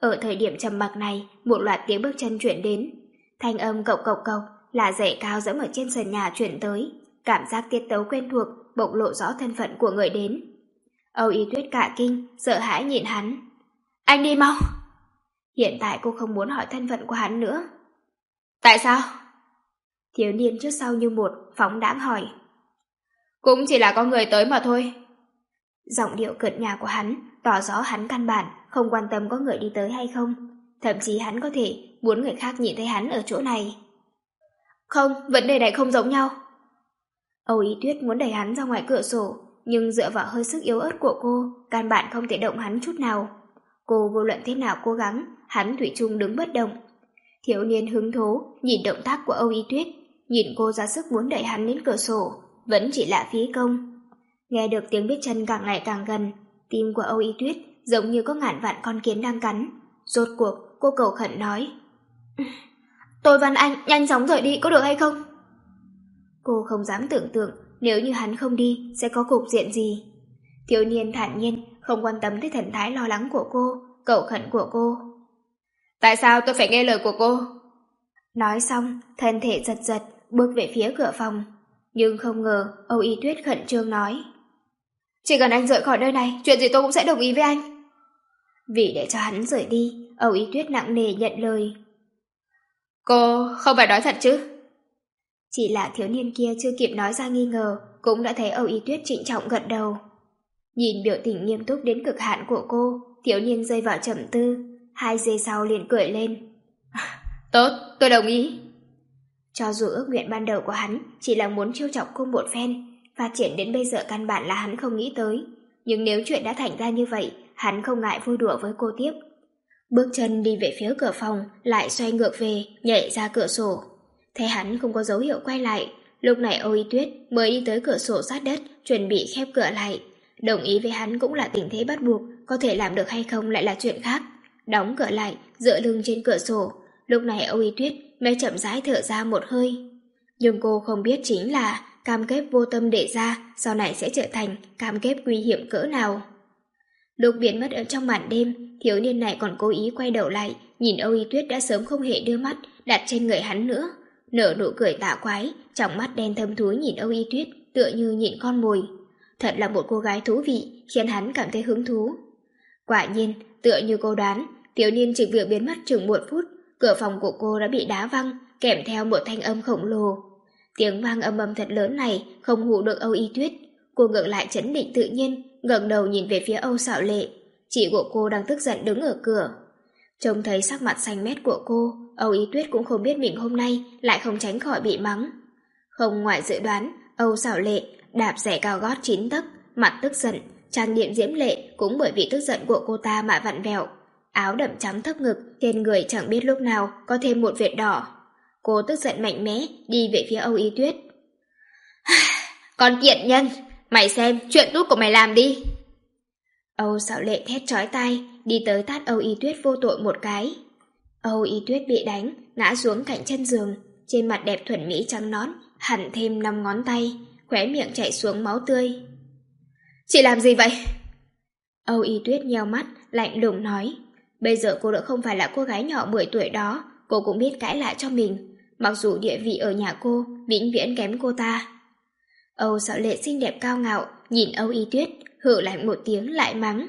Ở thời điểm trầm mặc này, một loạt tiếng bước chân chuyển đến. Thanh âm cộc cộc cộc là giày cao dẫm ở trên sàn nhà chuyển tới. Cảm giác tiết tấu quen thuộc bộc lộ rõ thân phận của người đến. Âu Y Tuyết cả kinh, sợ hãi nhìn hắn. Anh đi mau! Hiện tại cô không muốn hỏi thân phận của hắn nữa. Tại sao? Thiếu niên trước sau như một, phóng đãng hỏi. Cũng chỉ là có người tới mà thôi. Giọng điệu cợt nhả của hắn tỏ rõ hắn căn bản không quan tâm có người đi tới hay không. Thậm chí hắn có thể muốn người khác nhìn thấy hắn ở chỗ này. Không, vấn đề này không giống nhau. Âu Y Tuyết muốn đẩy hắn ra ngoài cửa sổ, nhưng dựa vào hơi sức yếu ớt của cô, căn bản không thể động hắn chút nào. Cô vô luận thế nào cố gắng, hắn thủy chung đứng bất động. Thiếu niên hứng thú nhìn động tác của Âu Y Tuyết, nhìn cô ra sức muốn đẩy hắn đến cửa sổ, vẫn chỉ là phí công. Nghe được tiếng bước chân càng ngày càng gần, tim của Âu Y Tuyết giống như có ngàn vạn con kiến đang cắn. Rốt cuộc, cô cầu khẩn nói. Tôi van anh, nhanh chóng rời đi, có được hay không? Cô không dám tưởng tượng nếu như hắn không đi sẽ có cục diện gì. Thiếu niên thản nhiên, không quan tâm tới thần thái lo lắng của cô, cầu khẩn của cô. Tại sao tôi phải nghe lời của cô? Nói xong, thân thể giật giật, bước về phía cửa phòng. Nhưng không ngờ, Âu Y Tuyết khẩn trương nói. Chỉ cần anh rời khỏi nơi này, chuyện gì tôi cũng sẽ đồng ý với anh. Vì để cho hắn rời đi, Âu Y Tuyết nặng nề nhận lời. Cô không phải nói thật chứ? Chỉ là thiếu niên kia chưa kịp nói ra nghi ngờ, cũng đã thấy Âu Y Tuyết trịnh trọng gật đầu. Nhìn biểu tình nghiêm túc đến cực hạn của cô, thiếu niên rơi vào trầm tư, hai giây sau liền cười lên. Tốt, tôi đồng ý. Cho dù ước nguyện ban đầu của hắn chỉ là muốn trêu chọc cô một phen, phát triển đến bây giờ căn bản là hắn không nghĩ tới. Nhưng nếu chuyện đã thành ra như vậy, hắn không ngại vui đùa với cô tiếp. Bước chân đi về phía cửa phòng, lại xoay ngược về, nhảy ra cửa sổ. Thấy hắn không có dấu hiệu quay lại, lúc này Âu Y Tuyết mới đi tới cửa sổ sát đất, chuẩn bị khép cửa lại. Đồng ý với hắn cũng là tình thế bắt buộc, có thể làm được hay không lại là chuyện khác. Đóng cửa lại, dựa lưng trên cửa sổ. Lúc này Âu Y Tuyết mới chậm rãi thở ra một hơi. Nhưng cô không biết chính là cam kết vô tâm để ra sau này sẽ trở thành cam kết nguy hiểm cỡ nào. Lúc biến mất ở trong màn đêm, thiếu niên này còn cố ý quay đầu lại, nhìn Âu Y Tuyết đã sớm không hề đưa mắt đặt trên người hắn nữa. Nở nụ cười tà quái, trong mắt đen thâm thúi nhìn Âu Y Tuyết tựa như nhìn con mồi. Thật là một cô gái thú vị, khiến hắn cảm thấy hứng thú. Quả nhiên, tựa như cô đoán, thiếu niên chỉ việc biến mất chừng một phút, cửa phòng của cô đã bị đá văng, kèm theo một thanh âm khổng lồ. Tiếng vang âm ầm thật lớn này không hù được Âu Y Tuyết. Cô ngược lại trấn định tự nhiên, ngẩng đầu nhìn về phía Âu Sảo Lệ. Chị của cô đang tức giận đứng ở cửa. Trông thấy sắc mặt xanh mét của cô, Âu Y Tuyết cũng không biết mình hôm nay lại không tránh khỏi bị mắng. Không ngoài dự đoán, Âu Sảo Lệ đạp giày cao gót chín tấc, mặt tức giận, trang điểm diễm lệ cũng bởi vì tức giận của cô ta mà vặn vẹo. Áo đậm trắng thấp ngực, trên người chẳng biết lúc nào có thêm một vệt đỏ. Cô tức giận mạnh mẽ đi về phía Âu Y Tuyết. Con tiện nhân, mày xem chuyện tốt của mày làm đi. Âu Sảo Lệ thét chói tai, đi tới tát Âu Y Tuyết vô tội một cái. Âu Y Tuyết bị đánh, ngã xuống cạnh chân giường, trên mặt đẹp thuần mỹ trắng nõn, hẳn thêm năm ngón tay, khóe miệng chảy xuống máu tươi. Chị làm gì vậy? Âu Y Tuyết nheo mắt, lạnh lùng nói. Bây giờ cô đã không phải là cô gái nhỏ mười tuổi đó, cô cũng biết cãi lại cho mình, mặc dù địa vị ở nhà cô vĩnh viễn kém cô ta. Âu Sảo Lệ xinh đẹp cao ngạo, nhìn Âu Y Tuyết, hử lạnh một tiếng lại mắng.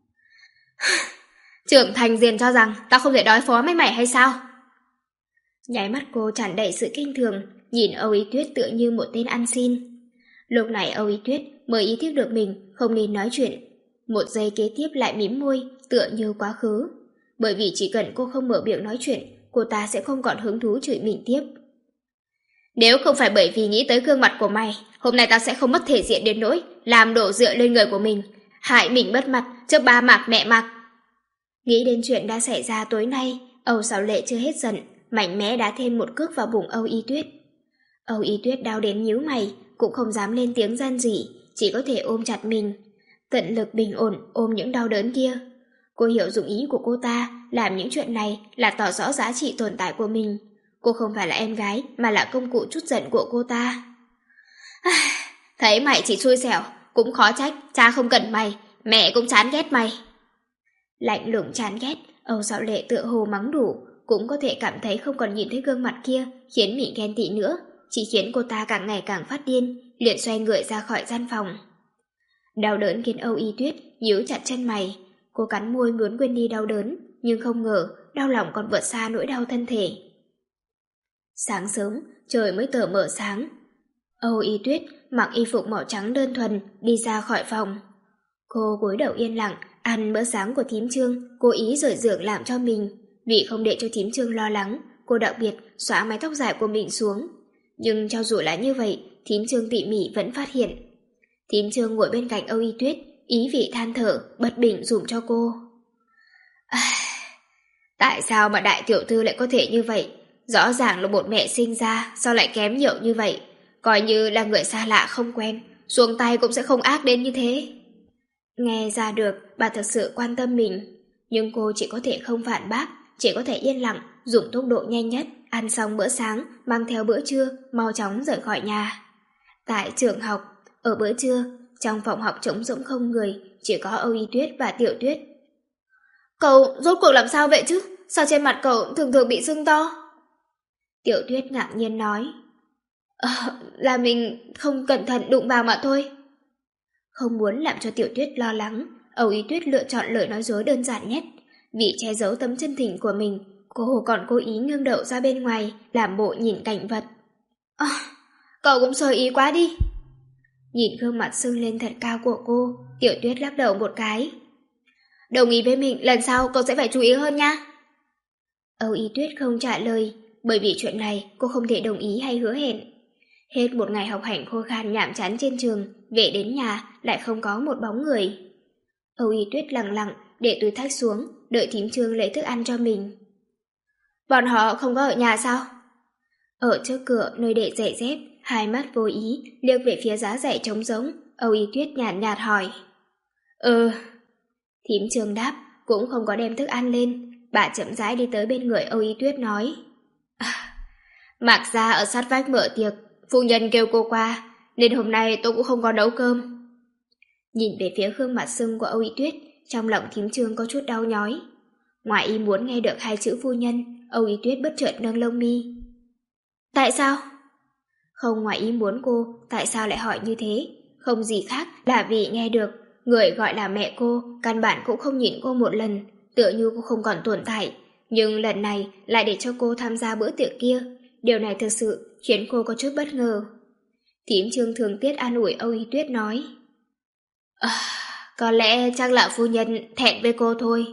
Trưởng thành liền cho rằng ta không thể đối phó với mày hay sao? Nháy mắt cô tràn đầy sự kinh thường, nhìn Âu Y Tuyết tựa như một tên ăn xin. Lúc này Âu Y Tuyết mới ý thức được mình không nên nói chuyện. Một giây kế tiếp lại mím môi, tựa như quá khứ. Bởi vì chỉ cần cô không mở miệng nói chuyện, cô ta sẽ không còn hứng thú chửi mình tiếp. Nếu không phải bởi vì nghĩ tới gương mặt của mày, hôm nay tao sẽ không mất thể diện đến nỗi làm đổ dựa lên người của mình, hại mình mất mặt trước ba mặt mẹ mặt. Nghĩ đến chuyện đã xảy ra tối nay, Âu Sảo Lệ chưa hết giận, mạnh mẽ đá thêm một cước vào bụng Âu Y Tuyết. Âu Y Tuyết đau đến nhíu mày, cũng không dám lên tiếng răn rỉ, chỉ có thể ôm chặt mình, tận lực bình ổn ôm những đau đớn kia. Cô hiểu dụng ý của cô ta, làm những chuyện này là tỏ rõ giá trị tồn tại của mình. Cô không phải là em gái, mà là công cụ trút giận của cô ta. Thấy mày chỉ xui xẻo, cũng khó trách, cha không cần mày, mẹ cũng chán ghét mày. Lạnh lùng chán ghét, Âu Dạo Lệ tựa hồ mắng đủ, cũng có thể cảm thấy không còn nhìn thấy gương mặt kia khiến mình ghen tị nữa, chỉ khiến cô ta càng ngày càng phát điên, liền xoay người ra khỏi gian phòng. Đau đớn khiến Âu Y Tuyết nhíu chặt chân mày, cô cắn môi muốn quên đi đau đớn, nhưng không ngờ đau lòng còn vượt xa nỗi đau thân thể. Sáng sớm, trời mới tờ mờ sáng. Âu Y Tuyết mặc y phục màu trắng đơn thuần đi ra khỏi phòng. Cô cúi đầu yên lặng ăn bữa sáng của thím Trương, cố ý rời giường làm cho mình. Vì không để cho thím Trương lo lắng, cô đặc biệt xóa mái tóc dài của mình xuống. Nhưng cho dù là như vậy, thím Trương tỉ mỉ vẫn phát hiện. Thím Trương ngồi bên cạnh Âu Y Tuyết, ý vị than thở, bật bình dùm cho cô. À, tại sao mà đại tiểu thư lại có thể như vậy? Rõ ràng là một mẹ sinh ra, sao lại kém nhiều như vậy? Coi như là người xa lạ không quen, xuống tay cũng sẽ không ác đến như thế. Nghe ra được bà thật sự quan tâm mình, nhưng cô chỉ có thể không phản bác, chỉ có thể yên lặng, dùng tốc độ nhanh nhất, ăn xong bữa sáng, mang theo bữa trưa, mau chóng rời khỏi nhà. Tại trường học, ở bữa trưa, trong phòng học trống rỗng không người, chỉ có Âu Y Tuyết và Tiểu Tuyết. Cậu rốt cuộc làm sao vậy chứ? Sao trên mặt cậu thường thường bị sưng to? Tiểu Tuyết ngạc nhiên nói. Ờ, là mình không cẩn thận đụng vào mà thôi. Không muốn làm cho Tiểu Tuyết lo lắng, Âu Y Tuyết lựa chọn lời nói dối đơn giản nhất. Vì che giấu tấm chân tình của mình, cô còn cố ý ngưng đậu ra bên ngoài, làm bộ nhìn cảnh vật. À, cậu cũng sơ ý quá đi. Nhìn gương mặt sưng lên thật cao của cô, Tiểu Tuyết lắc đầu một cái. Đồng ý với mình, lần sau cậu sẽ phải chú ý hơn nha. Âu Y Tuyết không trả lời, bởi vì chuyện này cô không thể đồng ý hay hứa hẹn. Hết một ngày học hành khô khan nhảm chán trên trường, về đến nhà lại không có một bóng người. Âu Y Tuyết lặng lặng để túi thách xuống, đợi thím Trương lấy thức ăn cho mình. Bọn họ không có ở nhà sao? Ở trước cửa nơi để giày dép, hai mắt vô ý liếc về phía giá giày trống rỗng, Âu Y Tuyết nhàn nhạt, nhạt hỏi. Ừ. Thím Trương đáp, cũng không có đem thức ăn lên. Bà chậm rãi đi tới bên người Âu Y Tuyết nói. À, Mạc gia ở sát vách mở tiệc, phu nhân kêu cô qua, nên hôm nay tôi cũng không có nấu cơm. Nhìn về phía gương mặt sưng của Âu Y Tuyết, trong lòng thím Trương có chút đau nhói. Ngoài ý muốn nghe được hai chữ phu nhân, Âu Y Tuyết bất chợt nâng lông mi. Tại sao? Không ngoài ý muốn cô, tại sao lại hỏi như thế? Không gì khác là vì nghe được người gọi là mẹ cô, căn bản cũng không nhìn cô một lần, tựa như cô không còn tồn tại. Nhưng lần này lại để cho cô tham gia bữa tiệc kia. Điều này thực sự khiến cô có chút bất ngờ. Thím Trương thường tiết an ủi Âu Y Tuyết nói. À, có lẽ chắc là phu nhân thẹn với cô thôi.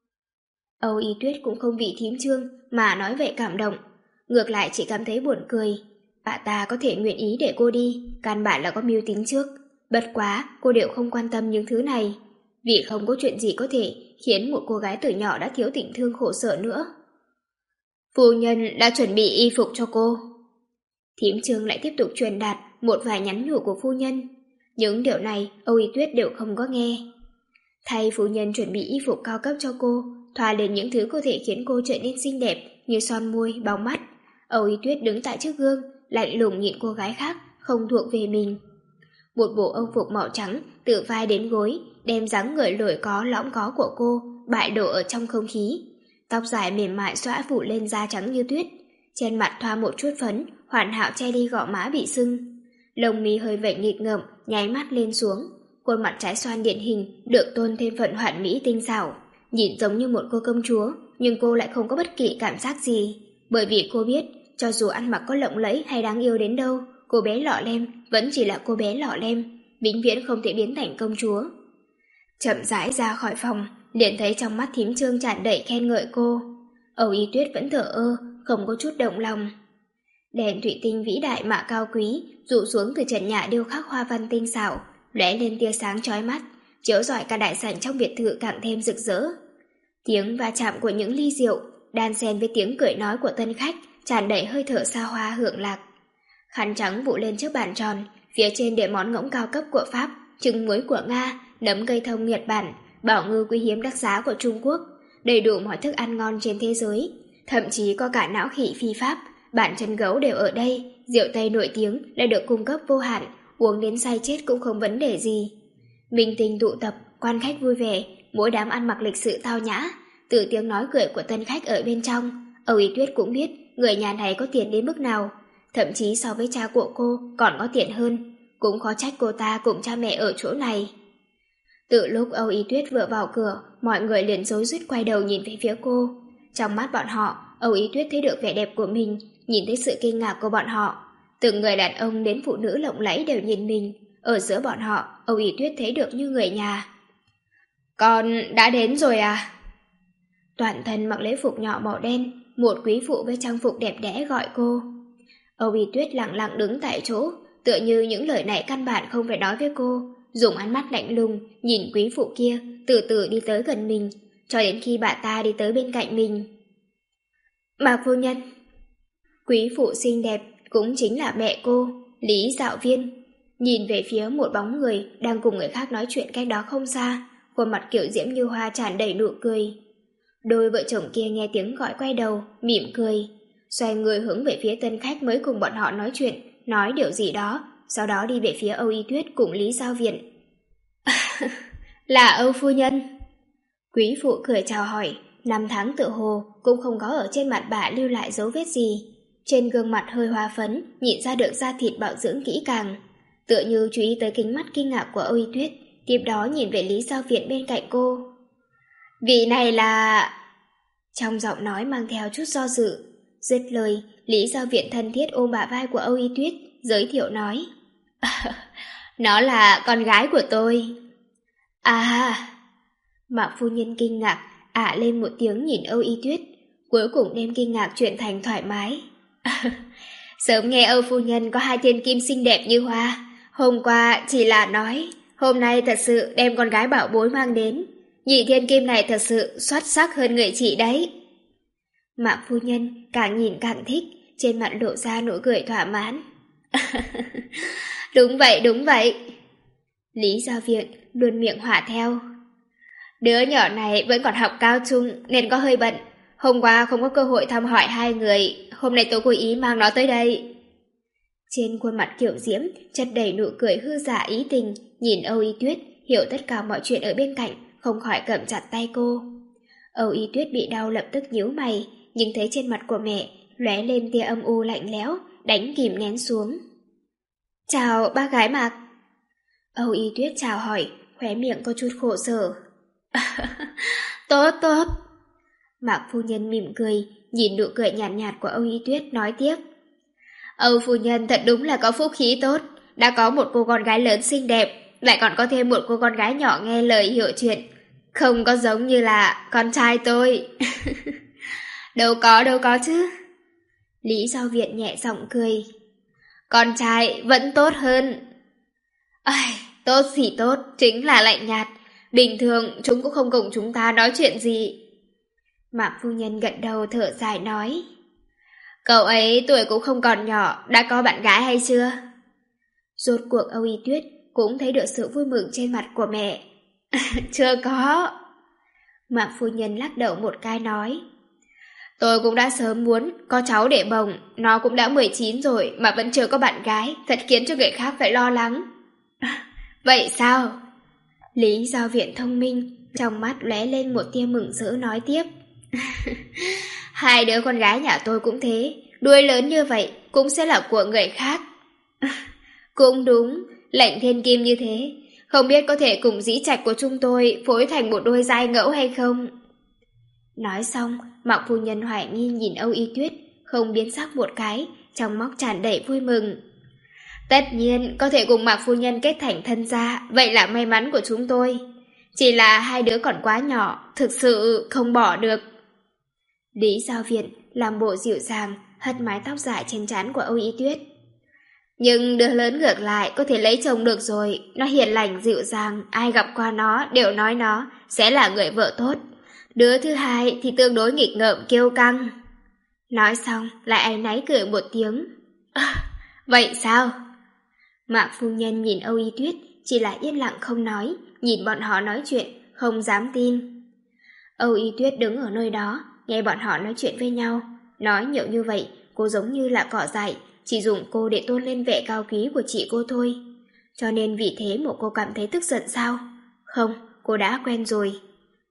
Âu Y Tuyết cũng không vì thím Trương mà nói vậy cảm động, ngược lại chỉ cảm thấy buồn cười. Bà ta có thể nguyện ý để cô đi, căn bản là có mưu tính trước. Bất quá cô đều không quan tâm những thứ này, vì không có chuyện gì có thể khiến một cô gái từ nhỏ đã thiếu tình thương khổ sở nữa. Phu nhân đã chuẩn bị y phục cho cô. Thím Trương lại tiếp tục truyền đạt một vài nhắn nhủ của phu nhân. Những điều này Âu Y Tuyết đều không có nghe. Thay phu nhân chuẩn bị y phục cao cấp cho cô, thoa lên những thứ có thể khiến cô trở nên xinh đẹp như son môi, bóng mắt. Âu Y Tuyết đứng tại trước gương, lạnh lùng nhìn cô gái khác không thuộc về mình. Một bộ âu phục màu trắng từ vai đến gối, đem dáng người lồi có lõm có của cô bại lộ ở trong không khí. Tóc dài mềm mại xõa phủ lên da trắng như tuyết, trên mặt thoa một chút phấn, hoàn hảo che đi gò má bị sưng. Lông mi hơi vểnh nghịch ngợm, nháy mắt lên xuống. Khuôn mặt trái xoan điển hình được tôn thêm phần hoàn mỹ tinh xảo, nhìn giống như một cô công chúa, nhưng cô lại không có bất kỳ cảm giác gì, bởi vì cô biết, cho dù ăn mặc có lộng lẫy hay đáng yêu đến đâu, cô bé lọ lem vẫn chỉ là cô bé lọ lem, vĩnh viễn không thể biến thành công chúa. Chậm rãi ra khỏi phòng, liền thấy trong mắt thím Trương tràn đầy khen ngợi cô. Âu Y Tuyết vẫn thở ơ, không có chút động lòng. Đèn thủy tinh vĩ đại mà cao quý rụ xuống từ trần nhà điêu khắc hoa văn tinh xảo, lóe lên tia sáng chói mắt, chiếu rọi cả đại sảnh trong biệt thự càng thêm rực rỡ. Tiếng va chạm của những ly rượu đan xen với tiếng cười nói của tân khách tràn đầy hơi thở xa hoa hưởng lạc. Khăn trắng vụ lên trước bàn tròn, phía trên để món ngỗng cao cấp của Pháp, trứng muối của Nga, nấm cây thông Nhật Bản, bảo ngư quý hiếm đắt giá của Trung Quốc, đầy đủ mọi thức ăn ngon trên thế giới, thậm chí có cả não khỉ phi Pháp, bản chân gấu đều ở đây. Rượu Tây nổi tiếng đã được cung cấp vô hạn, uống đến say chết cũng không vấn đề gì. Minh tinh tụ tập, quan khách vui vẻ, mỗi đám ăn mặc lịch sự tao nhã, từ tiếng nói cười của tân khách ở bên trong, Âu Y Tuyết cũng biết người nhà này có tiền đến mức nào, thậm chí so với cha của cô còn có tiền hơn, cũng khó trách cô ta cùng cha mẹ ở chỗ này. Từ lúc Âu Y Tuyết vừa vào cửa, mọi người liền rối rít quay đầu nhìn về phía cô. Trong mắt bọn họ, Âu Y Tuyết thấy được vẻ đẹp của mình, nhìn thấy sự kinh ngạc của bọn họ. Từng người đàn ông đến phụ nữ lộng lẫy đều nhìn mình, ở giữa bọn họ, Âu Y Tuyết thấy được như người nhà. Con đã đến rồi à? Toàn thân mặc lễ phục nhỏ màu đen, một quý phụ với trang phục đẹp đẽ gọi cô. Âu Y Tuyết lặng lặng đứng tại chỗ, tựa như những lời này căn bản không phải nói với cô, dùng ánh mắt lạnh lùng nhìn quý phụ kia từ từ đi tới gần mình, cho đến khi bà ta đi tới bên cạnh mình. Mạc phu nhân. Quý phụ xinh đẹp cũng chính là mẹ cô, Lý Dạo Viên, nhìn về phía một bóng người đang cùng người khác nói chuyện cách đó không xa, khuôn mặt kiểu diễm như hoa tràn đầy nụ cười. Đôi vợ chồng kia nghe tiếng gọi quay đầu, mỉm cười, xoay người hướng về phía tân khách mới cùng bọn họ nói chuyện, nói điều gì đó, sau đó đi về phía Âu Y Tuyết cùng Lý Giao Viện. Là Âu phu nhân. Quý phụ cười chào hỏi, năm tháng tự hồ cũng không có ở trên mặt bà lưu lại dấu vết gì. Trên gương mặt hơi hoa phấn, nhìn ra được da thịt bảo dưỡng kỹ càng. Tựa như chú ý tới kính mắt kinh ngạc của Âu Y Tuyết, tiếp đó nhìn về Lý Giao Viện bên cạnh cô. Vị này là... Trong giọng nói mang theo chút do dự. Dứt lời, Lý Giao Viện thân thiết ôm bả vai của Âu Y Tuyết, giới thiệu nói. Nó là con gái của tôi. À... Mạc phu nhân kinh ngạc, ả lên một tiếng nhìn Âu Y Tuyết, cuối cùng đem kinh ngạc chuyển thành thoải mái. Sớm nghe Âu phu nhân có hai thiên kim xinh đẹp như hoa, hôm qua chỉ là nói, hôm nay thật sự đem con gái bảo bối mang đến. Nhị thiên kim này thật sự xuất sắc hơn người chị đấy. Mạc phu nhân càng nhìn càng thích, trên mặt lộ ra nụ cười thỏa mãn. Đúng vậy, đúng vậy. Lý Giao Viện luôn miệng hỏa theo. Đứa nhỏ này vẫn còn học cao trung nên có hơi bận. Hôm qua không có cơ hội thăm hỏi hai người, hôm nay tôi cố ý mang nó tới đây. Trên khuôn mặt kiểu diễm chất đầy nụ cười hư giả ý tình, nhìn Âu Y Tuyết hiểu tất cả mọi chuyện ở bên cạnh, không khỏi cầm chặt tay cô. Âu Y Tuyết bị đau lập tức nhíu mày, nhưng thấy trên mặt của mẹ lóe lên tia âm u lạnh lẽo, đánh kìm nén xuống. Chào bác gái Mạc. Âu Y Tuyết chào hỏi, khóe miệng có chút khổ sở. Tốt tốt. Mạc phu nhân mỉm cười, nhìn nụ cười nhàn nhạt, nhạt của Âu Y Tuyết nói tiếp. Âu phu nhân thật đúng là có phúc khí tốt, đã có một cô con gái lớn xinh đẹp, lại còn có thêm một cô con gái nhỏ nghe lời hiểu chuyện, không có giống như là con trai tôi. Đâu có, đâu có chứ. Lý Giao Viện nhẹ giọng cười. Con trai vẫn tốt hơn. Ai, tốt thì tốt, chính là lạnh nhạt. Bình thường chúng cũng không cùng chúng ta nói chuyện gì. Mạc phu nhân gật đầu thở dài nói. Cậu ấy tuổi cũng không còn nhỏ, đã có bạn gái hay chưa? Rốt cuộc Âu Y Tuyết cũng thấy được sự vui mừng trên mặt của mẹ. Chưa có. Mạc phu nhân lắc đầu một cái nói. Tôi cũng đã sớm muốn có cháu để bồng, nó cũng đã mười chín rồi mà vẫn chưa có bạn gái, thật khiến cho người khác phải lo lắng. Vậy sao? Lý Giao Viện thông minh, trong mắt lóe lên một tia mừng rỡ nói tiếp. Hai đứa con gái nhà tôi cũng thế, đuôi lớn như vậy cũng sẽ là của người khác. Cũng đúng, lệnh thiên kim như thế, không biết có thể cùng dĩ trạch của chúng tôi phối thành một đôi giai ngẫu hay không? Nói xong, Mạc phu nhân hoài nghi nhìn Âu Y Tuyết, không biến sắc một cái, trong móc tràn đầy vui mừng. Tất nhiên, có thể cùng Mạc phu nhân kết thành thân gia, vậy là may mắn của chúng tôi. Chỉ là hai đứa còn quá nhỏ, thực sự không bỏ được. Lý Giao Viện làm bộ dịu dàng, hất mái tóc dài trên trán của Âu Y Tuyết. Nhưng đứa lớn ngược lại có thể lấy chồng được rồi, nó hiền lành dịu dàng, ai gặp qua nó đều nói nó sẽ là người vợ tốt. Đứa thứ hai thì tương đối nghịch ngợm kiêu căng. Nói xong lại áy náy cười một tiếng. À, vậy sao? Mạc phu nhân nhìn Âu Y Tuyết chỉ là yên lặng không nói, nhìn bọn họ nói chuyện, không dám tin. Âu Y Tuyết đứng ở nơi đó, nghe bọn họ nói chuyện với nhau. Nói nhiều như vậy, cô giống như là cỏ dại, chỉ dùng cô để tôn lên vẻ cao quý của chị cô thôi. Cho nên vì thế một cô cảm thấy tức giận sao? Không, cô đã quen rồi.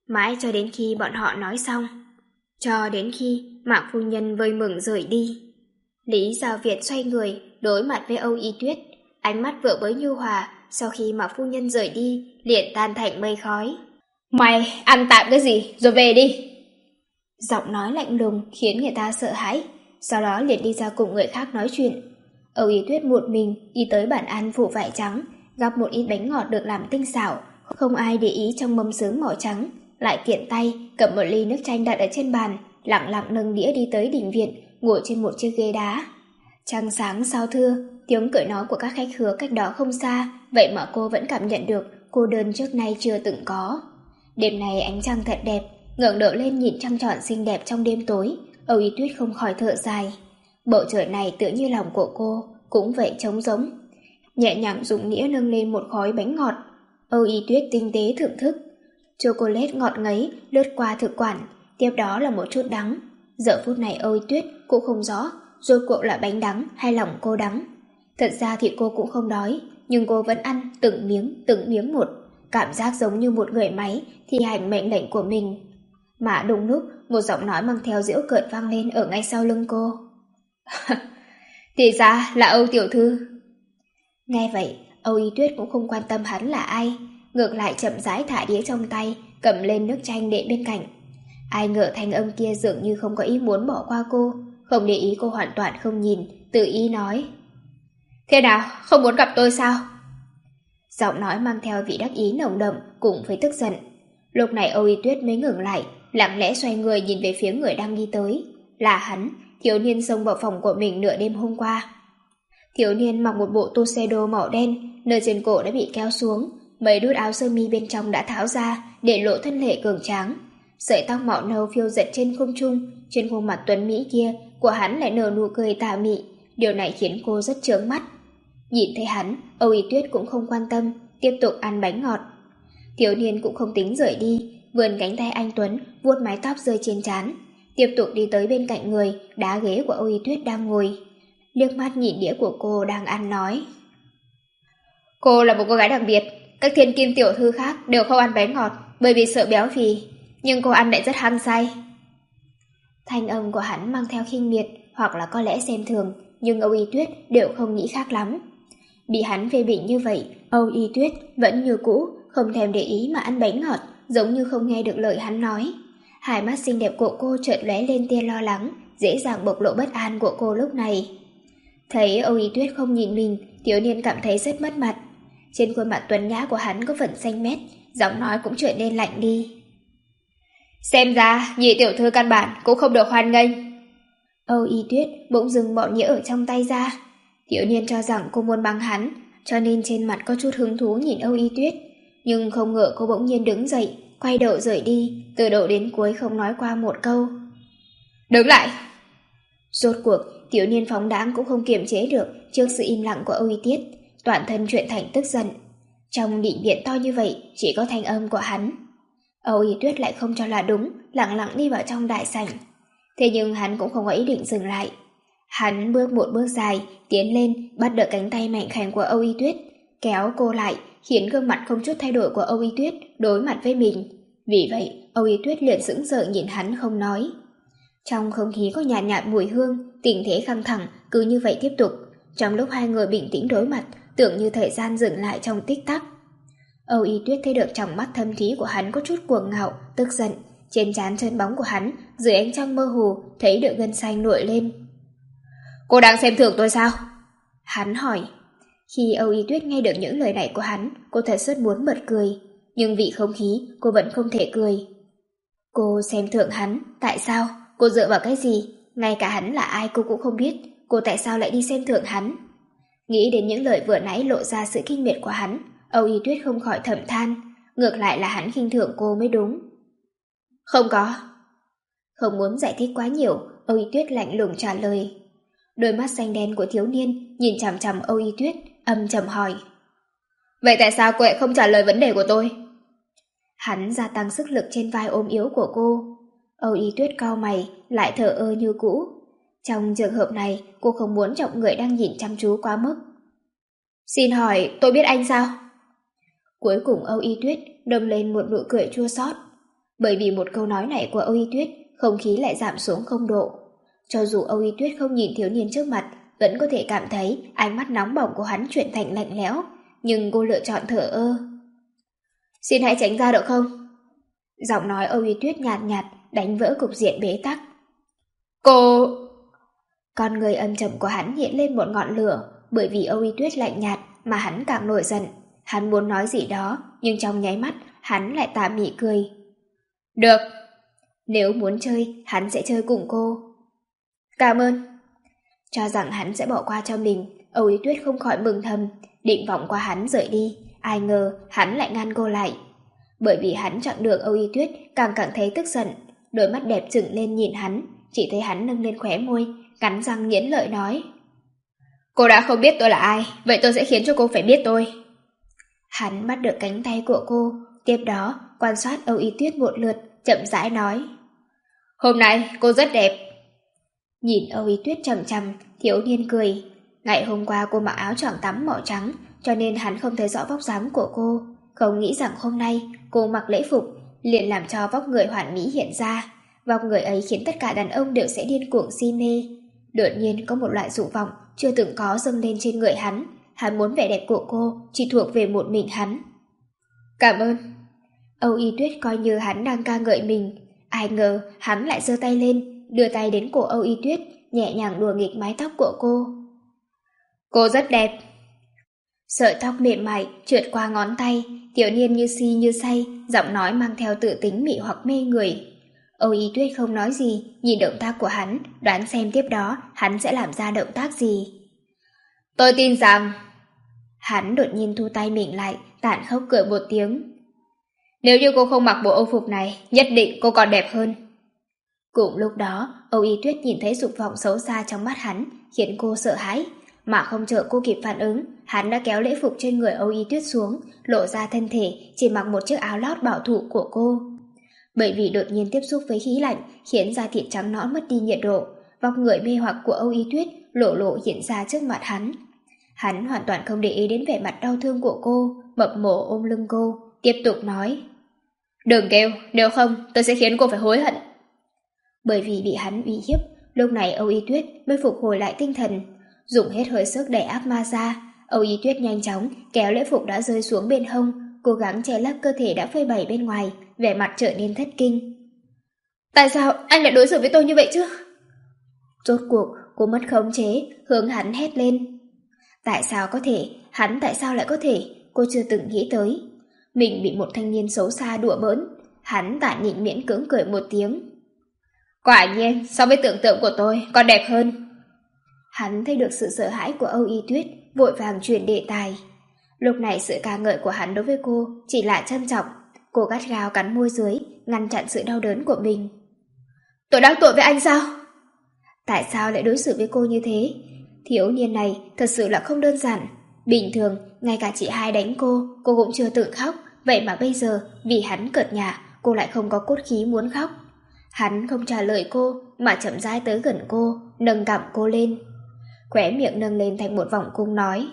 Mãi cho đến khi bọn họ nói xong. Cho đến khi Mạc phu nhân vui mừng rời đi. Lý Giao Việt xoay người, đối mặt với Âu Y Tuyết, ánh mắt vừa mới nhu hòa, sau khi Mạc phu nhân rời đi, liền tan thành mây khói. Mày ăn tạm cái gì, rồi về đi. Giọng nói lạnh lùng khiến người ta sợ hãi, sau đó liền đi ra cùng người khác nói chuyện. Âu Y Tuyết một mình đi tới bàn ăn phủ vải trắng, gắp một ít bánh ngọt được làm tinh xảo, không ai để ý trong mâm sứ màu trắng, lại tiện tay cầm một ly nước chanh đặt ở trên bàn, lặng lặng nâng đĩa đi tới đình viện, ngồi trên một chiếc ghế đá. Trăng sáng sao thưa, tiếng cười nói của các khách khứa cách đó không xa, vậy mà cô vẫn cảm nhận được cô đơn trước nay chưa từng có. Đêm này ánh trăng thật đẹp, ngẩng đầu lên nhìn trăng tròn xinh đẹp trong đêm tối, Âu Y Tuyết không khỏi thở dài. Bầu trời này tựa như lòng của cô, cũng vậy trống rỗng. Nhẹ nhàng dùng nĩa nâng lên một khói bánh ngọt, Âu Y Tuyết tinh tế thưởng thức. Chocolate ngọt ngấy lướt qua thực quản, tiếp đó là một chút đắng. Giờ phút này Âu Y Tuyết cũng không rõ rốt cuộc là bánh đắng hay lòng cô đắng. Thật ra thì cô cũng không đói, nhưng cô vẫn ăn từng miếng từng miếng một, cảm giác giống như một người máy thi hành mệnh lệnh của mình. Mà đúng lúc một giọng nói mang theo giễu cợt vang lên ở ngay sau lưng cô. Thì ra là Âu tiểu thư. Nghe vậy, Âu Y Tuyết cũng không quan tâm hắn là ai, ngược lại chậm rãi thả đĩa trong tay, cầm lên nước chanh để bên cạnh. Ai ngờ thanh âm kia dường như không có ý muốn bỏ qua cô, không để ý cô hoàn toàn không nhìn, tự ý nói. Thế nào, không muốn gặp tôi sao? Giọng nói mang theo vị đắc ý nồng đậm cùng với tức giận. Lúc này Âu Y Tuyết mới ngừng lại, lặng lẽ xoay người nhìn về phía người đang đi tới. Là hắn, thiếu niên xông vào phòng của mình nửa đêm hôm qua. Thiếu niên mặc một bộ tuxedo màu đen, nơi trên cổ đã bị kéo xuống, mấy đút áo sơ mi bên trong đã tháo ra để lộ thân thể cường tráng. Sợi tóc màu nâu phiêu dật trên không trung, trên khuôn mặt tuấn mỹ kia của hắn lại nở nụ cười tà mị, điều này khiến cô rất chướng mắt. Nhìn thấy hắn, Âu Y Tuyết cũng không quan tâm, tiếp tục ăn bánh ngọt. Thiếu niên cũng không tính rời đi, vươn cánh tay anh tuấn vuốt mái tóc rơi trên trán, tiếp tục đi tới bên cạnh người đá ghế của Âu Y Tuyết đang ngồi, liếc mắt nhìn đĩa của cô đang ăn nói. Cô là một cô gái đặc biệt, các thiên kim tiểu thư khác đều không ăn bánh ngọt bởi vì sợ béo phì, nhưng cô ăn lại rất hăng say. Thanh âm của hắn mang theo khinh miệt hoặc là có lẽ xem thường, nhưng Âu Y Tuyết đều không nghĩ khác lắm. Bị hắn phê bình như vậy, Âu Y Tuyết vẫn như cũ, không thèm để ý mà ăn bánh ngọt, giống như không nghe được lời hắn nói. Hai mắt xinh đẹp của cô chợt lóe lên tia lo lắng, dễ dàng bộc lộ bất an của cô lúc này. Thấy Âu Y Tuyết không nhìn mình, thiếu niên cảm thấy rất mất mặt. Trên khuôn mặt tuấn nhã của hắn có phần xanh mét, giọng nói cũng trở nên lạnh đi. Xem ra nhị tiểu thư căn bản cũng không được hoan nghênh. Âu Y Tuyết bỗng dừng bọn nhĩa ở trong tay ra. Thiếu niên cho rằng cô muốn băng hắn, cho nên trên mặt có chút hứng thú nhìn Âu Y Tuyết, nhưng không ngờ cô bỗng nhiên đứng dậy, quay đầu rời đi, từ đầu đến cuối không nói qua một câu. Đứng lại! Rốt cuộc, thiếu niên phóng đãng cũng không kiềm chế được trước sự im lặng của Âu Y Tuyết, toàn thân chuyển thành tức giận. Trong định viện to như vậy, chỉ có thanh âm của hắn. Âu Y Tuyết lại không cho là đúng, lặng lặng đi vào trong đại sảnh. Thế nhưng hắn cũng không có ý định dừng lại. Hắn bước một bước dài, tiến lên, bắt được cánh tay mạnh khảnh của Âu Y Tuyết, kéo cô lại, khiến gương mặt không chút thay đổi của Âu Y Tuyết đối mặt với mình. Vì vậy, Âu Y Tuyết liền sững sờ nhìn hắn không nói. Trong không khí có nhạt nhạt mùi hương, tình thế căng thẳng cứ như vậy tiếp tục. Trong lúc hai người bình tĩnh đối mặt, tưởng như thời gian dừng lại trong tích tắc. Âu Y Tuyết thấy được trong mắt thâm thúy của hắn có chút cuồng ngạo, tức giận. Trên trán chân bóng của hắn, dưới ánh trăng mơ hồ, thấy được gân xanh nổi lên. Cô đang xem thường tôi sao? Hắn hỏi. Khi Âu Y Tuyết nghe được những lời này của hắn, cô thật rất muốn bật cười, nhưng vì không khí, cô vẫn không thể cười. Cô xem thường hắn, tại sao? Cô dựa vào cái gì? Ngay cả hắn là ai cô cũng không biết, cô tại sao lại đi xem thường hắn? Nghĩ đến những lời vừa nãy lộ ra sự kinh miệt của hắn, Âu Y Tuyết không khỏi thầm than, ngược lại là hắn khinh thường cô mới đúng. Không có. Không muốn giải thích quá nhiều, Âu Y Tuyết lạnh lùng trả lời. Đôi mắt xanh đen của thiếu niên nhìn chằm chằm Âu Y Tuyết, âm trầm hỏi. Vậy tại sao cô lại không trả lời vấn đề của tôi? Hắn gia tăng sức lực trên vai ôm yếu của cô. Âu Y Tuyết cau mày, lại thở ơ như cũ. Trong trường hợp này, cô không muốn trọng người đang nhìn chăm chú quá mức. Xin hỏi, tôi biết anh sao? Cuối cùng Âu Y Tuyết đâm lên một nụ cười chua xót. Bởi vì một câu nói này của Âu Y Tuyết, không khí lại giảm xuống không độ. Cho dù Âu Y Tuyết không nhìn thiếu niên trước mặt, vẫn có thể cảm thấy ánh mắt nóng bỏng của hắn chuyển thành lạnh lẽo, nhưng cô lựa chọn thở ơ. Xin hãy tránh ra được không? Giọng nói Âu Y Tuyết nhạt nhạt, đánh vỡ cục diện bế tắc. Cô... Con người âm trầm của hắn hiện lên một ngọn lửa, bởi vì Âu Y Tuyết lạnh nhạt mà hắn càng nổi giận. Hắn muốn nói gì đó, nhưng trong nháy mắt, hắn lại tà mị cười. Được, nếu muốn chơi, hắn sẽ chơi cùng cô. Cảm ơn. Cho rằng hắn sẽ bỏ qua cho mình, Âu Y Tuyết không khỏi mừng thầm, định vọng qua hắn rời đi, ai ngờ hắn lại ngăn cô lại. Bởi vì hắn chặn được Âu Y Tuyết càng càng thấy tức giận, đôi mắt đẹp trừng lên nhìn hắn, chỉ thấy hắn nâng lên khóe môi, cắn răng nghiến lợi nói. Cô đã không biết tôi là ai, vậy tôi sẽ khiến cho cô phải biết tôi. Hắn bắt được cánh tay của cô, tiếp đó quan sát Âu Y Tuyết một lượt, chậm rãi nói. Hôm nay cô rất đẹp. Nhìn Âu Y Tuyết chằm chằm, thiếu niên cười. Ngày hôm qua cô mặc áo choàng tắm màu trắng, cho nên hắn không thấy rõ vóc dáng của cô. Không nghĩ rằng hôm nay cô mặc lễ phục, liền làm cho vóc người hoàn mỹ hiện ra. Vóc người ấy khiến tất cả đàn ông đều sẽ điên cuồng si mê. Đột nhiên có một loại dục vọng chưa từng có dâng lên trên người hắn. Hắn muốn vẻ đẹp của cô chỉ thuộc về một mình hắn. Cảm ơn. Âu Y Tuyết coi như hắn đang ca ngợi mình. Ai ngờ hắn lại giơ tay lên, đưa tay đến cổ Âu Y Tuyết, nhẹ nhàng đùa nghịch mái tóc của cô. Cô rất đẹp. Sợi tóc mềm mại trượt qua ngón tay, tiểu niên như si như say, giọng nói mang theo tự tính mị hoặc mê người. Âu Y Tuyết không nói gì, nhìn động tác của hắn, đoán xem tiếp đó hắn sẽ làm ra động tác gì. Tôi tin rằng... Hắn đột nhiên thu tay mình lại, tàn khốc cười một tiếng. Nếu như cô không mặc bộ âu phục này, nhất định cô còn đẹp hơn. Cùng lúc đó, Âu Y Tuyết nhìn thấy dục vọng xấu xa trong mắt hắn, khiến cô sợ hãi. Mà không chờ cô kịp phản ứng, hắn đã kéo lễ phục trên người Âu Y Tuyết xuống, lộ ra thân thể, chỉ mặc một chiếc áo lót bảo thủ của cô. Bởi vì đột nhiên tiếp xúc với khí lạnh, khiến da thịt trắng nõn mất đi nhiệt độ, vóc người mê hoặc của Âu Y Tuyết lộ lộ hiện ra trước mặt hắn. Hắn hoàn toàn không để ý đến vẻ mặt đau thương của cô, mập mổ ôm lưng cô, tiếp tục nói. Đừng kêu, nếu không tôi sẽ khiến cô phải hối hận. Bởi vì bị hắn uy hiếp, lúc này Âu Y Tuyết mới phục hồi lại tinh thần. Dùng hết hơi sức đẩy ác ma ra, Âu Y Tuyết nhanh chóng kéo lễ phục đã rơi xuống bên hông, cố gắng che lấp cơ thể đã phơi bày bên ngoài, vẻ mặt trở nên thất kinh. Tại sao anh lại đối xử với tôi như vậy chứ? Rốt cuộc, cô mất khống chế, hướng hắn hét lên. Tại sao có thể, hắn tại sao lại có thể, cô chưa từng nghĩ tới. Mình bị một thanh niên xấu xa đùa bỡn, hắn tản nhịn miễn cưỡng cười một tiếng. Quả nhiên, so với tưởng tượng của tôi, còn đẹp hơn. Hắn thấy được sự sợ hãi của Âu Y Tuyết, vội vàng chuyển đề tài. Lúc này sự ca ngợi của hắn đối với cô chỉ là trân trọng. Cô gắt gao cắn môi dưới, ngăn chặn sự đau đớn của mình. Tôi đắc tội với anh sao? Tại sao lại đối xử với cô như thế? Thiếu niên này thật sự là không đơn giản. Bình thường, ngay cả chị hai đánh cô, cô cũng chưa tự khóc. Vậy mà bây giờ, vì hắn cợt nhả, cô lại không có cốt khí muốn khóc. Hắn không trả lời cô, mà chậm rãi tới gần cô, nâng cằm cô lên. Khóe miệng nâng lên thành một vòng cung nói.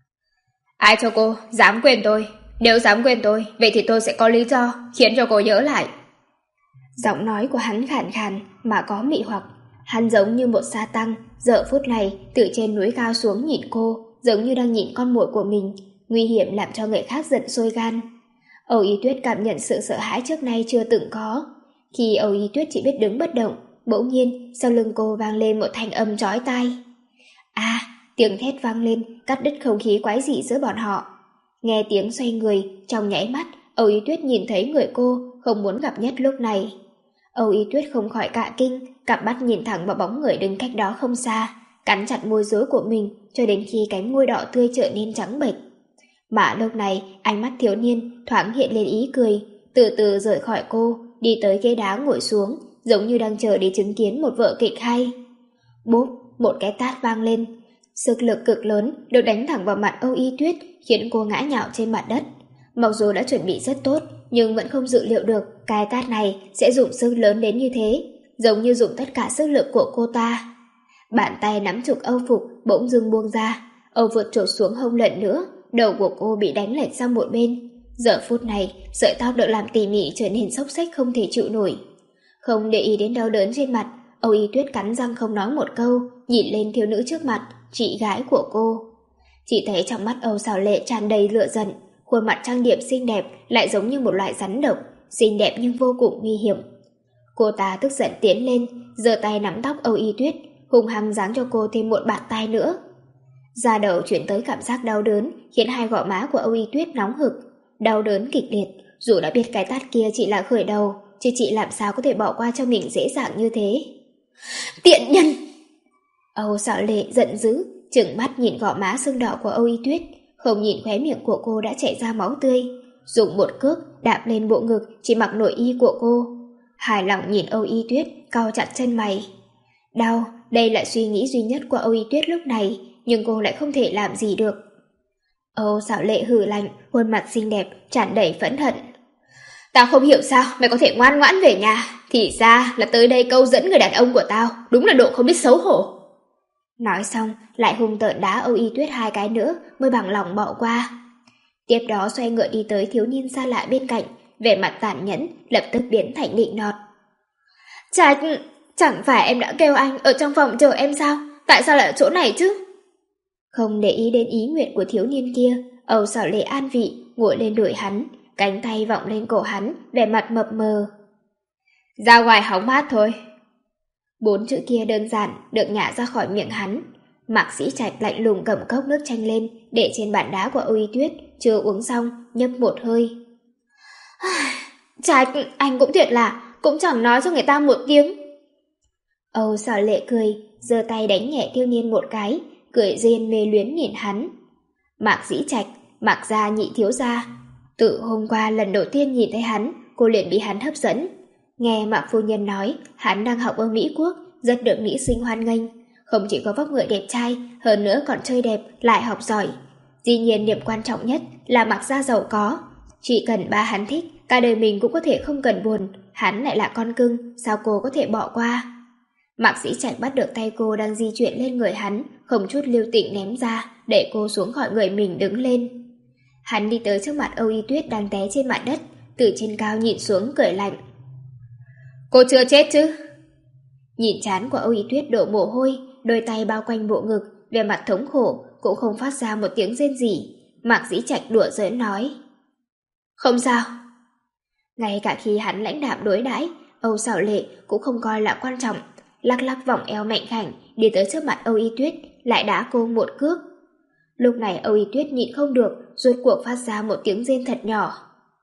Ai cho cô, dám quên tôi. Nếu dám quên tôi, vậy thì tôi sẽ có lý do, khiến cho cô nhớ lại. Giọng nói của hắn khàn khàn, mà có mị hoặc. Hắn giống như một sa tăng, giờ phút này từ trên núi cao xuống nhìn cô, giống như đang nhìn con mồi của mình, nguy hiểm làm cho người khác giận sôi gan. Âu Y Tuyết cảm nhận sự sợ hãi trước nay chưa từng có. Khi Âu Y Tuyết chỉ biết đứng bất động, bỗng nhiên sau lưng cô vang lên một thanh âm chói tai. À, tiếng thét vang lên, cắt đứt không khí quái dị giữa bọn họ. Nghe tiếng xoay người, trong nháy mắt, Âu Y Tuyết nhìn thấy người cô không muốn gặp nhất lúc này. Âu Y Tuyết không khỏi cả kinh, cặp mắt nhìn thẳng vào bóng người đứng cách đó không xa, cắn chặt môi rối của mình cho đến khi cánh môi đỏ tươi trở nên trắng bệch. Mà lúc này, ánh mắt thiếu niên thoáng hiện lên ý cười, từ từ rời khỏi cô, đi tới ghế đá ngồi xuống, giống như đang chờ để chứng kiến một vở kịch hay. Bốp, một cái tát vang lên. Sức lực cực lớn được đánh thẳng vào mặt Âu Y Tuyết, khiến cô ngã nhào trên mặt đất. Mặc dù đã chuẩn bị rất tốt, nhưng vẫn không dự liệu được cái tát này sẽ dùng sức lớn đến như thế, giống như dùng tất cả sức lực của cô ta. Bàn tay nắm chụp Âu phục bỗng dưng buông ra, Âu vượt trột xuống hông lần nữa, đầu của cô bị đánh lệch sang một bên. Giờ phút này, sợi tóc được làm tỉ mỉ trở nên xốc xếch không thể chịu nổi. Không để ý đến đau đớn trên mặt, Âu Y Tuyết cắn răng không nói một câu, nhìn lên thiếu nữ trước mặt, chị gái của cô. Chỉ thấy trong mắt Âu Sảo Lệ tràn đầy lửa giận, khuôn mặt trang điểm xinh đẹp lại giống như một loại rắn độc, xinh đẹp nhưng vô cùng nguy hiểm. Cô ta tức giận tiến lên, giơ tay nắm tóc Âu Y Tuyết, hung hăng giáng cho cô thêm một bạt tai nữa. Da đầu chuyển tới cảm giác đau đớn, khiến hai gò má của Âu Y Tuyết nóng hực, đau đớn kịch liệt. Dù đã biết cái tát kia chỉ là khởi đầu, chứ chị làm sao có thể bỏ qua cho mình dễ dàng như thế. Tiện nhân! Âu Sảo Lệ giận dữ, trừng mắt nhìn gò má sưng đỏ của Âu Y Tuyết, không nhìn khóe miệng của cô đã chảy ra máu tươi, dùng một cước đạp lên bộ ngực chỉ mặc nội y của cô. Hài lòng nhìn Âu Y Tuyết, cau chặt chân mày. Đau, đây là suy nghĩ duy nhất của Âu Y Tuyết lúc này, nhưng cô lại không thể làm gì được. Âu Sảo Lệ hừ lạnh, khuôn mặt xinh đẹp tràn đầy phẫn hận. Tao không hiểu sao mày có thể ngoan ngoãn về nhà, thì ra là tới đây câu dẫn người đàn ông của tao, đúng là độ không biết xấu hổ. Nói xong, lại hung tợn đá Âu Y Tuyết hai cái nữa mới bằng lòng bỏ qua. Tiếp đó xoay ngựa đi tới thiếu niên xa lạ bên cạnh, vẻ mặt tàn nhẫn, lập tức biến thành nịnh nọt. Chà, chẳng phải em đã kêu anh ở trong phòng chờ em sao? Tại sao lại ở chỗ này chứ? Không để ý đến ý nguyện của thiếu niên kia, Âu Sảo Lệ an vị, ngồi lên đuổi hắn, cánh tay vọng lên cổ hắn, vẻ mặt mập mờ. Ra ngoài hóng mát thôi. Bốn chữ kia đơn giản được nhả ra khỏi miệng hắn. Mạc Sĩ Trạch lạnh lùng cầm cốc nước chanh lên, để trên bàn đá của Âu Y Tuyết, chưa uống xong, nhấp một hơi. Trạch, anh cũng thiệt là, cũng chẳng nói cho người ta một tiếng. Âu Sảo Lệ cười, giơ tay đánh nhẹ thiếu niên một cái, cười duyên mê luyến nhìn hắn. Mạc Sĩ Trạch, Mạc gia nhị thiếu gia. Từ hôm qua lần đầu tiên nhìn thấy hắn, cô liền bị hắn hấp dẫn. Nghe Mạc phu nhân nói, hắn đang học ở Mỹ Quốc, rất được nữ sinh hoan nghênh. Không chỉ có vóc người đẹp trai, hơn nữa còn chơi đẹp, lại học giỏi. Dĩ nhiên điểm quan trọng nhất là Mạc gia giàu có. Chỉ cần ba hắn thích, cả đời mình cũng có thể không cần buồn. Hắn lại là con cưng, sao cô có thể bỏ qua? Mạc Sĩ Trạch bắt được tay cô đang di chuyển lên người hắn, không chút lưu tình ném ra, để cô xuống khỏi người mình đứng lên. Hắn đi tới trước mặt Âu Y Tuyết đang té trên mặt đất, từ trên cao nhìn xuống cười lạnh. Cô chưa chết chứ? Nhìn trán của Âu Y Tuyết đổ mồ hôi, đôi tay bao quanh bộ ngực, vẻ mặt thống khổ, cũng không phát ra một tiếng rên rỉ. Mạc Sĩ Trạch đùa giỡn nói. Không sao. Ngay cả khi hắn lãnh đạm đối đãi, Âu Sảo Lệ cũng không coi là quan trọng, lắc lắc vòng eo mạnh khảnh, đi tới trước mặt Âu Y Tuyết, lại đá cô một cước. Lúc này Âu Y Tuyết nhịn không được, rốt cuộc phát ra một tiếng rên thật nhỏ.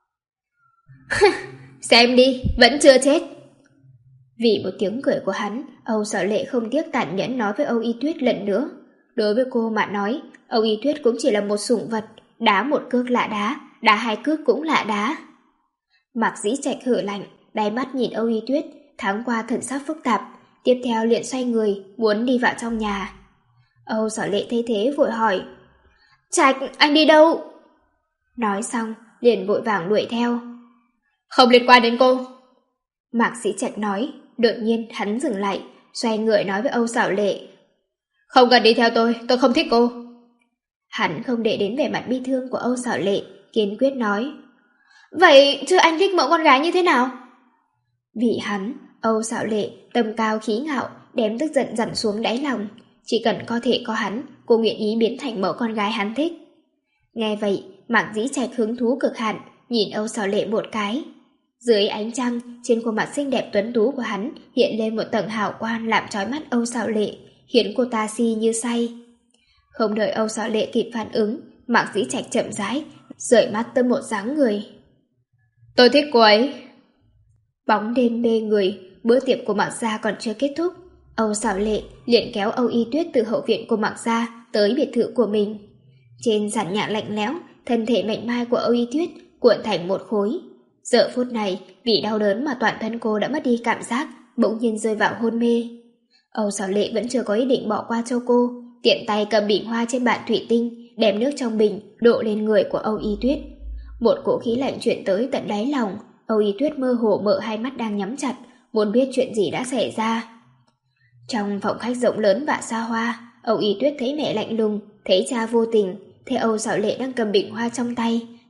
Xem đi, vẫn chưa chết. Vì một tiếng cười của hắn, Âu Sảo Lệ không tiếc tàn nhẫn nói với Âu Y Tuyết lần nữa. Đối với cô mà nói, Âu Y Tuyết cũng chỉ là một sủng vật, đá một cước lạ đá, đá hai cước cũng lạ đá. Mạc Dĩ Trạch hử lạnh, đáy mắt nhìn Âu Y Tuyết, thoáng qua thần sắc phức tạp, tiếp theo liền xoay người, muốn đi vào trong nhà. Âu Sảo Lệ thấy thế vội hỏi, Trạch, anh đi đâu? Nói xong, liền vội vàng đuổi theo. Không liên quan đến cô. Mạc Sĩ Trạch nói, đột nhiên hắn dừng lại, xoay người nói với Âu Sảo Lệ. Không cần đi theo tôi, tôi không thích cô. Hắn không để đến vẻ mặt bi thương của Âu Sảo Lệ, kiên quyết nói. Vậy chứ anh thích mẫu con gái như thế nào? Vì hắn, Âu Sảo Lệ tâm cao khí ngạo, đem tức giận dằn xuống đáy lòng. Chỉ cần có thể có hắn, cô nguyện ý biến thành mẫu con gái hắn thích. Nghe vậy, Mạc Dĩ Trạch hứng thú cực hạn, nhìn Âu Sảo Lệ một cái. Dưới ánh trăng, trên khuôn mặt xinh đẹp tuấn tú của hắn hiện lên một tầng hào quang làm chói mắt Âu Sảo Lệ, khiến cô ta si như say. Không đợi Âu Sảo Lệ kịp phản ứng, Mạc Dĩ Trạch chậm rãi, rời mắt tới một dáng người. Tôi thích cô ấy. Bóng đêm mê người, bữa tiệc của Mạc gia còn chưa kết thúc. Âu Sảo Lệ liền kéo Âu Y Tuyết từ hậu viện của Mạc gia tới biệt thự của mình. Trên sàn nhà lạnh lẽo, thân thể mảnh mai của Âu Y Tuyết cuộn thành một khối. Giờ phút này, vì đau đớn mà toàn thân cô đã mất đi cảm giác, bỗng nhiên rơi vào hôn mê. Âu Sảo Lệ vẫn chưa có ý định bỏ qua cho cô, tiện tay cầm bình hoa trên bàn thủy tinh, đem nước trong bình đổ lên người của Âu Y Tuyết. Một cỗ khí lạnh chuyển tới tận đáy lòng, Âu Y Tuyết mơ hồ mở hai mắt đang nhắm chặt, muốn biết chuyện gì đã xảy ra. Trong phòng khách rộng lớn và xa hoa, Âu Y Tuyết thấy mẹ lạnh lùng, thấy cha vô tình, thấy Âu Sảo Lệ đang cầm bình hoa trong tay,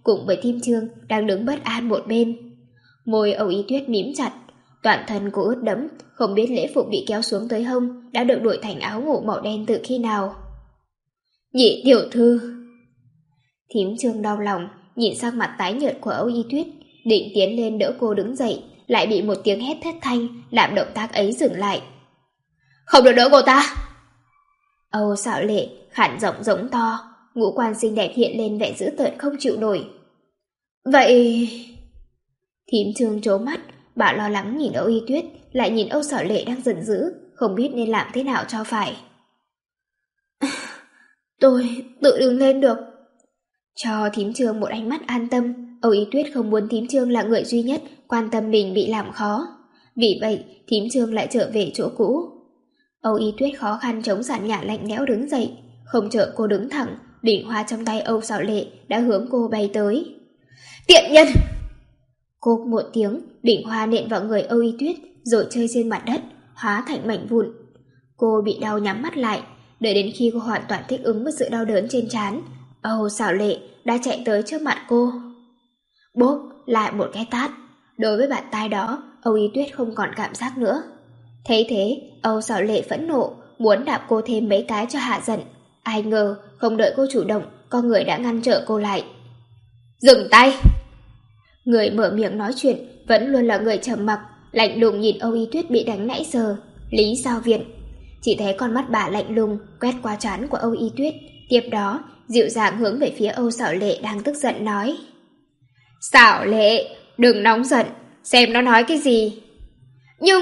cùng với Thím Trương đang đứng bất an một bên. Môi Âu Y Tuyết mím chặt, toàn thân cô ướt đẫm, không biết lễ phục bị kéo xuống tới hông đã được đổi thành áo ngủ màu đen từ khi nào. Nhị tiểu thư. Thím Trương đau lòng, nhìn sang mặt tái nhợt của Âu Y Tuyết, định tiến lên đỡ cô đứng dậy, lại bị một tiếng hét thất thanh làm động tác ấy dừng lại. Không được đỡ cô ta! Âu Xảo Lệ khản giọng giống to, ngũ quan xinh đẹp hiện lên vẻ dữ tợn không chịu nổi. Vậy... Thím Trương trố mắt, bà lo lắng nhìn Âu Y Tuyết, lại nhìn Âu Xảo Lệ đang giận dữ, không biết nên làm thế nào cho phải. Tôi tự đứng lên được. Cho Thím Trương một ánh mắt an tâm, Âu Y Tuyết không muốn Thím Trương là người duy nhất quan tâm mình bị làm khó. Vì vậy, Thím Trương lại trở về chỗ cũ. Âu Y Tuyết khó khăn chống sàn nhà lạnh lẽo đứng dậy, không chờ cô đứng thẳng, đỉnh hoa trong tay Âu Xảo Lệ đã hướng cô bay tới. Tiện nhân! Cộp một tiếng, đỉnh hoa nện vào người Âu Y Tuyết rồi rơi trên mặt đất, hóa thành mảnh vụn. Cô bị đau nhắm mắt lại, đợi đến khi cô hoàn toàn thích ứng với sự đau đớn trên trán, Âu Xảo Lệ đã chạy tới trước mặt cô. Bốp lại một cái tát. Đối với bàn tay đó, Âu Y Tuyết không còn cảm giác nữa. Thấy thế, Âu Xảo Lệ phẫn nộ, muốn đạp cô thêm mấy cái cho hạ giận. Ai ngờ, không đợi cô chủ động, con người đã ngăn trở cô lại. Dừng tay! Người mở miệng nói chuyện vẫn luôn là người trầm mặc, lạnh lùng nhìn Âu Y Tuyết bị đánh nãy giờ, Lý Giao Viện. Chỉ thấy con mắt bà lạnh lùng quét qua trán của Âu Y Tuyết, tiếp đó dịu dàng hướng về phía Âu Xảo Lệ đang tức giận nói. Xảo Lệ, đừng nóng giận, xem nó nói cái gì. Nhưng...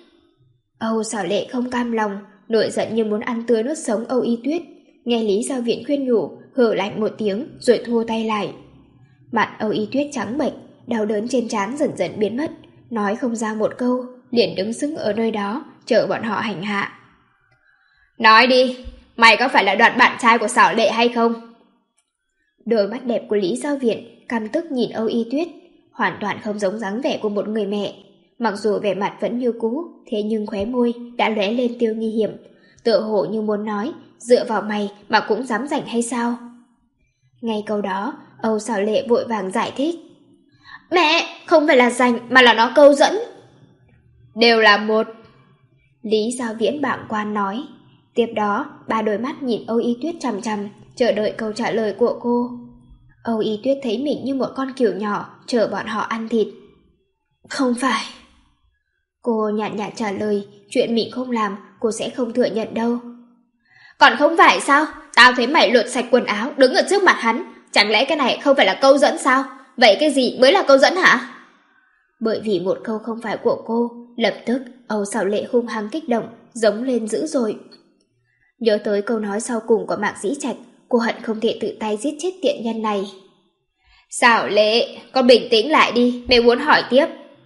Âu Xảo Lệ không cam lòng, nổi giận như muốn ăn tươi nuốt sống Âu Y Tuyết. Nghe Lý Giao Viện khuyên nhủ, hừ lạnh một tiếng rồi thua tay lại. Mặt Âu Y Tuyết trắng bệch, đau đớn trên trán dần dần biến mất, nói không ra một câu, liền đứng sững ở nơi đó chờ bọn họ hành hạ. Nói đi, mày có phải là đoạn bạn trai của Xảo Lệ hay không? Đôi mắt đẹp của Lý Giao Viện căm tức nhìn Âu Y Tuyết, hoàn toàn không giống dáng vẻ của một người mẹ. Mặc dù vẻ mặt vẫn như cũ, thế nhưng khóe môi đã lóe lên tia nguy hiểm, tựa hồ như muốn nói, dựa vào mày mà cũng dám giành hay sao? Ngay câu đó, Âu Xảo Lệ vội vàng giải thích. Mẹ, không phải là giành mà là nó câu dẫn. Đều là một. Lý Giao Viễn bảng quan nói. Tiếp đó, ba đôi mắt nhìn Âu Y Tuyết chằm chằm, chờ đợi câu trả lời của cô. Âu Y Tuyết thấy mình như một con cừu nhỏ chờ bọn họ ăn thịt. Không phải. Cô nhạt nhạt trả lời, chuyện mình không làm cô sẽ không thừa nhận đâu. Còn không phải sao? Tao thấy mày lột sạch quần áo đứng ở trước mặt hắn, chẳng lẽ cái này không phải là câu dẫn sao? Vậy cái gì mới là câu dẫn hả? Bởi vì một câu không phải của cô, lập tức Âu Xảo Lệ hung hăng kích động, giống lên dữ dội. Nhớ tới câu nói sau cùng của Mạc Dĩ Trạch, cô hận không thể tự tay giết chết tiện nhân này. Xảo Lệ, con bình tĩnh lại đi, mẹ muốn hỏi tiếp.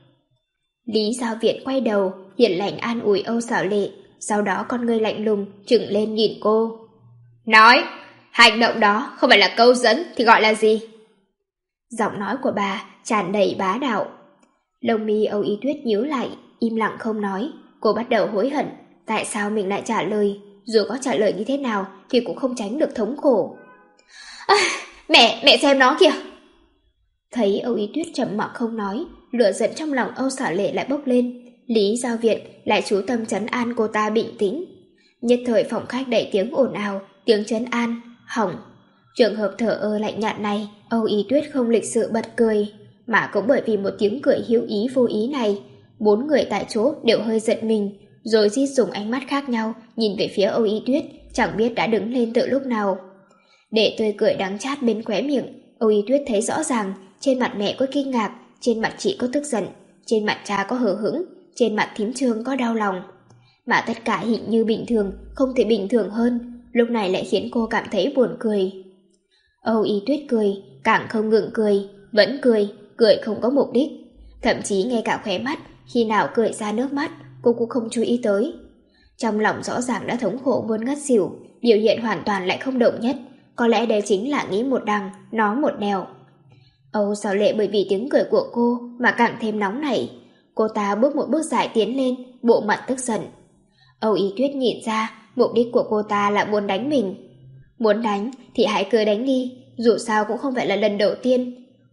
Lý Giao Viện quay đầu, hiền lành an ủi Âu Xảo Lệ, sau đó con ngươi lạnh lùng trừng lên nhìn cô. Nói, hành động đó không phải là câu dẫn thì gọi là gì? Giọng nói của bà tràn đầy bá đạo. Lông mi Âu Y Tuyết nhíu lại, im lặng không nói. Cô bắt đầu hối hận, tại sao mình lại trả lời, dù có trả lời như thế nào thì cũng không tránh được thống khổ. À, mẹ, mẹ xem nó kìa. Thấy Âu Y Tuyết trầm mặc không nói, lửa giận trong lòng Âu Xảo Lệ lại bốc lên. Lý Giao Viện lại chú tâm trấn an cô ta bình tĩnh. Nhất thời phòng khách đầy tiếng ồn ào, tiếng trấn an, hỏng. Trường hợp thở ơ lạnh nhạt này, Âu Y Tuyết không lịch sự bật cười, mà cũng bởi vì một tiếng cười hữu ý vô ý này, bốn người tại chỗ đều hơi giật mình, rồi rít dùng ánh mắt khác nhau nhìn về phía Âu Y Tuyết, chẳng biết đã đứng lên từ lúc nào. Để tươi cười đắng chát bên khóe miệng, Âu Y Tuyết thấy rõ ràng, trên mặt mẹ có kinh ngạc, trên mặt chị có tức giận, trên mặt cha có hờ hững, trên mặt Thím Trương có đau lòng. Mà tất cả hình như bình thường, không thể bình thường hơn, lúc này lại khiến cô cảm thấy buồn cười. Âu Y Tuyết cười, càng không ngừng cười, vẫn cười, cười không có mục đích. Thậm chí ngay cả khóe mắt, khi nào cười ra nước mắt, cô cũng không chú ý tới. Trong lòng rõ ràng đã thống khổ muốn ngất xỉu, biểu hiện hoàn toàn lại không động nhất. Có lẽ đây chính là nghĩ một đằng, nói một nẻo. Âu Xảo Lệ bởi vì tiếng cười của cô mà càng thêm nóng nảy. Cô ta bước một bước dài tiến lên, bộ mặt tức giận. Âu Y Tuyết nhìn ra, mục đích của cô ta là muốn đánh mình. Muốn đánh thì hãy cứ đánh đi, dù sao cũng không phải là lần đầu tiên.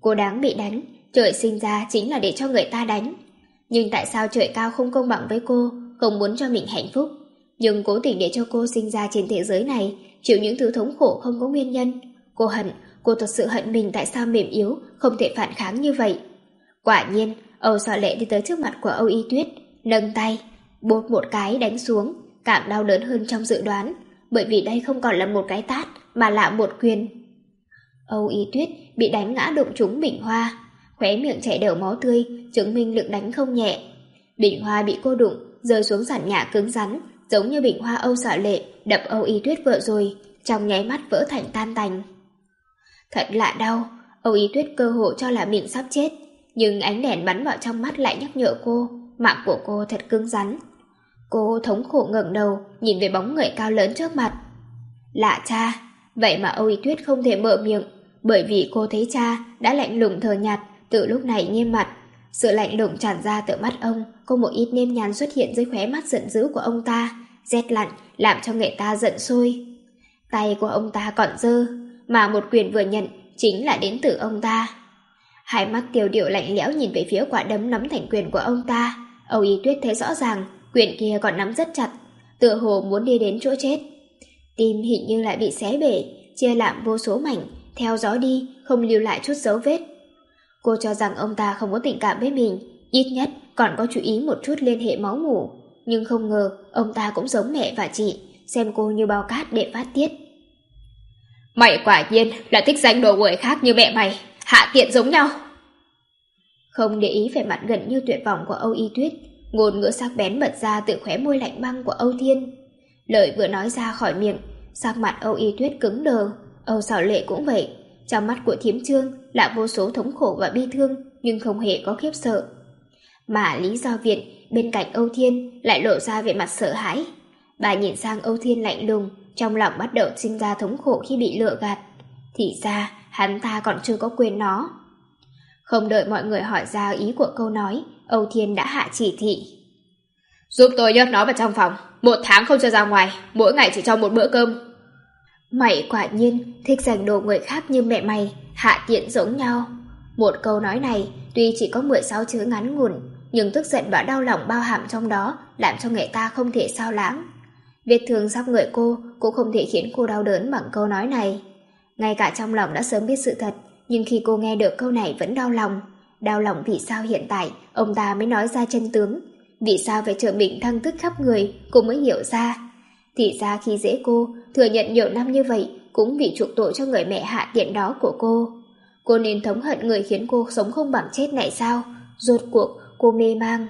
Cô đáng bị đánh, trời sinh ra chính là để cho người ta đánh. Nhưng tại sao trời cao không công bằng với cô, không muốn cho mình hạnh phúc, nhưng cố tình để cho cô sinh ra trên thế giới này, chịu những thứ thống khổ không có nguyên nhân. Cô hận, cô thật sự hận mình tại sao mềm yếu, không thể phản kháng như vậy. Quả nhiên, Âu Sở Lệ đi tới trước mặt của Âu Y Tuyết, nâng tay, bốp một cái đánh xuống, càng đau đớn hơn trong dự đoán, bởi vì đây không còn là một cái tát, mà là một quyền. Âu Y Tuyết bị đánh ngã đụng trúng bình hoa, khóe miệng chảy đều máu tươi, chứng minh lực đánh không nhẹ. Bình hoa bị cô đụng, rơi xuống sàn nhà cứng rắn, giống như bình hoa Âu Sở Lệ đập Âu Y Tuyết vừa rồi, trong nháy mắt vỡ thành tan tành. Thật lạ đau, Âu Y Tuyết cơ hồ cho là mình sắp chết, nhưng ánh đèn bắn vào trong mắt lại nhắc nhở cô, mạng của cô thật cứng rắn. Cô thống khổ ngẩng đầu, nhìn về bóng người cao lớn trước mặt. Lạ cha, vậy mà Âu Y Tuyết không thể mở miệng, bởi vì cô thấy cha đã lạnh lùng thờ nhạt, từ lúc này nghiêm mặt. Sự lạnh lùng tràn ra từ mắt ông, có một ít nếp nhăn xuất hiện dưới khóe mắt giận dữ của ông ta, rét lạnh làm cho người ta giận sôi. Tay của ông ta còn dơ, mà một quyền vừa nhận chính là đến từ ông ta. Hai mắt Tiêu Điệu lạnh lẽo nhìn về phía quả đấm nắm thành quyền của ông ta. Âu Y Tuyết thấy rõ ràng, quyền kia còn nắm rất chặt, tựa hồ muốn đi đến chỗ chết. Tim hình như lại bị xé bể, chia làm vô số mảnh, theo gió đi, không lưu lại chút dấu vết. Cô cho rằng ông ta không có tình cảm với mình, ít nhất còn có chú ý một chút liên hệ máu mủ. Nhưng không ngờ, ông ta cũng giống mẹ và chị, xem cô như bao cát để phát tiết. Mày quả nhiên là thích danh đồ người khác như mẹ mày, hạ tiện giống nhau. Không để ý vẻ mặt gần như tuyệt vọng của Âu Y Tuyết, ngôn ngữ sắc bén bật ra từ khóe môi lạnh băng của Âu Thiên. Lời vừa nói ra khỏi miệng, sắc mặt Âu Y Tuyết cứng đờ, Âu Sở Lệ cũng vậy. Trong mắt của Thiếm Trương là vô số thống khổ và bi thương, nhưng không hề có khiếp sợ. Mà Lý Giao Việt bên cạnh Âu Thiên lại lộ ra vẻ mặt sợ hãi. Bà nhìn sang Âu Thiên lạnh lùng, trong lòng bắt đầu sinh ra thống khổ khi bị lừa gạt. Thì ra hắn ta còn chưa có quên nó. Không đợi mọi người hỏi ra ý của câu nói, Âu Thiên đã hạ chỉ thị. Giúp tôi nhốt nó vào trong phòng, một tháng không cho ra ngoài, mỗi ngày chỉ cho một bữa cơm. Mày quả nhiên thích giành đồ người khác như mẹ mày, hạ tiện giống nhau. Một câu nói này tuy chỉ có mười sáu chữ ngắn ngủn, nhưng tức giận và đau lòng bao hàm trong đó làm cho người ta không thể sao lãng. Vết thương sắp người cô cũng không thể khiến cô đau đớn bằng câu nói này. Ngay cả trong lòng đã sớm biết sự thật, nhưng khi cô nghe được câu này vẫn đau lòng. Đau lòng vì sao hiện tại ông ta mới nói ra chân tướng, vì sao phải chờ mình thăng tức khắp người cô mới hiểu ra. Thì ra khi dễ cô, thừa nhận nhiều năm như vậy cũng vì chuộc tội cho người mẹ hạ tiện đó của cô. Cô nên thống hận người khiến cô sống không bằng chết này sao? Rốt cuộc cô mê mang.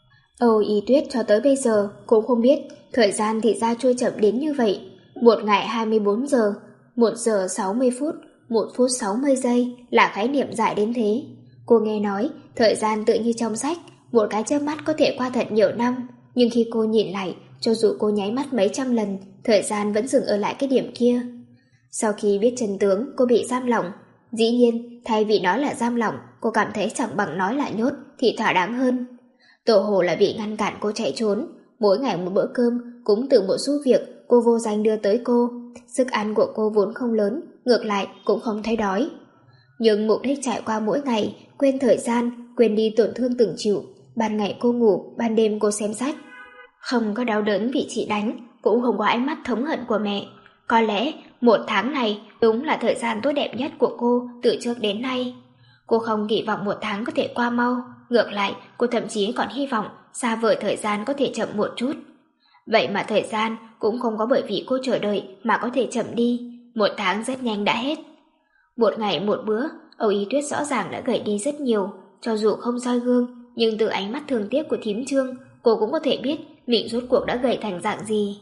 Âu Y Tuyết cho tới bây giờ cũng không biết thời gian thì ra trôi chậm đến như vậy. Một ngày hai mươi bốn giờ, một giờ sáu mươi phút, một phút sáu mươi giây là khái niệm dài đến thế. Cô nghe nói thời gian tự như trong sách, một cái chớp mắt có thể qua thật nhiều năm, nhưng khi cô nhìn lại, cho dù cô nháy mắt mấy trăm lần, thời gian vẫn dừng ở lại cái điểm kia. Sau khi biết chân tướng, cô bị giam lỏng. Dĩ nhiên, thay vì nói là giam lỏng, cô cảm thấy chẳng bằng nói là nhốt thì thỏa đáng hơn. Tổ hồ là bị ngăn cản cô chạy trốn. Mỗi ngày một bữa cơm cũng từ một số việc cô vô danh đưa tới cô. Sức ăn của cô vốn không lớn, ngược lại cũng không thấy đói. Nhưng mục đích trải qua mỗi ngày, quên thời gian, quên đi tổn thương từng chịu. Ban ngày cô ngủ, ban đêm cô xem sách. Không có đau đớn vì chị đánh, cũng không có ánh mắt thống hận của mẹ. Có lẽ một tháng này đúng là thời gian tốt đẹp nhất của cô từ trước đến nay. Cô không kỳ vọng một tháng có thể qua mau, ngược lại cô thậm chí còn hy vọng xa vời thời gian có thể chậm một chút. Vậy mà thời gian cũng không có bởi vì cô chờ đợi mà có thể chậm đi, một tháng rất nhanh đã hết. Một ngày một bữa, Âu Y Tuyết rõ ràng đã gầy đi rất nhiều, cho dù không soi gương, nhưng từ ánh mắt thương tiếc của Thím Trương, cô cũng có thể biết mình rốt cuộc đã gầy thành dạng gì.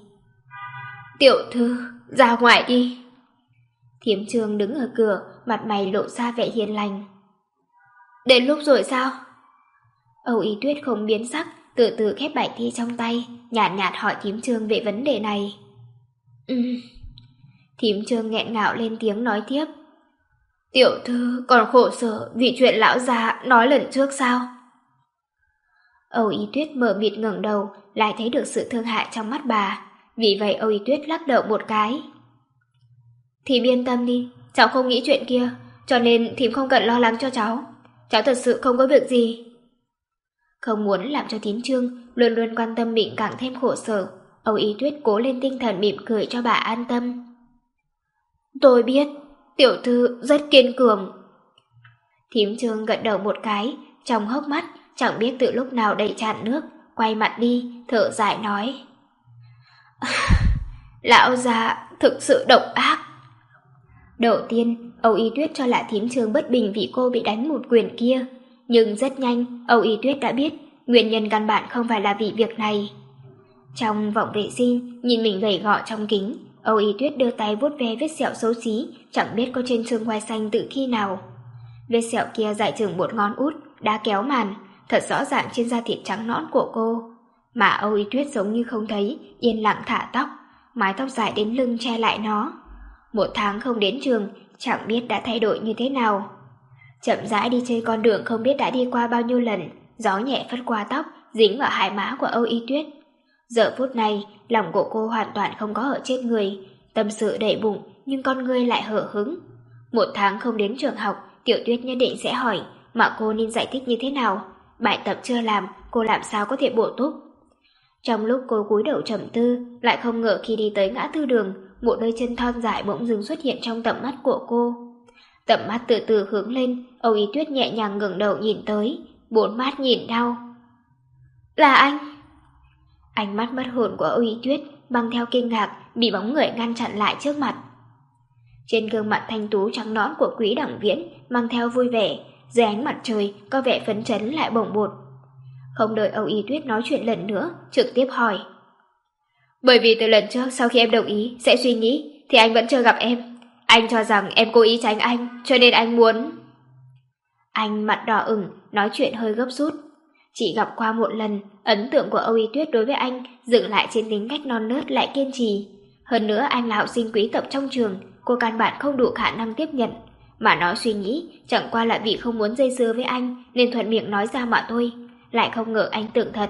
Tiểu thư, ra ngoài đi. Thím Trương đứng ở cửa, mặt mày lộ ra vẻ hiền lành. Đến lúc rồi sao? Âu Y Tuyết không biến sắc, từ từ khép bài thi trong tay, nhàn nhạt, nhạt hỏi Thím Trương về vấn đề này. Ừ. Thím Trương nghẹn ngào lên tiếng nói tiếp. Tiểu thư còn khổ sở vì chuyện lão già nói lần trước sao? Âu Y Tuyết mờ mịt ngẩng đầu, lại thấy được sự thương hại trong mắt bà. Vì vậy Âu Y Tuyết lắc đầu một cái. Thì yên tâm đi, cháu không nghĩ chuyện kia. cho nên thím không cần lo lắng cho cháu. Cháu thật sự không có việc gì. Không muốn làm cho thím Trương luôn luôn quan tâm mình càng thêm khổ sở, Âu Y Tuyết cố lên tinh thần mỉm cười cho bà an tâm. Tôi biết, tiểu thư rất kiên cường. Thím Trương gật đầu một cái, trong hốc mắt chẳng biết từ lúc nào đầy tràn nước, quay mặt đi, thở dài nói. Lão già thực sự độc ác. Đầu tiên, Âu Y Tuyết cho là thím Trương bất bình vì cô bị đánh một quyền kia, nhưng rất nhanh Âu Y Tuyết đã biết nguyên nhân căn bản không phải là vì việc này. Trong vòng vệ sinh, nhìn mình gầy gò trong kính, Âu Y Tuyết đưa tay vuốt ve vết sẹo xấu xí, chẳng biết có trên xương quai xanh từ khi nào. Vết sẹo kia dài chừng một ngón út, đã kéo màn, thật rõ ràng trên da thịt trắng nõn của cô. Mà Âu Y Tuyết giống như không thấy, yên lặng thả tóc, mái tóc dài đến lưng che lại nó. Một tháng không đến trường, chẳng biết đã thay đổi như thế nào. Chậm rãi đi trên con đường không biết đã đi qua bao nhiêu lần, gió nhẹ phất qua tóc, dính vào hai má của Âu Y Tuyết. Giờ phút này, lòng của cô hoàn toàn không có ở trên người, tâm sự đầy bụng, nhưng con ngươi lại hở hứng. Một tháng không đến trường học, Tiểu Tuyết nhất định sẽ hỏi, mà cô nên giải thích như thế nào? Bài tập chưa làm, cô làm sao có thể bổ túc? Trong lúc cô cúi đầu trầm tư, lại không ngờ khi đi tới ngã tư đường, một đôi chân thon dài bỗng dưng xuất hiện trong tầm mắt của cô. Tầm mắt từ từ hướng lên, Âu Y Tuyết nhẹ nhàng ngẩng đầu nhìn tới, bốn mắt nhìn nhau. Là anh! Ánh mắt mất hồn của Âu Y Tuyết mang theo kinh ngạc, bị bóng người ngăn chặn lại trước mặt. Trên gương mặt thanh tú trắng nõn của Quý Đẳng Viễn mang theo vui vẻ, dưới ánh mặt trời có vẻ phấn chấn lại bồng bột. Không đợi Âu Y Tuyết nói chuyện lần nữa, trực tiếp hỏi. Bởi vì từ lần trước sau khi em đồng ý sẽ suy nghĩ, thì anh vẫn chưa gặp em. Anh cho rằng em cố ý tránh anh, cho nên anh muốn... Anh mặt đỏ ửng, nói chuyện hơi gấp rút. Chỉ gặp qua một lần, ấn tượng của Âu Y Tuyết đối với anh dừng lại trên tính cách non nớt lại kiên trì. Hơn nữa anh là học sinh quý tộc trong trường, cô căn bản không đủ khả năng tiếp nhận. Mà nói suy nghĩ, chẳng qua là vì không muốn dây dưa với anh nên thuận miệng nói ra mà thôi. Lại không ngờ anh tưởng thật.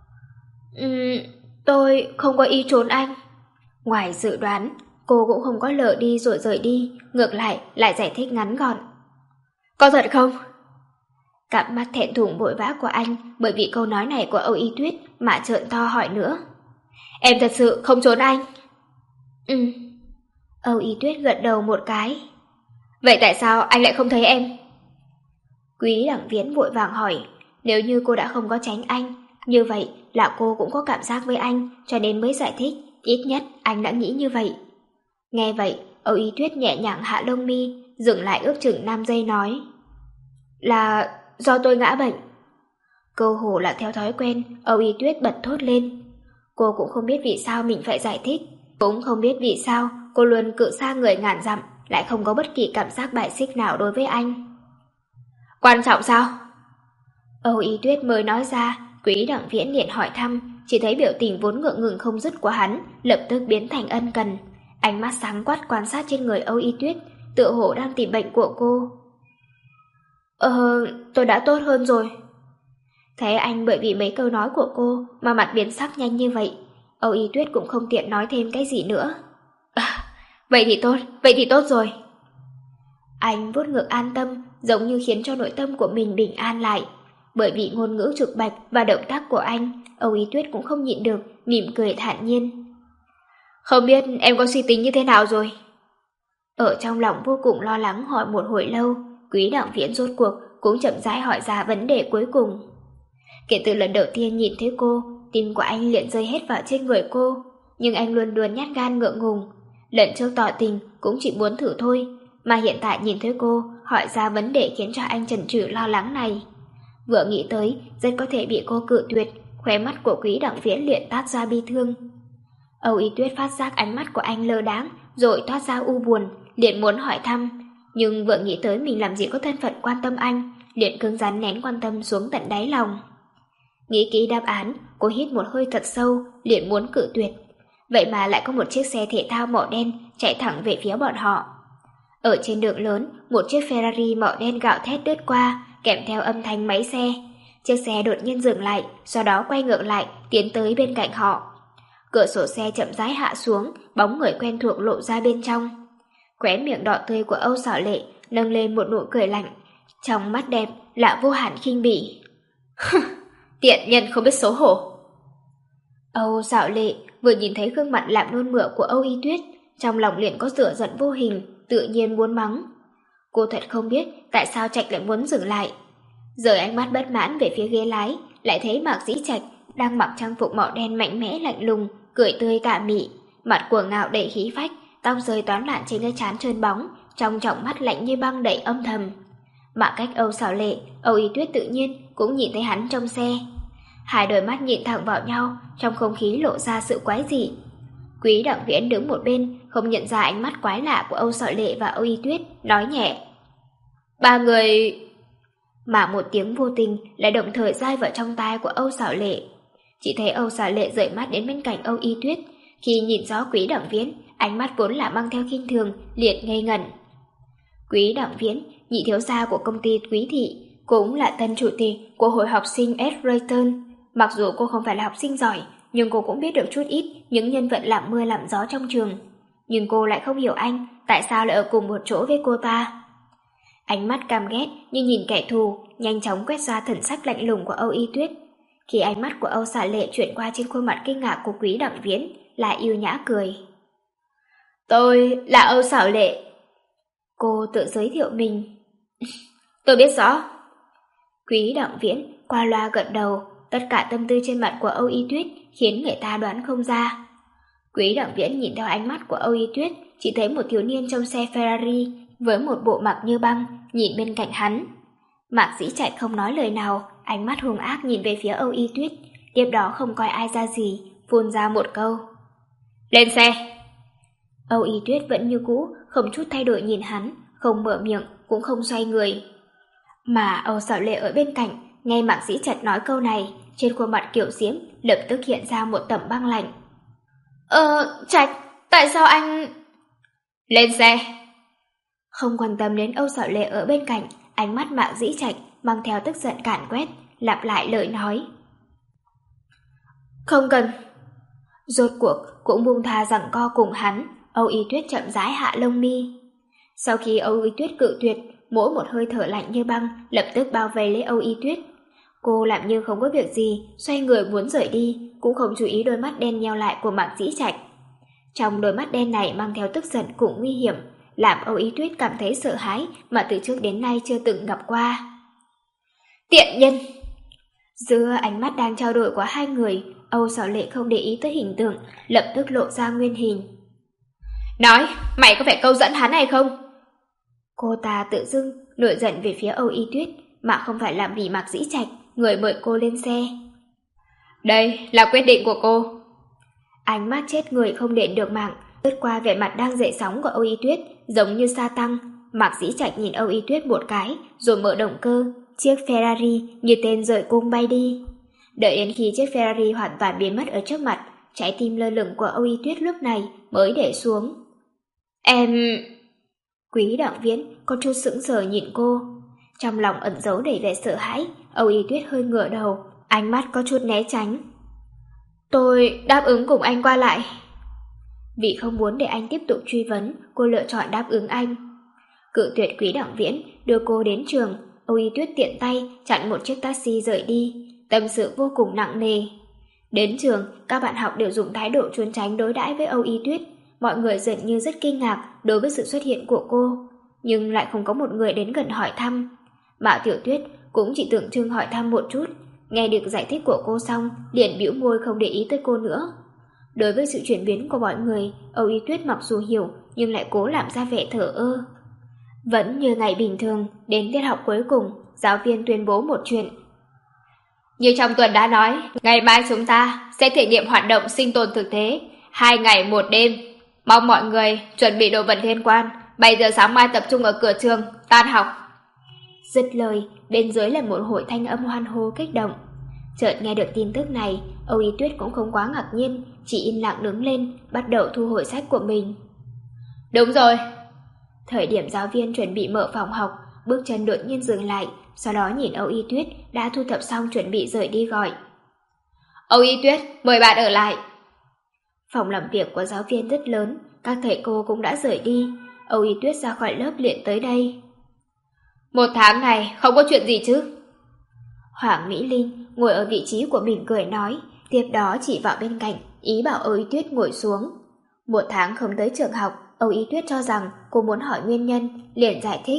Ừm, tôi không có ý trốn anh. Ngoài dự đoán, cô cũng không có lờ đi rồi rời đi, ngược lại lại giải thích ngắn gọn. Có thật không? Cặp mắt thẹn thùng vội vã của anh bởi vì câu nói này của Âu Y Tuyết mà trợn to hỏi nữa. Em thật sự không trốn anh? Ừ. Âu Y Tuyết gật đầu một cái. Vậy tại sao anh lại không thấy em? Quý Đẳng Viễn vội vàng hỏi. Nếu như cô đã không có tránh anh, như vậy là cô cũng có cảm giác với anh, cho nên mới giải thích. Ít nhất anh đã nghĩ như vậy. Nghe vậy, Âu Y Tuyết nhẹ nhàng hạ lông mi, dừng lại ước chừng năm giây nói. Là do tôi ngã bệnh. Câu hồ là theo thói quen, Âu Y Tuyết bật thốt lên. Cô cũng không biết vì sao mình phải giải thích, cũng không biết vì sao cô luôn cự xa người ngàn dặm, lại không có bất kỳ cảm giác bài xích nào đối với anh. Quan trọng sao? Âu Y Tuyết mới nói ra, Quý Đẳng Viễn liền hỏi thăm, chỉ thấy biểu tình vốn ngượng ngừng không dứt của hắn lập tức biến thành ân cần. Ánh mắt sáng quát quan sát trên người Âu Y Tuyết, tựa hồ đang tìm bệnh của cô. Ờ, tôi đã tốt hơn rồi. Thấy anh bởi vì mấy câu nói của cô mà mặt biến sắc nhanh như vậy, Âu Y Tuyết cũng không tiện nói thêm cái gì nữa. À, vậy thì tốt, vậy thì tốt rồi. Anh vuốt ngực an tâm, giống như khiến cho nội tâm của mình bình an lại. Bởi vì ngôn ngữ trực bạch và động tác của anh, Âu Y Tuyết cũng không nhịn được, mỉm cười thản nhiên. Không biết em có suy tính như thế nào rồi? Ở trong lòng vô cùng lo lắng hỏi một hồi lâu, Quý Đẳng Viễn rốt cuộc cũng chậm rãi hỏi ra vấn đề cuối cùng. Kể từ lần đầu tiên nhìn thấy cô, tim của anh liền rơi hết vào trên người cô, nhưng anh luôn luôn nhát gan ngượng ngùng. Lần trước tỏ tình cũng chỉ muốn thử thôi, mà hiện tại nhìn thấy cô hỏi ra vấn đề khiến cho anh chần chừ lo lắng này. Vừa nghĩ tới rất có thể bị cô cự tuyệt, khóe mắt của Quý Đẳng Viễn liền toát ra bi thương. Âu Y Tuyết phát giác ánh mắt của anh lơ đáng, rồi toát ra u buồn, liền muốn hỏi thăm, nhưng vừa nghĩ tới mình làm gì có thân phận quan tâm anh, liền cứng rắn nén quan tâm xuống tận đáy lòng. Nghĩ kỹ đáp án, cô hít một hơi thật sâu, liền muốn cự tuyệt. Vậy mà lại có một chiếc xe thể thao màu đen chạy thẳng về phía bọn họ. Ở trên đường lớn, một chiếc Ferrari màu đen gạo thét lướt qua, kèm theo âm thanh máy xe. Chiếc xe đột nhiên dừng lại, sau đó quay ngược lại, tiến tới bên cạnh họ. Cửa sổ xe chậm rãi hạ xuống, bóng người quen thuộc lộ ra bên trong. Khóe miệng đỏ tươi của Âu Xảo Lệ nâng lên một nụ cười lạnh, trong mắt đẹp là vô hạn khinh bỉ. Tiện nhân không biết xấu hổ. Âu Dạo Lệ vừa nhìn thấy gương mặt làm nôn mửa của Âu Y Tuyết, trong lòng liền có lửa giận vô hình, tự nhiên muốn mắng. Cô thật không biết tại sao Trạch lại muốn dừng lại. Rời ánh mắt bất mãn về phía ghế lái, lại thấy Mạc Dĩ Trạch đang mặc trang phục màu đen mạnh mẽ lạnh lùng, cười tươi cả mị, mặt cuồng ngạo đầy khí phách, tóc rơi toán loạn trên cái trán trơn bóng, trong tròng mắt lạnh như băng đầy âm thầm. Mà cách Âu Dạo Lệ, Âu Y Tuyết tự nhiên cũng nhìn thấy hắn trong xe. Hai đôi mắt nhìn thẳng vào nhau, trong không khí lộ ra sự quái dị. Quý Đặng Viễn đứng một bên, không nhận ra ánh mắt quái lạ của Âu Dạo Lệ và Âu Y Tuyết, nói nhẹ: Ba người... Mà một tiếng vô tình lại đồng thời dai vào trong tai của Âu Dạo Lệ. Chỉ thấy Âu Dạo Lệ rời mắt đến bên cạnh Âu Y Tuyết, khi nhìn rõ Quý Đặng Viễn, ánh mắt vốn là mang theo khinh thường, liền ngây ngẩn. Quý Đặng Viễn, nhị thiếu gia của công ty Quý Thị, cũng là tân chủ tịch của hội học sinh S. Rayton. Mặc dù cô không phải là học sinh giỏi, nhưng cô cũng biết được chút ít những nhân vật làm mưa làm gió trong trường. Nhưng cô lại không hiểu anh tại sao lại ở cùng một chỗ với cô ta. Ánh mắt căm ghét như nhìn kẻ thù, nhanh chóng quét ra thần sắc lạnh lùng của Âu Y Tuyết. Khi ánh mắt của Âu Dạo Lệ chuyển qua trên khuôn mặt kinh ngạc của Quý Đặng Viễn, lại yêu nhã cười. Tôi là Âu Dạo Lệ. Cô tự giới thiệu mình. Tôi biết rõ. Quý Đặng Viễn qua loa gật đầu, tất cả tâm tư trên mặt của Âu Y Tuyết khiến người ta đoán không ra. Quý Đặng Viễn nhìn theo ánh mắt của Âu Y Tuyết, chỉ thấy một thiếu niên trong xe Ferrari với một bộ mặt như băng nhìn bên cạnh hắn. Mạc Dĩ Trạch không nói lời nào, ánh mắt hung ác nhìn về phía Âu Y Tuyết, tiếp đó không coi ai ra gì, phun ra một câu: Lên xe. Âu Y Tuyết vẫn như cũ, không chút thay đổi nhìn hắn, không mở miệng, cũng không xoay người. Mà Âu Dạo Lệ ở bên cạnh, nghe Mạc Dĩ Trạch nói câu này, trên khuôn mặt kiều diễm lập tức hiện ra một tấm băng lạnh. Ờ, Trạch, tại sao anh... Lên xe. Không quan tâm đến Âu Dạo Lệ ở bên cạnh, ánh mắt Mạc Dĩ Trạch mang theo tức giận càn quét, lặp lại lời nói. Không cần. Rốt cuộc cũng buông tha giằng co cùng hắn, Âu Y Tuyết chậm rãi hạ lông mi. Sau khi Âu Y Tuyết cự tuyệt, mỗi một hơi thở lạnh như băng lập tức bao vây lấy Âu Y Tuyết. Cô làm như không có việc gì, xoay người muốn rời đi, cũng không chú ý đôi mắt đen nheo lại của Mạc Dĩ Trạch. Trong đôi mắt đen này mang theo tức giận cùng nguy hiểm, làm Âu Y Tuyết cảm thấy sợ hãi mà từ trước đến nay chưa từng gặp qua. Tiện nhân! Giữa ánh mắt đang trao đổi của hai người, Âu Dạo Lệ không để ý tới hình tượng, lập tức lộ ra nguyên hình. Nói, mày có phải câu dẫn hắn hay không? Cô ta tự dưng nổi giận về phía Âu Y Tuyết, mà không phải làm vì Mạc Dĩ Trạch, người mời cô lên xe. Đây là quyết định của cô. Ánh mắt chết người không đền được mạng, lướt qua vẻ mặt đang dậy sóng của Âu Y Tuyết, giống như sa tăng. Mạc Dĩ Trạch nhìn Âu Y Tuyết một cái, rồi mở động cơ, chiếc Ferrari như tên rời cung bay đi. Đợi đến khi chiếc Ferrari hoàn toàn biến mất ở trước mặt, trái tim lơ lửng của Âu Y Tuyết lúc này mới để xuống. Em... Quý Đặng Viễn có chút sững sờ nhìn cô. Trong lòng ẩn giấu đầy vẻ sợ hãi, Âu Y Tuyết hơi ngửa đầu, ánh mắt có chút né tránh. Tôi đáp ứng cùng anh qua lại. Vì không muốn để anh tiếp tục truy vấn, cô lựa chọn đáp ứng anh. Cự tuyệt Quý Đặng Viễn đưa cô đến trường, Âu Y Tuyết tiện tay chặn một chiếc taxi rời đi, tâm sự vô cùng nặng nề. Đến trường, các bạn học đều dùng thái độ trốn tránh đối đãi với Âu Y Tuyết. Mọi người dường như rất kinh ngạc đối với sự xuất hiện của cô, nhưng lại không có một người đến gần hỏi thăm. Mạo Tiểu Tuyết cũng chỉ tưởng trưng hỏi thăm một chút, nghe được giải thích của cô xong, liền bĩu môi không để ý tới cô nữa. Đối với sự chuyển biến của mọi người, Âu Y Tuyết mặc dù hiểu nhưng lại cố làm ra vẻ thờ ơ. Vẫn như ngày bình thường, đến tiết học cuối cùng, giáo viên tuyên bố một chuyện. Như trong tuần đã nói, ngày mai chúng ta sẽ thể nghiệm hoạt động sinh tồn thực tế, hai ngày một đêm. Mong mọi người chuẩn bị đồ vật liên quan, bảy giờ sáng mai tập trung ở cửa trường, tan học. Dứt lời, bên dưới là một hội thanh âm hoan hô kích động. Chợt nghe được tin tức này, Âu Y Tuyết cũng không quá ngạc nhiên, chỉ im lặng đứng lên, bắt đầu thu hồi sách của mình. Đúng rồi. Thời điểm giáo viên chuẩn bị mở phòng học, bước chân đột nhiên dừng lại, sau đó nhìn Âu Y Tuyết đã thu thập xong chuẩn bị rời đi gọi. Âu Y Tuyết, mời bạn ở lại. Phòng làm việc của giáo viên rất lớn, các thầy cô cũng đã rời đi. Âu Y Tuyết ra khỏi lớp liền tới đây. Một tháng này không có chuyện gì chứ? Hoàng Mỹ Linh ngồi ở vị trí của mình cười nói, tiếp đó chỉ vào bên cạnh, ý bảo Âu Y Tuyết ngồi xuống. Một tháng không tới trường học, Âu Y Tuyết cho rằng cô muốn hỏi nguyên nhân, liền giải thích.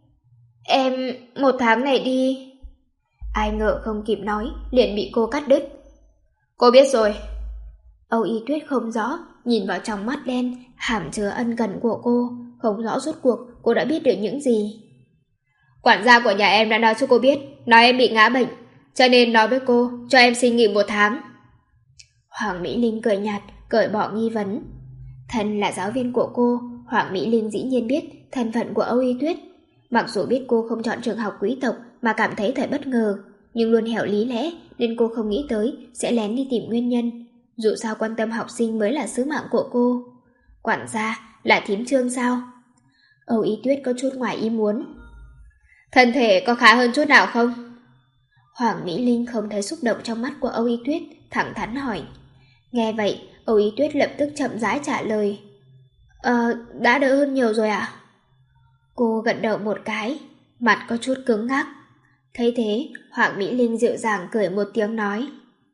Em, một tháng này đi... Ai ngờ không kịp nói, liền bị cô cắt đứt. Cô biết rồi. Âu Y Tuyết không rõ, nhìn vào trong mắt đen, hàm chứa ân cần của cô, không rõ rốt cuộc cô đã biết được những gì. Quản gia của nhà em đã nói cho cô biết, nói em bị ngã bệnh, cho nên nói với cô, cho em xin nghỉ một tháng. Hoàng Mỹ Linh cười nhạt, cởi bỏ nghi vấn. Thân là giáo viên của cô, Hoàng Mỹ Linh dĩ nhiên biết thân phận của Âu Y Tuyết. Mặc dù biết cô không chọn trường học quý tộc mà cảm thấy thật bất ngờ, nhưng luôn hiểu lý lẽ nên cô không nghĩ tới sẽ lén đi tìm nguyên nhân. Dù sao quan tâm học sinh mới là sứ mạng của cô. Quản gia là thím Trương sao? Âu Y Tuyết có chút ngoài ý muốn. Thân thể có khá hơn chút nào không? Hoàng Mỹ Linh không thấy xúc động trong mắt của Âu Y Tuyết, thẳng thắn hỏi. Nghe vậy, Âu Y Tuyết lập tức chậm rãi trả lời. Ờ, đã đỡ hơn nhiều rồi ạ. Cô gật đầu một cái, mặt có chút cứng ngắc. Thấy thế, Hoàng Mỹ Linh dịu dàng cười một tiếng nói.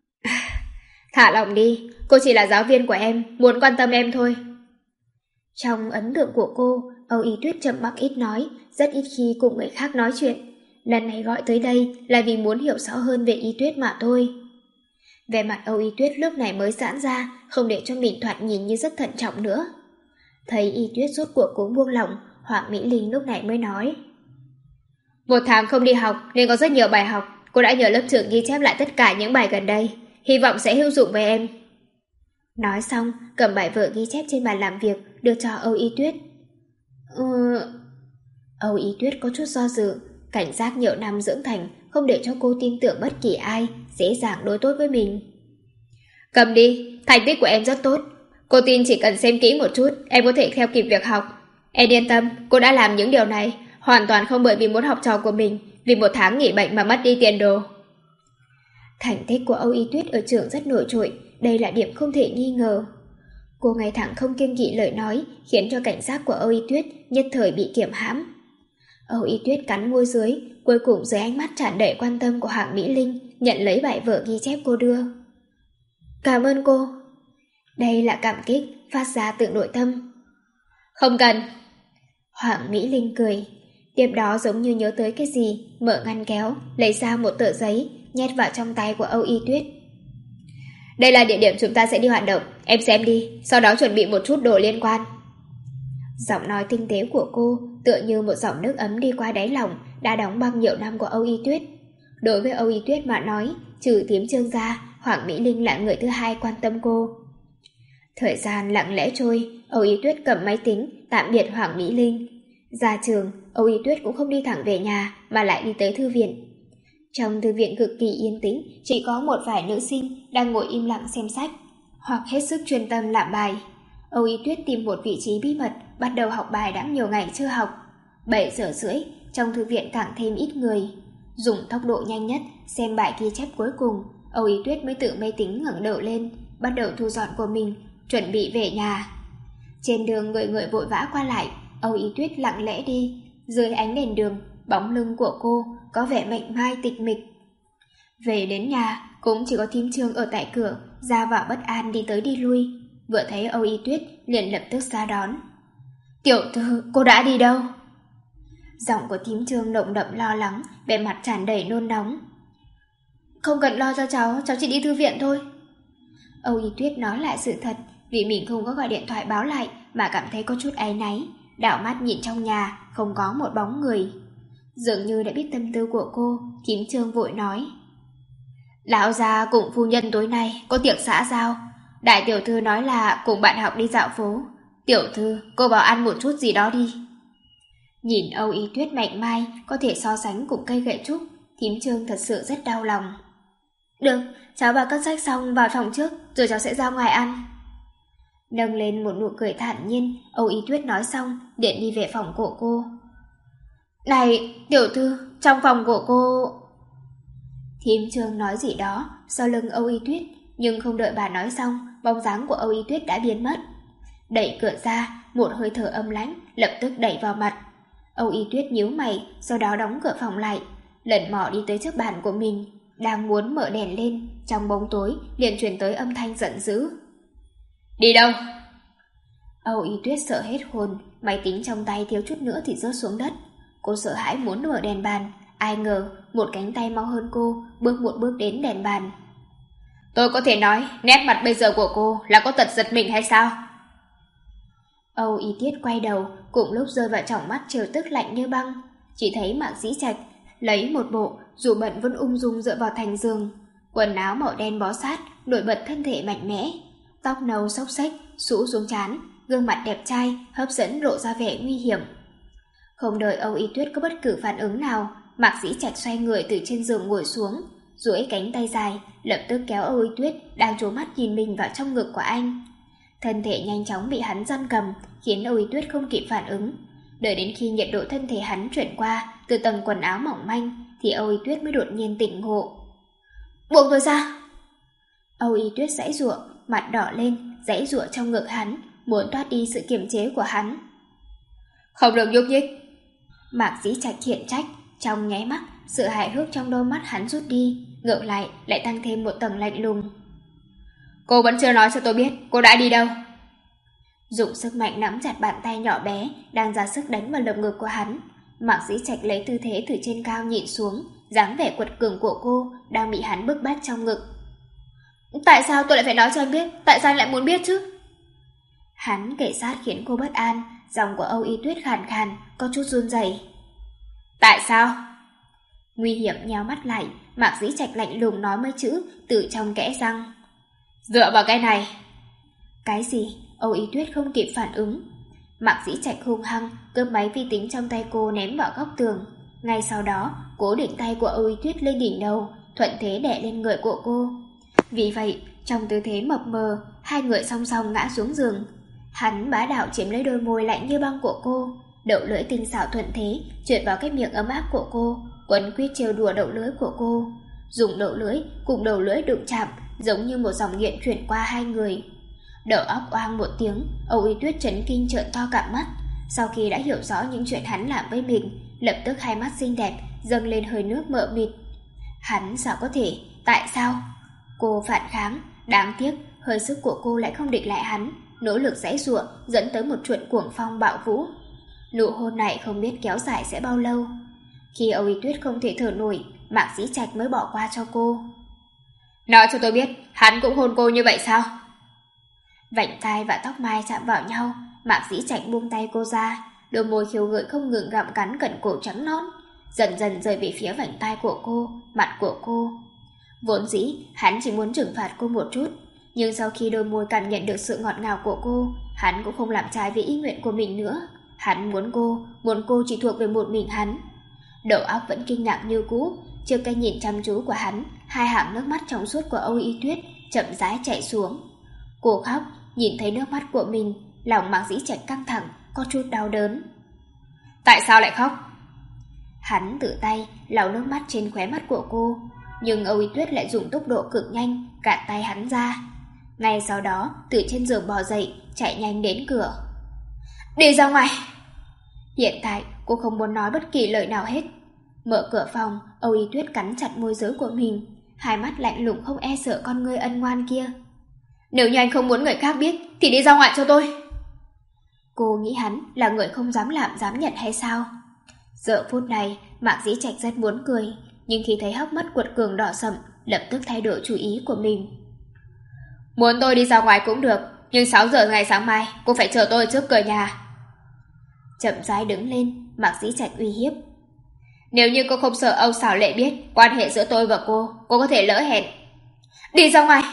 Thả lòng đi, cô chỉ là giáo viên của em, muốn quan tâm em thôi. Trong ấn tượng của cô, Âu Y Tuyết trầm mặc ít nói, rất ít khi cùng người khác nói chuyện. Lần này gọi tới đây là vì muốn hiểu rõ hơn về Y Tuyết mà thôi. Vẻ mặt Âu Y Tuyết lúc này mới giãn ra, không để cho mình thoạt nhìn như rất thận trọng nữa. Thấy Y Tuyết rốt cuộc cũng buông lỏng, Hoàng Mỹ Linh lúc này mới nói. Một tháng không đi học nên có rất nhiều bài học, cô đã nhờ lớp trưởng ghi chép lại tất cả những bài gần đây, hy vọng sẽ hữu dụng với em. Nói xong, cầm bài vở ghi chép trên bàn làm việc, đưa cho Âu Y Tuyết. Ừ... Âu Y Tuyết có chút do dự, cảnh giác nhiều năm dưỡng thành, không để cho cô tin tưởng bất kỳ ai, dễ dàng đối tốt với mình. Cầm đi, thành tích của em rất tốt. Cô tin chỉ cần xem kỹ một chút, em có thể theo kịp việc học. Em yên tâm, cô đã làm những điều này, hoàn toàn không bởi vì muốn học trò của mình, vì một tháng nghỉ bệnh mà mất đi tiền đồ. Thành tích của Âu Y Tuyết ở trường rất nổi trội, đây là điểm không thể nghi ngờ. Cô ngay thẳng không kiêng kỵ lời nói, khiến cho cảnh giác của Âu Y Tuyết nhất thời bị kiềm hãm. Âu Y Tuyết cắn môi dưới, cuối cùng dưới ánh mắt tràn đầy quan tâm của Hoàng Mỹ Linh, nhận lấy bài vở ghi chép cô đưa. Cảm ơn cô. Đây là cảm kích, phát ra từ nội tâm. Không cần. Hoàng Mỹ Linh cười. Tiếp đó giống như nhớ tới cái gì, mở ngăn kéo, lấy ra một tờ giấy, nhét vào trong tay của Âu Y Tuyết. Đây là địa điểm chúng ta sẽ đi hoạt động, em xem đi, sau đó chuẩn bị một chút đồ liên quan. Giọng nói tinh tế của cô tựa như một dòng nước ấm đi qua đáy lòng đã đóng băng nhiều năm của Âu Y Tuyết. Đối với Âu Y Tuyết mà nói, trừ thím Trương ra, Hoàng Mỹ Linh là người thứ hai quan tâm cô. Thời gian lặng lẽ trôi, Âu Y Tuyết cầm máy tính, tạm biệt Hoàng Mỹ Linh. Ra trường, Âu Y Tuyết cũng không đi thẳng về nhà mà lại đi tới thư viện. Trong thư viện cực kỳ yên tĩnh, chỉ có một vài nữ sinh đang ngồi im lặng xem sách, hoặc hết sức chuyên tâm làm bài. Âu Y Tuyết tìm một vị trí bí mật, bắt đầu học bài đã nhiều ngày chưa học. Bảy giờ rưỡi, trong thư viện càng thêm ít người. Dùng tốc độ nhanh nhất, xem bài ghi chép cuối cùng, Âu Y Tuyết mới tự máy tính ngẩng đầu lên, bắt đầu thu dọn của mình, chuẩn bị về nhà. Trên đường người người vội vã qua lại, Âu Y Tuyết lặng lẽ đi. Dưới ánh đèn đường, bóng lưng của cô có vẻ mệnh mai tịch mịch. Về đến nhà, cũng chỉ có thím Trương ở tại cửa, ra vào bất an đi tới đi lui. Vừa thấy Âu Y Tuyết liền lập tức ra đón. Tiểu thư, cô đã đi đâu? Giọng của thím Trương động đậm lo lắng, vẻ mặt tràn đầy nôn nóng. Không cần lo cho cháu, cháu chỉ đi thư viện thôi. Âu Y Tuyết nói lại sự thật, vì mình không có gọi điện thoại báo lại mà cảm thấy có chút áy náy. Đảo mắt nhìn trong nhà, không có một bóng người. Dường như đã biết tâm tư của cô, thím Trương vội nói. Lão gia cùng phu nhân tối nay có tiệc xã giao. Đại tiểu thư nói là cùng bạn học đi dạo phố. Tiểu thư, cô vào ăn một chút gì đó đi. Nhìn Âu Y Tuyết mạnh mai, có thể so sánh cùng cây gậy trúc, thím Trương thật sự rất đau lòng. Được, cháu vào cất sách xong vào phòng trước, rồi cháu sẽ ra ngoài ăn. Nâng lên một nụ cười thản nhiên, Âu Y Tuyết nói xong, điện đi về phòng của cô. Này, tiểu thư, trong phòng của cô... Thím Trương nói gì đó, sau lưng Âu Y Tuyết, nhưng không đợi bà nói xong, bóng dáng của Âu Y Tuyết đã biến mất. Đẩy cửa ra, một hơi thở âm lãnh lập tức đẩy vào mặt. Âu Y Tuyết nhíu mày, sau đó đóng cửa phòng lại, lẩn mò đi tới trước bàn của mình, đang muốn mở đèn lên, trong bóng tối liền truyền tới âm thanh giận dữ. Đi đâu? Âu Y Tuyết sợ hết hồn, máy tính trong tay thiếu chút nữa thì rớt xuống đất. Cô sợ hãi muốn mở đèn bàn, ai ngờ một cánh tay mau hơn cô bước một bước đến đèn bàn. Tôi có thể nói nét mặt bây giờ của cô là có tật giật mình hay sao? Âu Y Tuyết quay đầu, cùng lúc rơi vào trong mắt trêu tức lạnh như băng. Chỉ thấy Mạc Dĩ Trạch lấy một bộ dù bận vẫn ung dung dựa vào thành giường, quần áo màu đen bó sát, nổi bật thân thể mạnh mẽ, tóc nâu xốc xếch rũ xuống trán, gương mặt đẹp trai hấp dẫn lộ ra vẻ nguy hiểm. Không đợi Âu Y Tuyết có bất cứ phản ứng nào, Mạc Dĩ Trạch xoay người từ trên giường ngồi xuống, duỗi cánh tay dài, lập tức kéo Âu Y Tuyết đang trố mắt nhìn mình vào trong ngực của anh. Thân thể nhanh chóng bị hắn giam cầm, khiến Âu Y Tuyết không kịp phản ứng. Đợi đến khi nhiệt độ thân thể hắn chuyển qua từ tầng quần áo mỏng manh, thì Âu Y Tuyết mới đột nhiên tỉnh ngộ. Buông tôi ra! Âu Y Tuyết giãy giụa, mặt đỏ lên, giãy giụa trong ngực hắn, muốn thoát đi sự kiềm chế của hắn. Không được nhúc nhích! Mạc Dĩ Trạch khiển trách, trong nháy mắt, sự hài hước trong đôi mắt hắn rút đi, ngược lại lại tăng thêm một tầng lạnh lùng. Cô vẫn chưa nói cho tôi biết cô đã đi đâu. Dùng sức mạnh nắm chặt bàn tay nhỏ bé đang ra sức đánh vào lồng ngực của hắn, Mạc Dĩ Trạch lấy tư thế từ trên cao nhìn xuống, dáng vẻ quật cường của cô đang bị hắn bức bách trong ngực. Tại sao tôi lại phải nói cho anh biết? Tại sao anh lại muốn biết chứ? Hắn kể sát khiến cô bất an, giọng của Âu Y Tuyết khàn khàn, có chút run rẩy. Tại sao? Nguy hiểm nheo mắt lại, Mạc Dĩ Trạch lạnh lùng nói mấy chữ từ trong kẽ răng. Dựa vào cái này. Cái gì? Âu Y Tuyết không kịp phản ứng. Mạc Dĩ Trạch hung hăng cướp máy vi tính trong tay cô ném vào góc tường. Ngay sau đó, cố định tay của Âu Y Tuyết lên đỉnh đầu, thuận thế đè lên người của cô. Vì vậy, trong tư thế mập mờ, hai người song song ngã xuống giường. Hắn bá đạo chiếm lấy đôi môi lạnh như băng của cô, đậu lưỡi tinh xảo thuận thế trượt vào cái miệng ấm áp của cô, quấn quýt trêu đùa đậu lưỡi của cô, dùng đậu lưỡi cùng đầu lưỡi đụng chạm, giống như một dòng nghiện chuyển qua hai người. Đầu óc oang một tiếng, Âu Y Tuyết chấn kinh trợn to cả mắt. Sau khi đã hiểu rõ những chuyện hắn làm với mình, lập tức hai mắt xinh đẹp dâng lên hơi nước mờ mịt. Hắn sao có thể? Tại sao? Cô phản kháng, đáng tiếc hơi sức của cô lại không địch lại hắn, nỗ lực giãy giụa dẫn tới một trận cuồng phong bạo vũ. Nụ hôn này không biết kéo dài sẽ bao lâu. Khi Âu Y Tuyết không thể thở nổi, Mạc Dĩ Trạch mới bỏ qua cho cô. Nói cho tôi biết, hắn cũng hôn cô như vậy sao? Vành tai và tóc mai chạm vào nhau, Mạc Dĩ Trạch buông tay cô ra, đôi môi khiêu gợi không ngừng gặm cắn cận cổ trắng nõn, dần dần rời về phía vành tai của cô, mặt của cô. Vốn dĩ, hắn chỉ muốn trừng phạt cô một chút, nhưng sau khi đôi môi cảm nhận được sự ngọt ngào của cô, hắn cũng không làm trái với ý nguyện của mình nữa. Hắn muốn cô, muốn cô chỉ thuộc về một mình hắn. Đầu óc vẫn kinh ngạc như cũ, trước cái nhìn chăm chú của hắn, hai hàng nước mắt trong suốt của Âu Y Tuyết chậm rãi chảy xuống. Cô khóc, nhìn thấy nước mắt của mình, lòng Mạc Dĩ Trạch căng thẳng, có chút đau đớn. Tại sao lại khóc? Hắn tự tay lau nước mắt trên khóe mắt của cô, nhưng Âu Y Tuyết lại dùng tốc độ cực nhanh gạt tay hắn ra. Ngay sau đó, từ trên giường bò dậy, chạy nhanh đến cửa. Đi ra ngoài! Hiện tại, cô không muốn nói bất kỳ lời nào hết. Mở cửa phòng, Âu Y Tuyết cắn chặt môi giới của mình, hai mắt lạnh lùng không e sợ con ngươi ân ngoan kia. Nếu như anh không muốn người khác biết, thì đi ra ngoài cho tôi. Cô nghĩ hắn là người không dám làm dám nhận hay sao? Giờ phút này, Mạc Dĩ Trạch rất muốn cười, nhưng khi thấy hốc mắt quật cường đỏ sậm, lập tức thay đổi chủ ý của mình. Muốn tôi đi ra ngoài cũng được, nhưng sáu giờ ngày sáng mai, cô phải chờ tôi trước cửa nhà. Chậm rãi đứng lên, Mạc Dĩ Trạch uy hiếp. Nếu như cô không sợ Âu Xảo Lệ biết quan hệ giữa tôi và cô, cô có thể lỡ hẹn. Đi ra ngoài!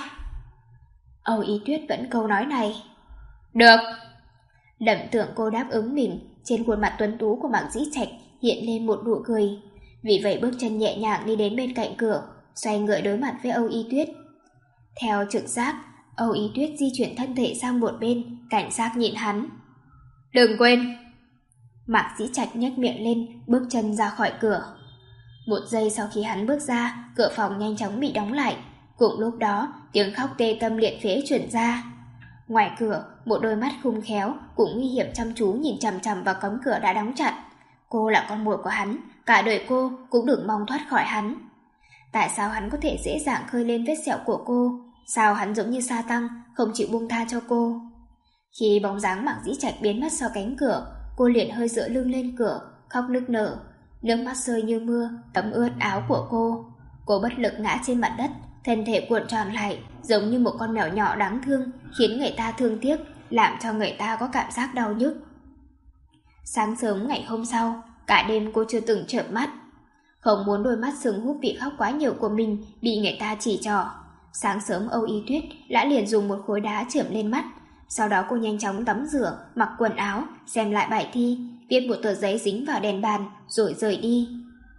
Âu Y Tuyết vẫn câu nói này. Được! Lẩm tưởng cô đáp ứng mình, trên khuôn mặt tuấn tú của Mạc Dĩ Trạch hiện lên một nụ cười. Vì vậy bước chân nhẹ nhàng đi đến bên cạnh cửa, xoay người đối mặt với Âu Y Tuyết. Theo trực giác, Âu Y Tuyết di chuyển thân thể sang một bên, cảnh giác nhìn hắn. Đừng quên! Mạc Dĩ Trạch nhếch miệng lên, bước chân ra khỏi cửa. Một giây sau khi hắn bước ra, cửa phòng nhanh chóng bị đóng lại. Cùng lúc đó, tiếng khóc tê tâm liệt phế truyền ra. Ngoài cửa, một đôi mắt khung khéo cũng nguy hiểm chăm chú nhìn chằm chằm vào cánh cửa đã đóng chặt. Cô là con mồi của hắn, cả đời cô cũng đừng mong thoát khỏi hắn. Tại sao hắn có thể dễ dàng khơi lên vết sẹo của cô? Sao hắn giống như sa tăng, không chịu buông tha cho cô? Khi bóng dáng Mạc Dĩ Trạch biến mất sau cánh cửa, cô liền hơi dựa lưng lên cửa, khóc nức nở. Nước mắt rơi như mưa, thấm ướt áo của cô. Cô bất lực ngã trên mặt đất, thân thể cuộn tròn lại, giống như một con mèo nhỏ đáng thương, khiến người ta thương tiếc, làm cho người ta có cảm giác đau nhức. Sáng sớm ngày hôm sau, cả đêm cô chưa từng chợp mắt. Không muốn đôi mắt sưng húp vì khóc quá nhiều của mình bị người ta chỉ trỏ. Sáng sớm Âu Y Tuyết đã liền dùng một khối đá chởm lên mắt. Sau đó cô nhanh chóng tắm rửa, mặc quần áo, xem lại bài thi, viết một tờ giấy dính vào đèn bàn, rồi rời đi.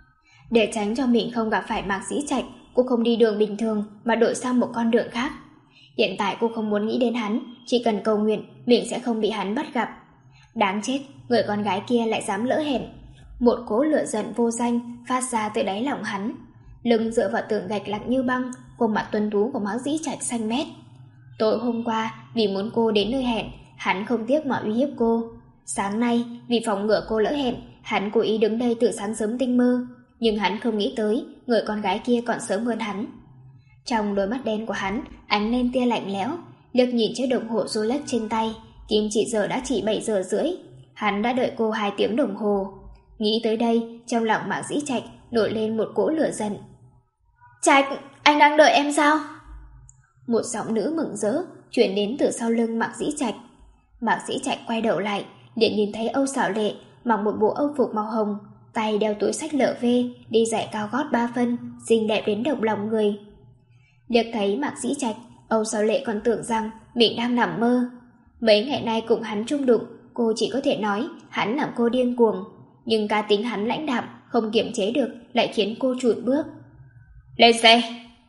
Để tránh cho mình không gặp phải Mạc Dĩ Trạch, cô không đi đường bình thường mà đổi sang một con đường khác. Hiện tại cô không muốn nghĩ đến hắn, chỉ cần cầu nguyện mình sẽ không bị hắn bắt gặp. Đáng chết, người con gái kia lại dám lỡ hẹn. Một cỗ lửa giận vô danh phát ra từ đáy lòng hắn. Lưng dựa vào tường gạch lạnh như băng, khuôn mặt tuấn tú của Mạc Dĩ Trạch xanh mét. Tối hôm qua, vì muốn cô đến nơi hẹn, hắn không tiếc mà uy hiếp cô. Sáng nay, vì phòng ngừa cô lỡ hẹn, hắn cố ý đứng đây từ sáng sớm tinh mơ. Nhưng hắn không nghĩ tới, người con gái kia còn sớm hơn hắn. Trong đôi mắt đen của hắn, ánh lên tia lạnh lẽo. Liếc nhìn chiếc đồng hồ Rolex trên tay, kim chỉ giờ đã chỉ bảy giờ rưỡi. Hắn đã đợi cô hai tiếng đồng hồ. Nghĩ tới đây, trong lòng Mạc Dĩ Trạch nổi lên một cỗ lửa giận. Trạch, anh đang đợi em sao? Một giọng nữ mừng rỡ chuyển đến từ sau lưng Mạc Dĩ Trạch. Mạc Dĩ Trạch quay đầu lại, liền nhìn thấy Âu Xảo Lệ mặc một bộ âu phục màu hồng, tay đeo túi xách lở vê, đi giày cao gót ba phân, xinh đẹp đến động lòng người. Liếc thấy Mạc Dĩ Trạch, Âu Xảo Lệ còn tưởng rằng mình đang nằm mơ. Mấy ngày nay cùng hắn chung đụng, cô chỉ có thể nói hắn làm cô điên cuồng, nhưng cá tính hắn lãnh đạm, không kiềm chế được, lại khiến cô chùn bước. Lên xe!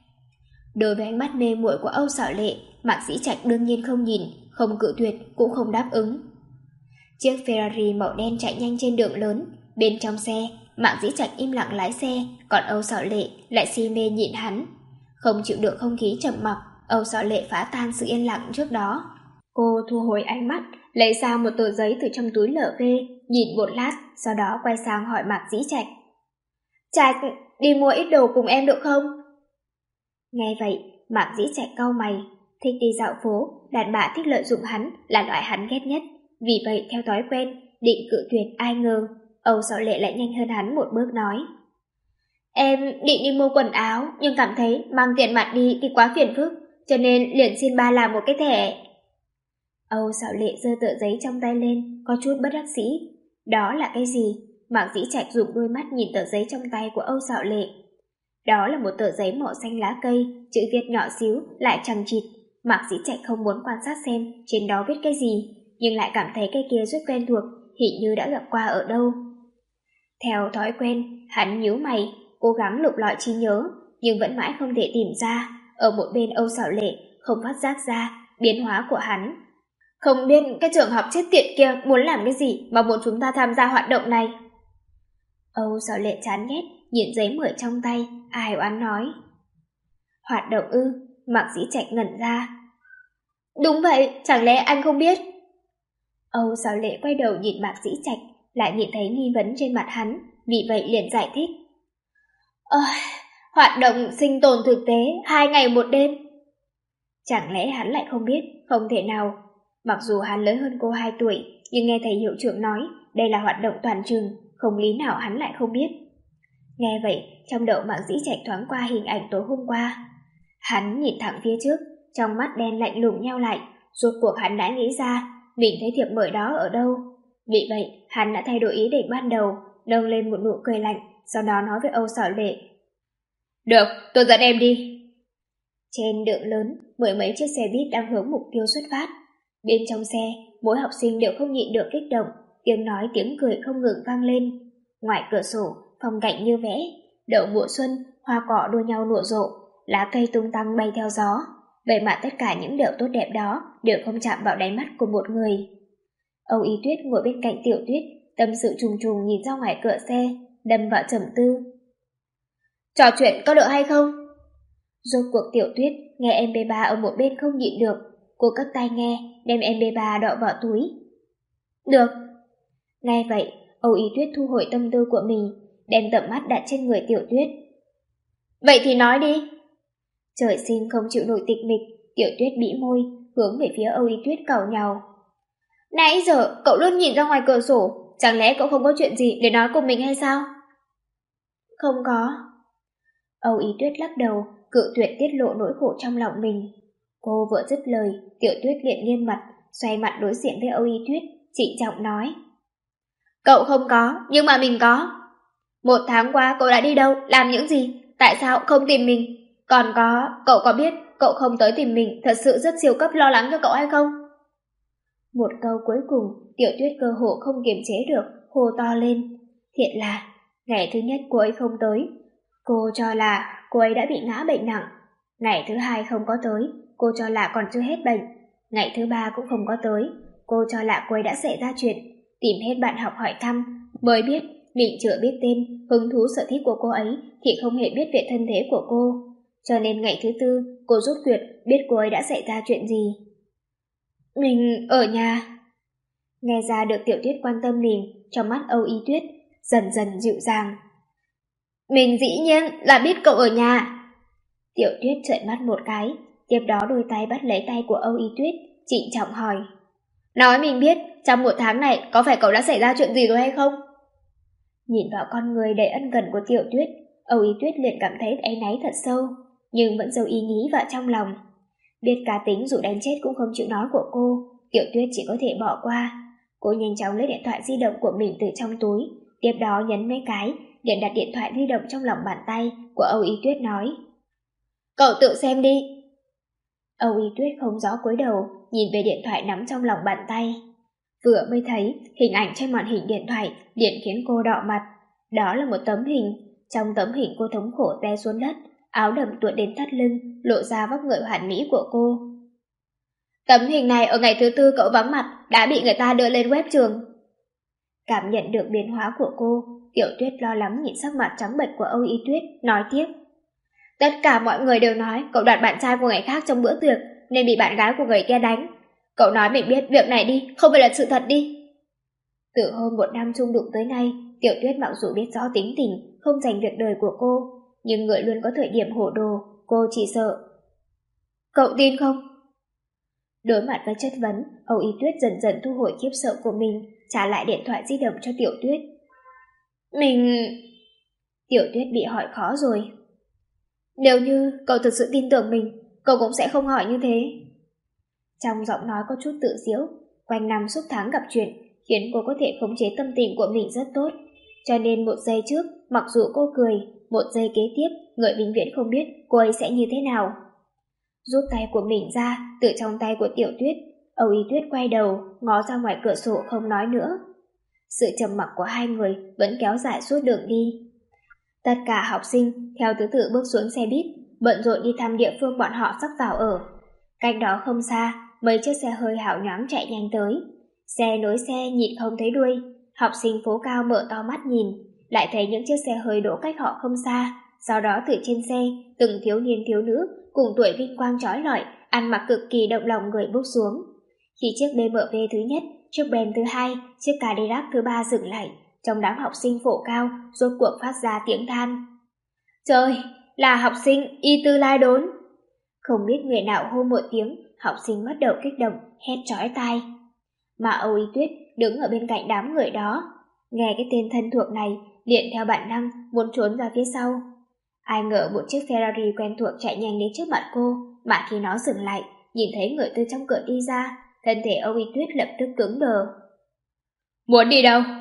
Đối với ánh mắt mê muội của Âu Xảo Lệ, Mạc Dĩ Trạch đương nhiên không nhìn, không cự tuyệt, cũng không đáp ứng. Chiếc Ferrari màu đen chạy nhanh trên đường lớn. Bên trong xe, Mạc Dĩ Trạch im lặng lái xe, còn Âu Xảo Lệ lại si mê nhìn hắn. Không chịu được không khí trầm mặc, Âu Xảo Lệ phá tan sự yên lặng trước đó. Cô thu hồi ánh mắt, lấy ra một tờ giấy từ trong túi lở vê, nhìn một lát, sau đó quay sang hỏi Mạc Dĩ Trạch. Trạch, đi mua ít đồ cùng em được không? Nghe vậy, Mạc Dĩ Trạch cau mày, thích đi dạo phố, đàn bà thích lợi dụng hắn là loại hắn ghét nhất. Vì vậy, theo thói quen, định cự tuyệt, ai ngờ Âu Xảo Lệ lại nhanh hơn hắn một bước nói. Em định đi mua quần áo, nhưng cảm thấy mang tiền mặt đi thì quá phiền phức, cho nên liền xin ba làm một cái thẻ. Âu Xảo Lệ giơ tờ giấy trong tay lên, có chút bất đắc dĩ. Đó là cái gì? Mạc Dĩ Trạch dùng đôi mắt nhìn tờ giấy trong tay của Âu Xảo Lệ. Đó là một tờ giấy màu xanh lá cây, chữ viết nhỏ xíu, lại chằng chịt. Mạc Dĩ Trạch không muốn quan sát xem trên đó viết cái gì, nhưng lại cảm thấy cái kia rất quen thuộc, hình như đã gặp qua ở đâu. Theo thói quen, hắn nhíu mày, cố gắng lục lọi trí nhớ, nhưng vẫn mãi không thể tìm ra. Ở một bên Âu Xảo Lệ không phát giác ra biến hóa của hắn. Không biết cái trường học chết tiệt kia muốn làm cái gì mà muốn chúng ta tham gia hoạt động này. Âu Xảo Lệ chán ghét, nhìn giấy mời trong tay, ai oán nói. Hoạt động ư? Mạc Dĩ Trạch ngẩn ra. Đúng vậy, chẳng lẽ anh không biết? Âu Xảo Lệ quay đầu nhìn Mạc Dĩ Trạch, lại nhìn thấy nghi vấn trên mặt hắn, vì vậy liền giải thích. Ơ, hoạt động sinh tồn thực tế, hai ngày một đêm. Chẳng lẽ hắn lại không biết? Không thể nào. Mặc dù hắn lớn hơn cô hai tuổi, nhưng nghe thầy hiệu trưởng nói đây là hoạt động toàn trường, không lý nào hắn lại không biết. Nghe vậy, trong đầu Mạc Dĩ Trạch thoáng qua hình ảnh tối hôm qua. Hắn nhìn thẳng phía trước, trong mắt đen lạnh lùng nheo lại, rốt cuộc hắn đã nghĩ ra mình thấy thiệp mời đó ở đâu. Vì vậy, hắn đã thay đổi ý định ban đầu, nâng lên một nụ cười lạnh, sau đó nói với Âu Xảo Lệ. Được, tôi dẫn em đi. Trên đường lớn, mười mấy chiếc xe buýt đang hướng mục tiêu xuất phát. Bên trong xe, mỗi học sinh đều không nhịn được kích động, tiếng nói tiếng cười không ngừng vang lên. Ngoài cửa sổ, phong cảnh như vẽ, đậu mùa xuân, hoa cỏ đua nhau nở rộ, lá cây tung tăng bay theo gió. Vậy mà tất cả những điều tốt đẹp đó đều không chạm vào đáy mắt của một người. Âu Y Tuyết ngồi bên cạnh Tiểu Tuyết, tâm sự trùng trùng nhìn ra ngoài cửa xe, đâm vào trầm tư. Trò chuyện có được hay không? Rốt cuộc Tiểu Tuyết nghe em pê ba ở một bên không nhịn được, cô cất tai nghe, đem em pê ba đọ vào túi. Được. Nghe vậy, Âu Y Tuyết thu hồi tâm tư của mình, đem tầm mắt đặt trên người Tiểu Tuyết. Vậy thì nói đi. Trời sinh không chịu nổi tịch mịch, Tiểu Tuyết bĩ môi, hướng về phía Âu Y Tuyết càu nhàu. Nãy giờ cậu luôn nhìn ra ngoài cửa sổ, chẳng lẽ cậu không có chuyện gì để nói cùng mình hay sao? Không có. Âu Y Tuyết lắc đầu, cự tuyệt tiết lộ nỗi khổ trong lòng mình. Cô vừa dứt lời, Tiểu Tuyết liền nghiêm mặt, xoay mặt đối diện với Âu Y Tuyết, trịnh trọng nói. Cậu không có, nhưng mà mình có. Một tháng qua cậu đã đi đâu, làm những gì, tại sao không tìm mình? Còn có, cậu có biết cậu không tới tìm mình thật sự rất siêu cấp lo lắng cho cậu hay không? Một câu cuối cùng, Tiểu Tuyết cơ hồ không kiềm chế được, hô to lên. Thiệt là, ngày thứ nhất cô ấy không tới, cô cho là cô ấy đã bị ngã bệnh nặng. Ngày thứ hai không có tới, cô cho là còn chưa hết bệnh. Ngày thứ ba cũng không có tới, cô cho là cô ấy đã xảy ra chuyện. Tìm hết bạn học hỏi thăm, mới biết mình chưa biết tên, hứng thú sở thích của cô ấy thì không hề biết về thân thế của cô. Cho nên ngày thứ tư, cô rút cuộc biết cô ấy đã xảy ra chuyện gì. Mình ở nhà. Nghe ra được Tiểu Tuyết quan tâm mình, trong mắt Âu Y Tuyết dần dần dịu dàng. Mình dĩ nhiên là biết cậu ở nhà. Tiểu Tuyết trợn mắt một cái, tiếp đó đôi tay bắt lấy tay của Âu Y Tuyết, trịnh trọng hỏi. Nói mình biết, trong một tháng này có phải cậu đã xảy ra chuyện gì rồi hay không? Nhìn vào con người đầy ân cần của Tiểu Tuyết, Âu Y Tuyết liền cảm thấy áy náy thật sâu, nhưng vẫn giấu ý nghĩ vào trong lòng. Biết cá tính dù đánh chết cũng không chịu nói của cô, Tiểu Tuyết chỉ có thể bỏ qua. Cô nhanh chóng lấy điện thoại di động của mình từ trong túi, tiếp đó nhấn mấy cái, liền đặt điện thoại di động trong lòng bàn tay của Âu Y Tuyết nói. Cậu tự xem đi. Âu Y Tuyết không rõ cúi đầu, nhìn về điện thoại nắm trong lòng bàn tay. Vừa mới thấy hình ảnh trên màn hình điện thoại liền khiến cô đỏ mặt. Đó là một tấm hình. Trong tấm hình cô thống khổ té xuống đất, áo đầm tuột đến thắt lưng, lộ ra vóc người hoàn mỹ của cô. Tấm hình này ở ngày thứ tư cậu vắng mặt đã bị người ta đưa lên web trường. Cảm nhận được biến hóa của cô, Tiểu Tuyết lo lắng nhìn sắc mặt trắng bệch của Âu Y Tuyết, nói tiếp. Tất cả mọi người đều nói cậu đoạt bạn trai của người khác trong bữa tiệc nên bị bạn gái của người kia đánh. Cậu nói mình biết việc này đi, không phải là sự thật đi. Từ hôm một năm chung đụng tới nay, Tiểu Tuyết mặc dù biết rõ tính tình, không dành việc đời của cô, nhưng người luôn có thời điểm hổ đồ, cô chỉ sợ. Cậu tin không? Đối mặt với chất vấn, Âu Y Tuyết dần dần thu hồi khiếp sợ của mình, trả lại điện thoại di động cho Tiểu Tuyết. Mình... Tiểu Tuyết bị hỏi khó rồi. Nếu như cậu thực sự tin tưởng mình, cậu cũng sẽ không hỏi như thế. Trong giọng nói có chút tự giễu, quanh năm suốt tháng gặp chuyện, khiến cô có thể khống chế tâm tình của mình rất tốt. Cho nên một giây trước, mặc dù cô cười, một giây kế tiếp, người vĩnh viễn không biết cô ấy sẽ như thế nào. Rút tay của mình ra, từ trong tay của Tiểu Tuyết, Âu Y Tuyết quay đầu, ngó ra ngoài cửa sổ không nói nữa. Sự trầm mặc của hai người vẫn kéo dài suốt đường đi. Tất cả học sinh theo thứ tự bước xuống xe buýt, bận rộn đi thăm địa phương bọn họ sắp vào ở. Cách đó không xa, mấy chiếc xe hơi hào nhoáng chạy nhanh tới. Xe nối xe nhịn không thấy đuôi. Học sinh phố cao mở to mắt nhìn, lại thấy những chiếc xe hơi đỗ cách họ không xa. Sau đó từ trên xe, từng thiếu niên thiếu nữ cùng tuổi vinh quang chói lọi, ăn mặc cực kỳ động lòng người bước xuống. Khi chiếc bê em vê thứ nhất, chiếc Ben thứ hai, chiếc Cadillac thứ ba dừng lại, trong đám học sinh phổ cao rốt cuộc phát ra tiếng than. Trời, là học sinh Y Tư Lai Đốn. Không biết người nào hô một tiếng, học sinh bắt đầu kích động, hét chói tai. Mà Âu Y Tuyết đứng ở bên cạnh đám người đó, nghe cái tên thân thuộc này, liền theo bản năng muốn trốn ra phía sau. Ai ngờ một chiếc Ferrari quen thuộc chạy nhanh đến trước mặt cô, mà khi nó dừng lại, nhìn thấy người từ trong cửa đi ra, thân thể Âu Y Tuyết lập tức cứng đờ. Muốn đi đâu?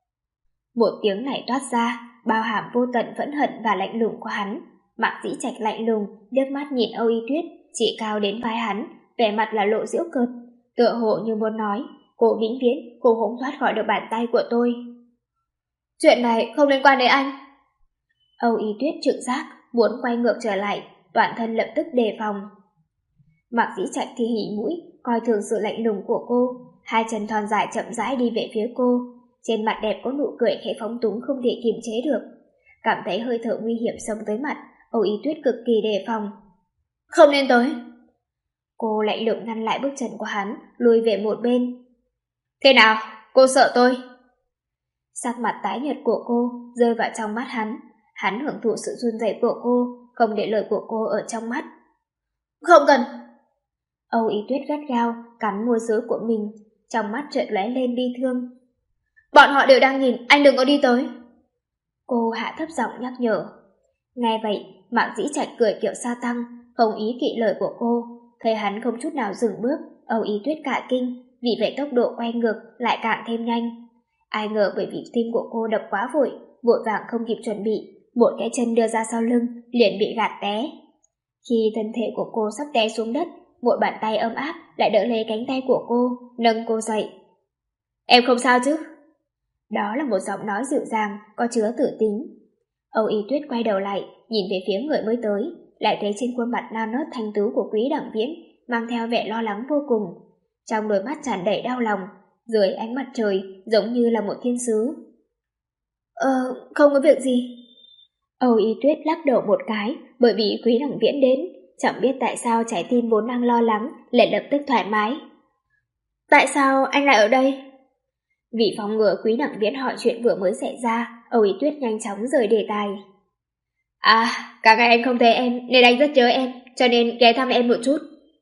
Một tiếng này toát ra, bao hàm vô tận phẫn hận và lạnh lùng của hắn. Mạc Dĩ Trạch lạnh lùng, liếc mắt nhìn Âu Y Tuyết, chỉ cao đến vai hắn, vẻ mặt là lộ giễu cợt, tựa hồ như muốn nói, cô vĩnh viễn, cô không thoát khỏi được bàn tay của tôi. Chuyện này không liên quan đến anh. Âu Y Tuyết trực giác, muốn quay ngược trở lại, toàn thân lập tức đề phòng. Mạc Dĩ Trạch thì hỉ mũi, coi thường sự lạnh lùng của cô, hai chân thon dài chậm rãi đi về phía cô, trên mặt đẹp có nụ cười khẽ phóng túng không thể kiềm chế được. Cảm thấy hơi thở nguy hiểm xông tới mặt, Âu Y Tuyết cực kỳ đề phòng. Không nên tới. Cô lạnh lùng ngăn lại bước chân của hắn, lùi về một bên. Thế nào, cô sợ tôi? Sắc mặt tái nhợt của cô rơi vào trong mắt hắn. Hắn hưởng thụ sự run rẩy của cô, không để lời của cô ở trong mắt. Không cần! Âu Ý Tuyết gắt gao cắn môi dưới của mình, trong mắt chợt lóe lên bi thương. Bọn họ đều đang nhìn, anh đừng có đi tới. Cô hạ thấp giọng nhắc nhở. Nghe vậy, Mạc Dĩ Trạch cười kiểu sa tăng, không ý kỵ lời của cô. Thấy hắn không chút nào dừng bước, Âu Ý Tuyết cả kinh, vì vậy tốc độ quay ngược lại càng thêm nhanh. Ai ngờ bởi vì tim của cô đập quá vội, vội vàng không kịp chuẩn bị, một cái chân đưa ra sau lưng liền bị gạt té. Khi thân thể của cô sắp té xuống đất, một bàn tay ấm áp lại đỡ lấy cánh tay của cô, nâng cô dậy. Em không sao chứ? Đó là một giọng nói dịu dàng, có chứa tử tính. Âu Y Tuyết quay đầu lại, nhìn về phía người mới tới, lại thấy trên khuôn mặt non nớt thanh tú của Quý Đẳng Viễn mang theo vẻ lo lắng vô cùng. Trong đôi mắt tràn đầy đau lòng, dưới ánh mặt trời giống như là một thiên sứ. Ờ, không có việc gì. Âu Y Tuyết lắc đầu một cái, bởi vì Quý Đẳng Viễn đến, chẳng biết tại sao trái tim vốn đang lo lắng lại lập tức thoải mái. Tại sao anh lại ở đây? Vì phòng ngừa Quý Đẳng Viễn hỏi chuyện vừa mới xảy ra, Âu Y Tuyết nhanh chóng rời đề tài. À, cả ngày anh không thấy em nên anh rất nhớ em, cho nên ghé thăm em một chút.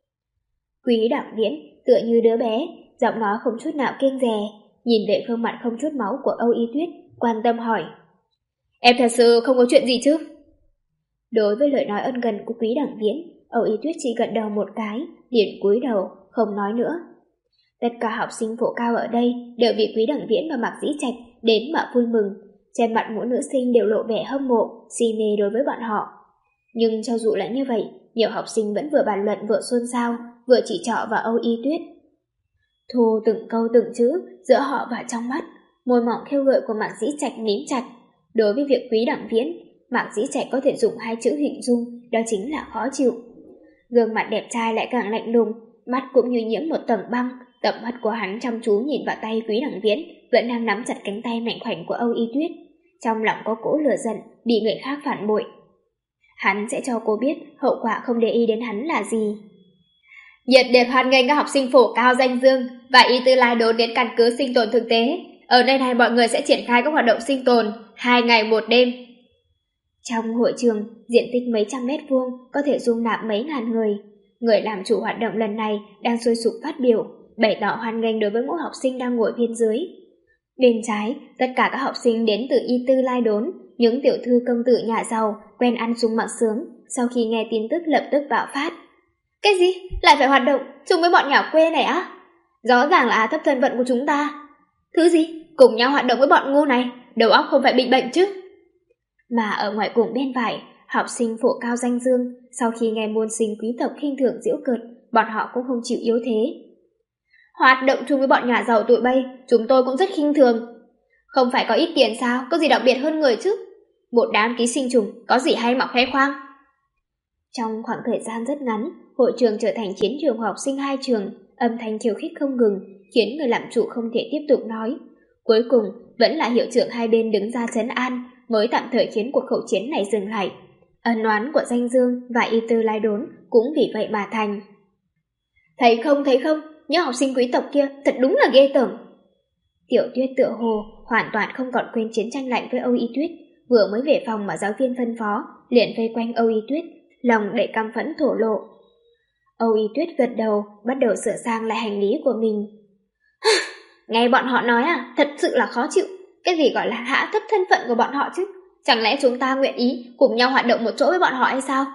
Quý Đẳng Viễn tựa như đứa bé, giọng nói không chút nào kiêng dè, nhìn về gương mặt không chút máu của Âu Y Tuyết, quan tâm hỏi. Em thật sự không có chuyện gì chứ? Đối với lời nói ân cần của Quý Đẳng Viễn, Âu Y Tuyết chỉ gật đầu một cái, liền cúi đầu, không nói nữa. Tất cả học sinh phổ cao ở đây đều vì Quý Đẳng Viễn và Mạc Dĩ Trạch đến mà vui mừng, trên mặt mỗi nữ sinh đều lộ vẻ hâm mộ, si mê đối với bọn họ. Nhưng cho dù là như vậy, nhiều học sinh vẫn vừa bàn luận vừa xôn xao, vừa chỉ trỏ vào Âu Y Tuyết. Thu từng câu từng chữ giữa họ vào trong mắt, môi mỏng khêu gợi của Mạc Dĩ Trạch mím chặt. Đối với việc Quý Đẳng Viễn, Mạc Dĩ Trạch có thể dùng hai chữ hình dung, đó chính là khó chịu. Gương mặt đẹp trai lại càng lạnh lùng, mắt cũng như nhiễm một tầng băng. Tầm mắt của hắn chăm chú nhìn vào tay Quý Đẳng Viễn, vẫn đang nắm chặt cánh tay mảnh khảnh của Âu Y Tuyết. Trong lòng có cỗ lửa giận, bị người khác phản bội. Hắn sẽ cho cô biết hậu quả không để ý đến hắn là gì. Nhiệt liệt hoan nghênh các học sinh phổ cao danh dương và Y Tư Lai đốn đến căn cứ sinh tồn thực tế. Ở nơi này mọi người sẽ triển khai các hoạt động sinh tồn hai ngày một đêm. Trong hội trường, diện tích mấy trăm mét vuông có thể dung nạp mấy ngàn người. Người làm chủ hoạt động lần này đang sôi sục phát biểu, bày tỏ hoan nghênh đối với mỗi học sinh đang ngồi bên dưới. Bên trái, tất cả các học sinh đến từ Y Tư Lai đốn, những tiểu thư công tử nhà giàu, quen ăn sung mặc sướng, sau khi nghe tin tức lập tức bạo phát. Cái gì? Lại phải hoạt động chung với bọn nhà quê này á? Rõ ràng là thấp thân phận của chúng ta. Thứ gì? Cùng nhau hoạt động với bọn ngu này, đầu óc không phải bị bệnh chứ? Mà ở ngoài cùng bên phải, học sinh phổ cao danh dương, sau khi nghe môn sinh quý tộc khinh thường giễu cợt, bọn họ cũng không chịu yếu thế. Hoạt động chung với bọn nhà giàu tụi bay, chúng tôi cũng rất khinh thường. Không phải có ít tiền sao, có gì đặc biệt hơn người chứ? Một đám ký sinh trùng, có gì hay mà khoe khoang? Trong khoảng thời gian rất ngắn, hội trường trở thành chiến trường của học sinh hai trường, âm thanh khiêu khích không ngừng, khiến người làm chủ không thể tiếp tục nói. Cuối cùng, vẫn là hiệu trưởng hai bên đứng ra trấn an, mới tạm thời khiến cuộc khẩu chiến này dừng lại. Ân oán của Danh Dương và Y Tư Lai đốn cũng vì vậy mà thành. Thấy không, thấy không, những học sinh quý tộc kia thật đúng là ghê tởm. Tiểu Tuyết tựa hồ hoàn toàn không còn quên chiến tranh lạnh với Âu Y Tuyết, vừa mới về phòng mà giáo viên phân phó, liền vây quanh Âu Y Tuyết, lòng đầy căm phẫn thổ lộ. Âu Y Tuyết gật đầu, bắt đầu sửa sang lại hành lý của mình. Nghe bọn họ nói à, thật sự là khó chịu. Cái gì gọi là hạ thấp thân phận của bọn họ chứ? Chẳng lẽ chúng ta nguyện ý cùng nhau hoạt động một chỗ với bọn họ hay sao?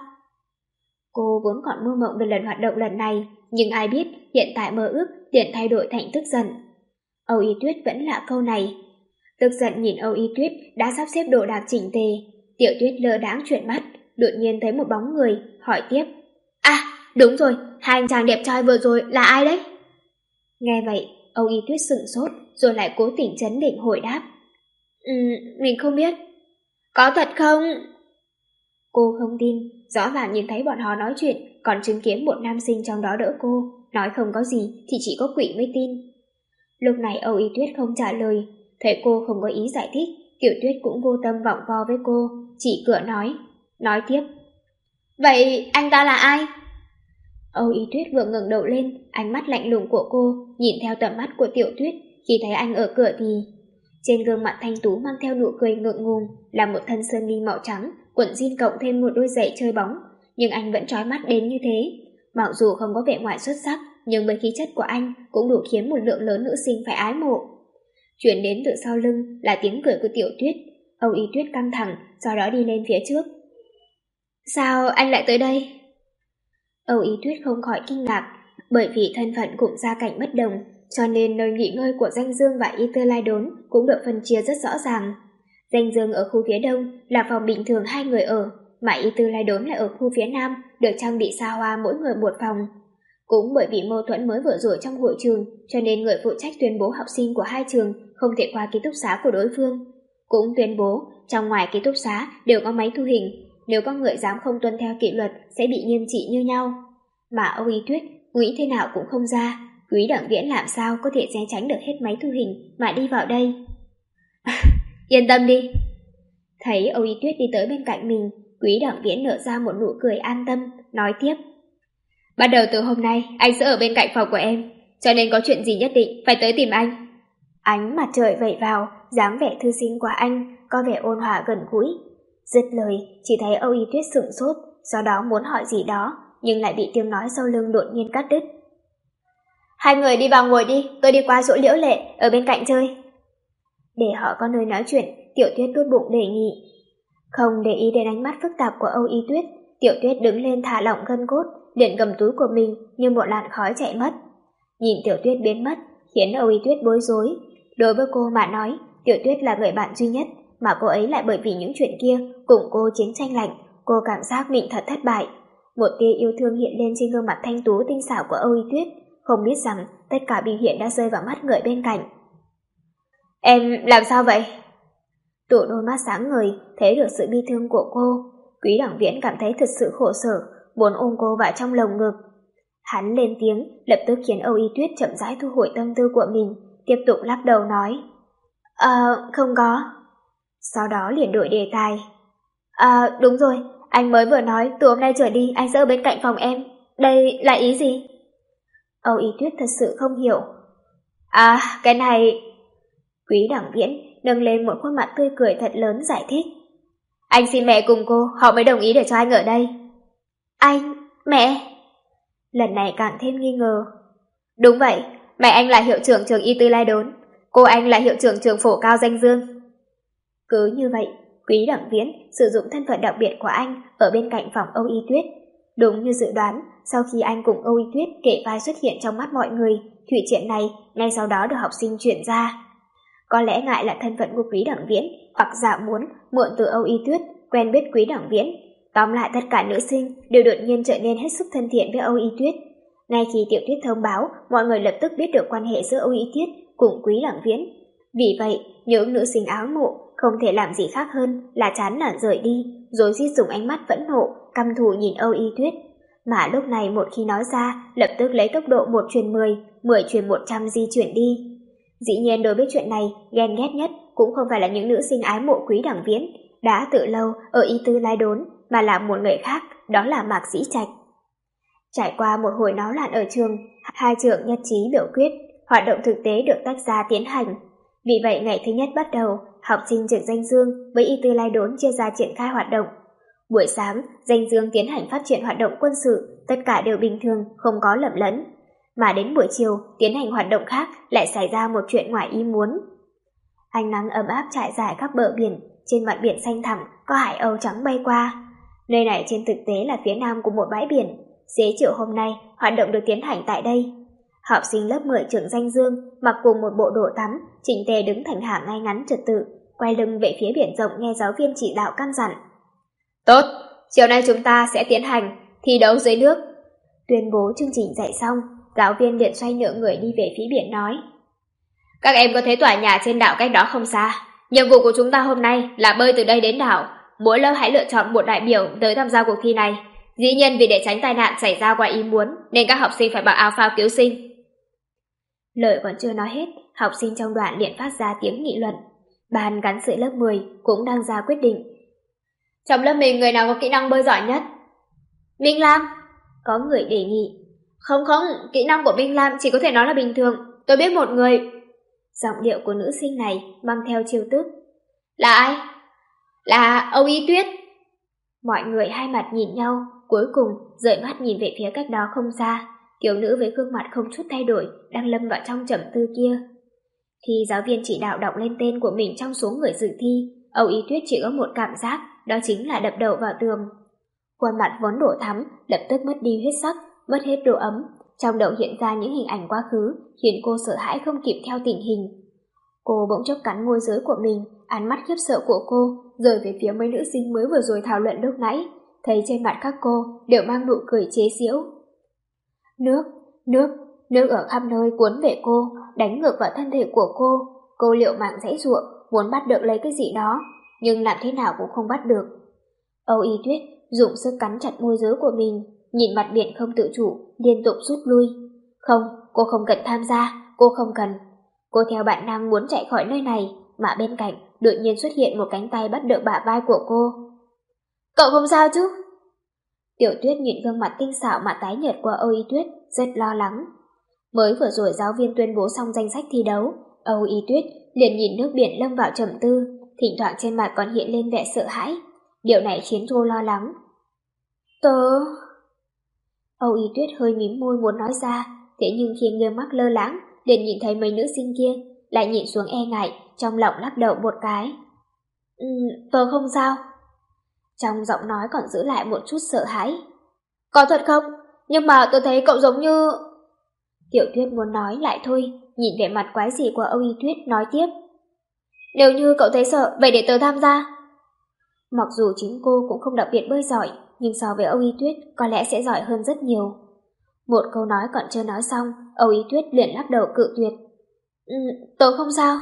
Cô vốn còn mơ mộng về lần hoạt động lần này, nhưng ai biết hiện tại mơ ước liền thay đổi thành tức giận. Âu Y Tuyết vẫn là câu này. Tức giận nhìn Âu Y Tuyết đã sắp xếp đồ đạc chỉnh tề. Tiểu Tuyết lơ đãng chuyển mắt, đột nhiên thấy một bóng người, hỏi tiếp. À, đúng rồi, hai anh chàng đẹp trai vừa rồi là ai đấy? Nghe vậy, Âu Y Tuyết sửng sốt, rồi lại cố tình trấn định hồi đáp. Ừ, mình không biết. Có thật không? Cô không tin, rõ ràng nhìn thấy bọn họ nói chuyện, còn chứng kiến một nam sinh trong đó đỡ cô, nói không có gì thì chỉ có quỷ mới tin. Lúc này Âu Y Tuyết không trả lời, thấy cô không có ý giải thích, Tiểu Tuyết cũng vô tâm vọng vo với cô, chỉ cửa nói, nói tiếp. Vậy anh ta là ai? Âu Y Tuyết vừa ngẩng đầu lên, ánh mắt lạnh lùng của cô nhìn theo tầm mắt của Tiểu Tuyết, khi thấy anh ở cửa thì Trên gương mặt thanh tú mang theo nụ cười ngượng ngùng là một thân sơ mi màu trắng, quần jean cộng thêm một đôi giày chơi bóng, nhưng anh vẫn trói mắt đến như thế. Mặc dù không có vẻ ngoài xuất sắc, nhưng với khí chất của anh cũng đủ khiến một lượng lớn nữ sinh phải ái mộ. Chuyển đến từ sau lưng là tiếng cười của Tiểu Tuyết. Âu Y Tuyết căng thẳng, sau đó đi lên phía trước. Sao anh lại tới đây? Âu Y Tuyết không khỏi kinh ngạc, bởi vì thân phận cùng gia cảnh bất đồng, cho nên nơi nghỉ ngơi của Danh Dương và Y Tư Lai Đốn cũng được phân chia rất rõ ràng. Danh Dương ở khu phía đông là phòng bình thường hai người ở, mà Y Tư Lai Đốn lại ở khu phía nam, được trang bị xa hoa mỗi người một phòng. Cũng bởi vì mâu thuẫn mới vừa rồi trong hội trường, cho nên người phụ trách tuyên bố học sinh của hai trường không thể qua ký túc xá của đối phương. Cũng tuyên bố trong ngoài ký túc xá đều có máy thu hình, nếu có người dám không tuân theo kỷ luật sẽ bị nghiêm trị như nhau. Mà Âu Y Tuyết nghĩ thế nào cũng không ra, Quý Đẳng Viễn làm sao có thể né tránh được hết máy thu hình mà đi vào đây. Yên tâm đi. Thấy Âu Y Tuyết đi tới bên cạnh mình, Quý Đẳng Viễn nở ra một nụ cười an tâm, nói tiếp. Bắt đầu từ hôm nay, anh sẽ ở bên cạnh phòng của em, cho nên có chuyện gì nhất định phải tới tìm anh. Ánh mặt trời vẩy vào, dáng vẻ thư sinh của anh có vẻ ôn hòa gần gũi. Dứt lời, chỉ thấy Âu Y Tuyết sửng sốt, sau đó muốn hỏi gì đó, nhưng lại bị tiếng nói sau lưng đột nhiên cắt đứt. Hai người đi vào ngồi đi, tôi đi qua chỗ Liễu Lệ, ở bên cạnh chơi. Để họ có nơi nói chuyện, Tiểu Tuyết tốt bụng đề nghị. Không để ý đến ánh mắt phức tạp của Âu Y Tuyết, Tiểu Tuyết đứng lên thả lỏng gân cốt, liền cầm túi của mình như một làn khói chạy mất. Nhìn Tiểu Tuyết biến mất, khiến Âu Y Tuyết bối rối. Đối với cô mà nói, Tiểu Tuyết là người bạn duy nhất, mà cô ấy lại bởi vì những chuyện kia cùng cô chiến tranh lạnh, cô cảm giác mình thật thất bại. Một tia yêu thương hiện lên trên gương mặt thanh tú tinh xảo của Âu Y Tuyết, không biết rằng tất cả biểu hiện đã rơi vào mắt người bên cạnh. Em làm sao vậy? Tụ đôi mắt sáng ngời, thấy được sự bi thương của cô. Quý Đẳng Viễn cảm thấy thật sự khổ sở, muốn ôm cô vào trong lồng ngực. Hắn lên tiếng, lập tức khiến Âu Y Tuyết chậm rãi thu hồi tâm tư của mình, tiếp tục lắc đầu nói. Ờ, không có. Sau đó liền đổi đề tài. À, đúng rồi, anh mới vừa nói từ hôm nay trở đi anh sẽ ở bên cạnh phòng em. Đây là ý gì? Âu Y Tuyết thật sự không hiểu. À, cái này... Quý Đẳng Viễn nâng lên một khuôn mặt tươi cười thật lớn giải thích. Anh xin mẹ cùng cô, họ mới đồng ý để cho anh ở đây. Anh, mẹ... Lần này càng thêm nghi ngờ. Đúng vậy, mẹ anh là hiệu trưởng trường Y Tư Lai Đốn, cô anh là hiệu trưởng trường Phổ Cao Danh Dương. Cứ như vậy, Quý Đẳng Viễn sử dụng thân phận đặc biệt của anh ở bên cạnh phòng Âu Y Tuyết. Đúng như dự đoán, sau khi anh cùng Âu Y Tuyết kể vai xuất hiện trong mắt mọi người, thủy chuyện này ngay sau đó được học sinh chuyển ra. Có lẽ ngại là thân phận của Quý Đẳng Viễn, hoặc giả muốn mượn từ Âu Y Tuyết quen biết Quý Đẳng Viễn. Tóm lại tất cả nữ sinh đều đột nhiên trở nên hết sức thân thiện với Âu Y Tuyết. Ngay khi Tiểu Tuyết thông báo, mọi người lập tức biết được quan hệ giữa Âu Y Tuyết cùng Quý Đẳng Viễn. Vì vậy, những nữ sinh áo mộ không thể làm gì khác hơn là chán nản rời đi, rồi rít dùng ánh mắt phẫn nộ, căm thù nhìn Âu Y Tuyết. Mà lúc này một khi nói ra, lập tức lấy tốc độ một truyền mười, mười truyền một trăm di chuyển đi. Dĩ nhiên đối với chuyện này, ghen ghét nhất cũng không phải là những nữ sinh ái mộ Quý Đẳng Viễn, đã từ lâu ở Y Tư Lai Đốn, mà là một người khác, đó là Mạc Dĩ Trạch. Trải qua một hồi náo loạn ở trường, hai trường nhất trí biểu quyết, hoạt động thực tế được tách ra tiến hành. Vì vậy ngày thứ nhất bắt đầu, học sinh trường Danh Dương với Y Tư Lai Đốn chia ra triển khai hoạt động. Buổi sáng, Danh Dương tiến hành phát triển hoạt động quân sự, tất cả đều bình thường, không có lầm lẫn. Mà đến buổi chiều, tiến hành hoạt động khác lại xảy ra một chuyện ngoài ý muốn. Ánh nắng ấm áp trải dài khắp bờ biển, trên mặt biển xanh thẳm có hải âu trắng bay qua. Nơi này trên thực tế là phía nam của một bãi biển. Xế chiều hôm nay, hoạt động được tiến hành tại đây. Học sinh lớp mười trường Danh Dương mặc cùng một bộ đồ tắm, chỉnh tề đứng thành hàng ngay ngắn trật tự, quay lưng về phía biển rộng nghe giáo viên chỉ đạo căn dặn. Tốt, chiều nay chúng ta sẽ tiến hành thi đấu dưới nước. Tuyên bố chương trình dạy xong, giáo viên liền xoay nửa người đi về phía biển nói. Các em có thấy tòa nhà trên đảo cách đó không xa. Nhiệm vụ của chúng ta hôm nay là bơi từ đây đến đảo. Mỗi lớp hãy lựa chọn một đại biểu tới tham gia cuộc thi này. Dĩ nhiên vì để tránh tai nạn xảy ra ngoài ý muốn, nên các học sinh phải mặc áo phao cứu sinh. Lời còn chưa nói hết, học sinh trong đoạn liền phát ra tiếng nghị luận. Ban cán sự lớp mười cũng đang ra quyết định. Trong lớp mình người nào có kỹ năng bơi giỏi nhất? Minh Lam. Có người đề nghị. Không không, kỹ năng của Minh Lam chỉ có thể nói là bình thường. Tôi biết một người. Giọng điệu của nữ sinh này mang theo trêu tức. Là ai? Là Âu Y Tuyết. Mọi người hai mặt nhìn nhau, cuối cùng rời mắt nhìn về phía cách đó không xa. Thiếu nữ với gương mặt không chút thay đổi đang lâm vào trong trầm tư kia. Khi giáo viên chỉ đạo đọc lên tên của mình trong số người dự thi, Âu Y Tuyết chỉ có một cảm giác, đó chính là đập đầu vào tường. Khuôn mặt vốn đỏ thắm lập tức mất đi huyết sắc, mất hết độ ấm. Trong đầu hiện ra những hình ảnh quá khứ khiến cô sợ hãi không kịp theo tình hình. Cô bỗng chốc cắn môi dưới của mình, ánh mắt khiếp sợ của cô rời về phía mấy nữ sinh mới vừa rồi thảo luận lúc nãy, thấy trên mặt các cô đều mang nụ cười chế giễu. Nước, nước, nước ở khắp nơi cuốn về cô, đánh ngược vào thân thể của cô. Cô liệu mạng giãy giụa, muốn bắt được lấy cái gì đó, nhưng làm thế nào cũng không bắt được. Âu Y Tuyết dùng sức cắn chặt môi dưới của mình, nhìn mặt biển không tự chủ, liên tục rút lui. Không, cô không cần tham gia, cô không cần. Cô theo bản năng muốn chạy khỏi nơi này, mà bên cạnh đột nhiên xuất hiện một cánh tay bắt được bả vai của cô. Cậu không sao chứ? Tiểu Tuyết nhìn gương mặt tinh xảo mà tái nhợt của Âu Y Tuyết, rất lo lắng. Mới vừa rồi giáo viên tuyên bố xong danh sách thi đấu, Âu Y Tuyết liền nhìn nước biển lâm vào trầm tư, thỉnh thoảng trên mặt còn hiện lên vẻ sợ hãi. Điều này khiến cô lo lắng. Tớ... Âu Y Tuyết hơi mím môi muốn nói ra, thế nhưng khi ngơ mắt lơ lắng, liền nhìn thấy mấy nữ sinh kia, lại nhìn xuống e ngại, trong lòng lắc đầu một cái. Ừ, tớ không sao. Trong giọng nói còn giữ lại một chút sợ hãi. Có thật không? Nhưng mà tôi thấy cậu giống như... Tiểu Tuyết muốn nói lại thôi, nhìn vẻ mặt quái dị của Âu Y Tuyết nói tiếp. Nếu như cậu thấy sợ, vậy để tớ tham gia. Mặc dù chính cô cũng không đặc biệt bơi giỏi, nhưng so với Âu Y Tuyết có lẽ sẽ giỏi hơn rất nhiều. Một câu nói còn chưa nói xong, Âu Y Tuyết liền lắc đầu cự tuyệt. Ừ, tớ không sao.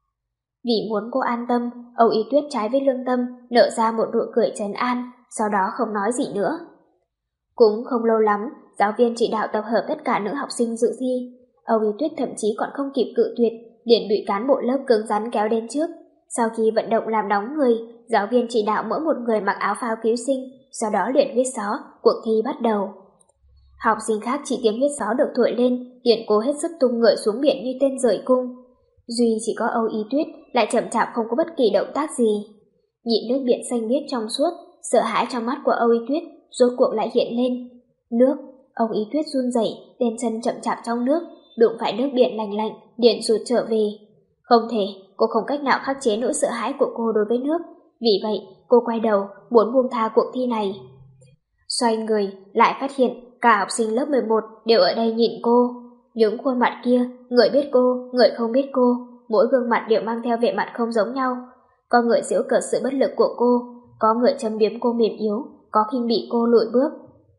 Vì muốn cô an tâm, Âu Y Tuyết trái với lương tâm nở ra một nụ cười trấn an, sau đó không nói gì nữa. Cũng không lâu lắm, giáo viên chỉ đạo tập hợp tất cả nữ học sinh dự thi. Âu Y Tuyết thậm chí còn không kịp cự tuyệt, liền bị cán bộ lớp cứng rắn kéo đến trước. Sau khi vận động làm nóng người, giáo viên chỉ đạo mỗi một người mặc áo phao cứu sinh, sau đó luyện huyết só, cuộc thi bắt đầu. Học sinh khác chỉ tiếng huyết só được thổi lên, liền cố hết sức tung người xuống biển như tên rời cung. Duy chỉ có Âu Y Tuyết lại chậm chạp không có bất kỳ động tác gì. Nhìn nước biển xanh biếc trong suốt, sợ hãi trong mắt của Âu Y Tuyết rốt cuộc lại hiện lên. Nước, Âu Y Tuyết run rẩy, đen chân chậm chạp trong nước, đụng phải nước biển lạnh lạnh, liền rụt trở về. Không thể, cô không cách nào khắc chế nỗi sợ hãi của cô đối với nước, vì vậy cô quay đầu muốn buông tha cuộc thi này. Xoay người, lại phát hiện cả học sinh lớp mười một đều ở đây nhìn cô. Những khuôn mặt kia, người biết cô, người không biết cô, mỗi gương mặt đều mang theo vẻ mặt không giống nhau. Có người giễu cợt sự bất lực của cô, có người châm biếm cô mềm yếu, có khinh bị cô lùi bước.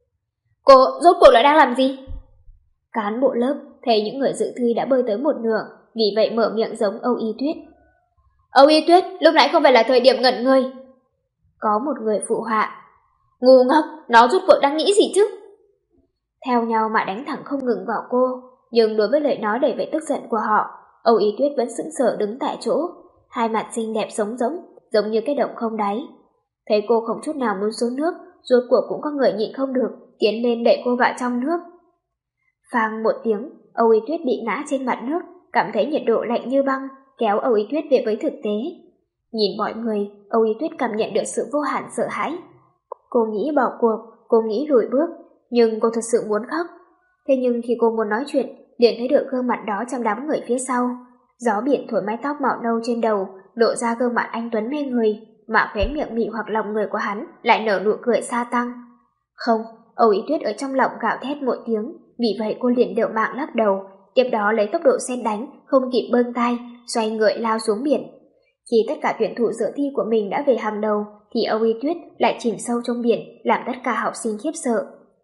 Cô rốt cuộc lại đang làm gì? Cán bộ lớp thấy những người dự thi đã bơi tới một nửa, vì vậy mở miệng giống Âu Y Tuyết. Âu Y Tuyết, lúc nãy không phải là thời điểm ngẩn người. Có một người phụ họa. Ngu ngốc, nó rốt cuộc đang nghĩ gì chứ? Theo nhau mà đánh thẳng không ngừng vào cô, nhưng đối với lời nói đầy vẻ tức giận của họ, Âu Y Tuyết vẫn sững sờ đứng tại chỗ, hai mặt xinh đẹp sống giống, giống như cái động không đáy. Thấy cô không chút nào muốn xuống nước, rốt cuộc cũng có người nhịn không được, tiến lên đẩy cô vào trong nước. Phang một tiếng, Âu Y Tuyết bị ngã trên mặt nước, cảm thấy nhiệt độ lạnh như băng, kéo Âu Y Tuyết về với thực tế. Nhìn mọi người, Âu Y Tuyết cảm nhận được sự vô hạn sợ hãi. Cô nghĩ bỏ cuộc, cô nghĩ lùi bước, nhưng cô thật sự muốn khóc. Thế nhưng khi cô muốn nói chuyện, liền thấy được gương mặt đó trong đám người phía sau. Gió biển thổi mái tóc màu nâu trên đầu, lộ ra gương mặt anh tuấn mê người, mà khóe miệng mị hoặc lòng người của hắn lại nở nụ cười sa tăng. Không, Âu Y Tuyết ở trong lòng gào thét một tiếng, vì vậy cô liền liều mạng lắc đầu, tiếp đó lấy tốc độ sét đánh, không kịp bâng tay, xoay người lao xuống biển. Khi tất cả tuyển thủ dự thi của mình đã về hàng đầu, thì Âu Y Tuyết lại chìm sâu trong biển, làm tất cả học sinh khiếp sợ.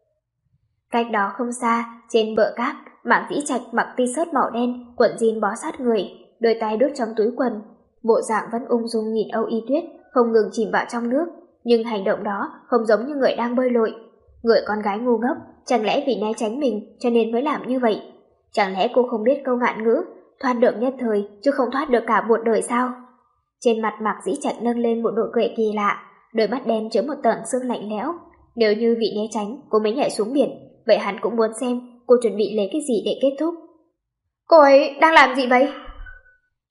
Cách đó không xa, trên bờ cát, Mạc Dĩ Trạch mặc t-shirt màu đen, quần jean bó sát người, đôi tay đút trong túi quần, bộ dạng vẫn ung dung nhìn Âu Y Tuyết, không ngừng chìm vào trong nước, nhưng hành động đó không giống như người đang bơi lội. Người con gái ngu ngốc, chẳng lẽ vì né tránh mình cho nên mới làm như vậy? Chẳng lẽ cô không biết câu ngạn ngữ, thoát được nhất thời chứ không thoát được cả một đời sao? Trên mặt Mạc Dĩ Trạch nâng lên một nụ cười kỳ lạ, đôi mắt đen chứa một tầng sương lạnh lẽo. Nếu như vì né tránh cô mới nhảy xuống biển, vậy hắn cũng muốn xem cô chuẩn bị lấy cái gì để kết thúc. Cô ấy đang làm gì vậy?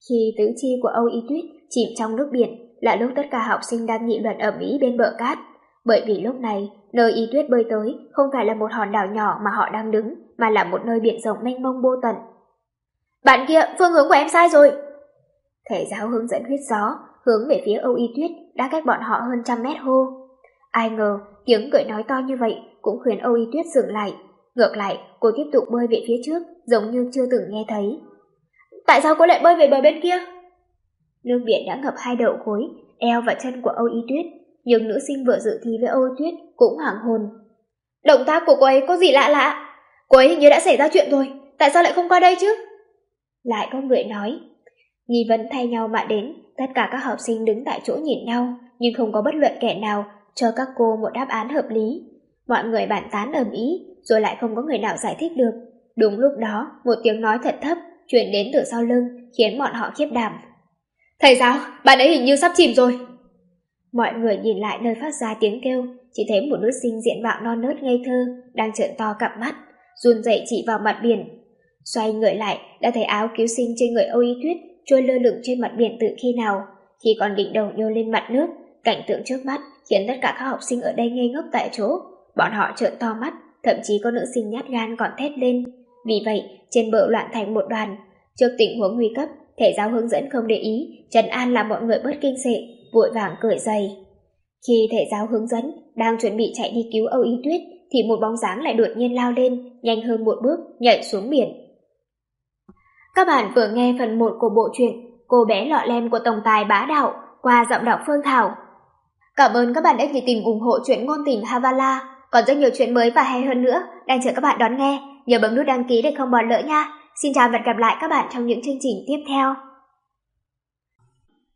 Khi tứ chi của Âu Y Tuyết chìm trong nước biển là lúc tất cả học sinh đang nghị luận ầm ĩ bên bờ cát. Bởi vì lúc này, nơi Y Tuyết bơi tới không phải là một hòn đảo nhỏ mà họ đang đứng, mà là một nơi biển rộng mênh mông vô tận. Bạn kia, phương hướng của em sai rồi. Thầy giáo hướng dẫn huyết gió, hướng về phía Âu Y Tuyết đã cách bọn họ hơn trăm mét hô. Ai ngờ, tiếng cười nói to như vậy cũng khiến Âu Y Tuyết dừng lại. Ngược lại, cô tiếp tục bơi về phía trước, giống như chưa từng nghe thấy. Tại sao cô lại bơi về bờ bên kia? Nước biển đã ngập hai đầu gối, eo và chân của Âu Y Tuyết, nhưng nữ sinh vừa dự thi với Âu Y Tuyết cũng hoảng hồn. Động tác của cô ấy có gì lạ lạ? Cô ấy hình như đã xảy ra chuyện rồi, tại sao lại không qua đây chứ? Lại có người nói. Nghi vấn thay nhau mà đến, tất cả các học sinh đứng tại chỗ nhìn nhau, nhưng không có bất luận kẻ nào cho các cô một đáp án hợp lý. Mọi người bàn tán ầm ĩ, rồi lại không có người nào giải thích được. Đúng lúc đó, một tiếng nói thật thấp truyền đến từ sau lưng, khiến bọn họ khiếp đảm. Thầy giáo, bạn ấy hình như sắp chìm rồi. Mọi người nhìn lại nơi phát ra tiếng kêu, chỉ thấy một nữ sinh diện mạo non nớt ngây thơ đang trợn to cặp mắt, run rẩy chỉ vào mặt biển. Xoay người lại, đã thấy áo cứu sinh trên người Âu Y Tuyết trôi lơ lửng trên mặt biển từ khi nào. Khi còn định đầu nhô lên mặt nước, cảnh tượng trước mắt khiến tất cả các học sinh ở đây ngây ngốc tại chỗ. Bọn họ trợn to mắt, thậm chí có nữ sinh nhát gan còn thét lên. Vì vậy, trên bờ loạn thành một đoàn. Trước tình huống nguy cấp, thầy giáo hướng dẫn không để ý, trấn an làm mọi người bớt kinh sợ, vội vàng cởi giày. Khi thầy giáo hướng dẫn đang chuẩn bị chạy đi cứu Âu Y Tuyết, thì một bóng dáng lại đột nhiên lao lên, nhanh hơn một bước, nhảy xuống biển. Các bạn vừa nghe phần một của bộ truyện Cô bé lọ lem của tổng tài bá đạo qua giọng đọc Phương Thảo. Cảm ơn các bạn đã nhiệt tình ủng hộ truyện ngôn tình Havala. Còn rất nhiều chuyện mới và hay hơn nữa đang chờ các bạn đón nghe. Nhớ bấm nút đăng ký để không bỏ lỡ nha. Xin chào và hẹn gặp lại các bạn trong những chương trình tiếp theo.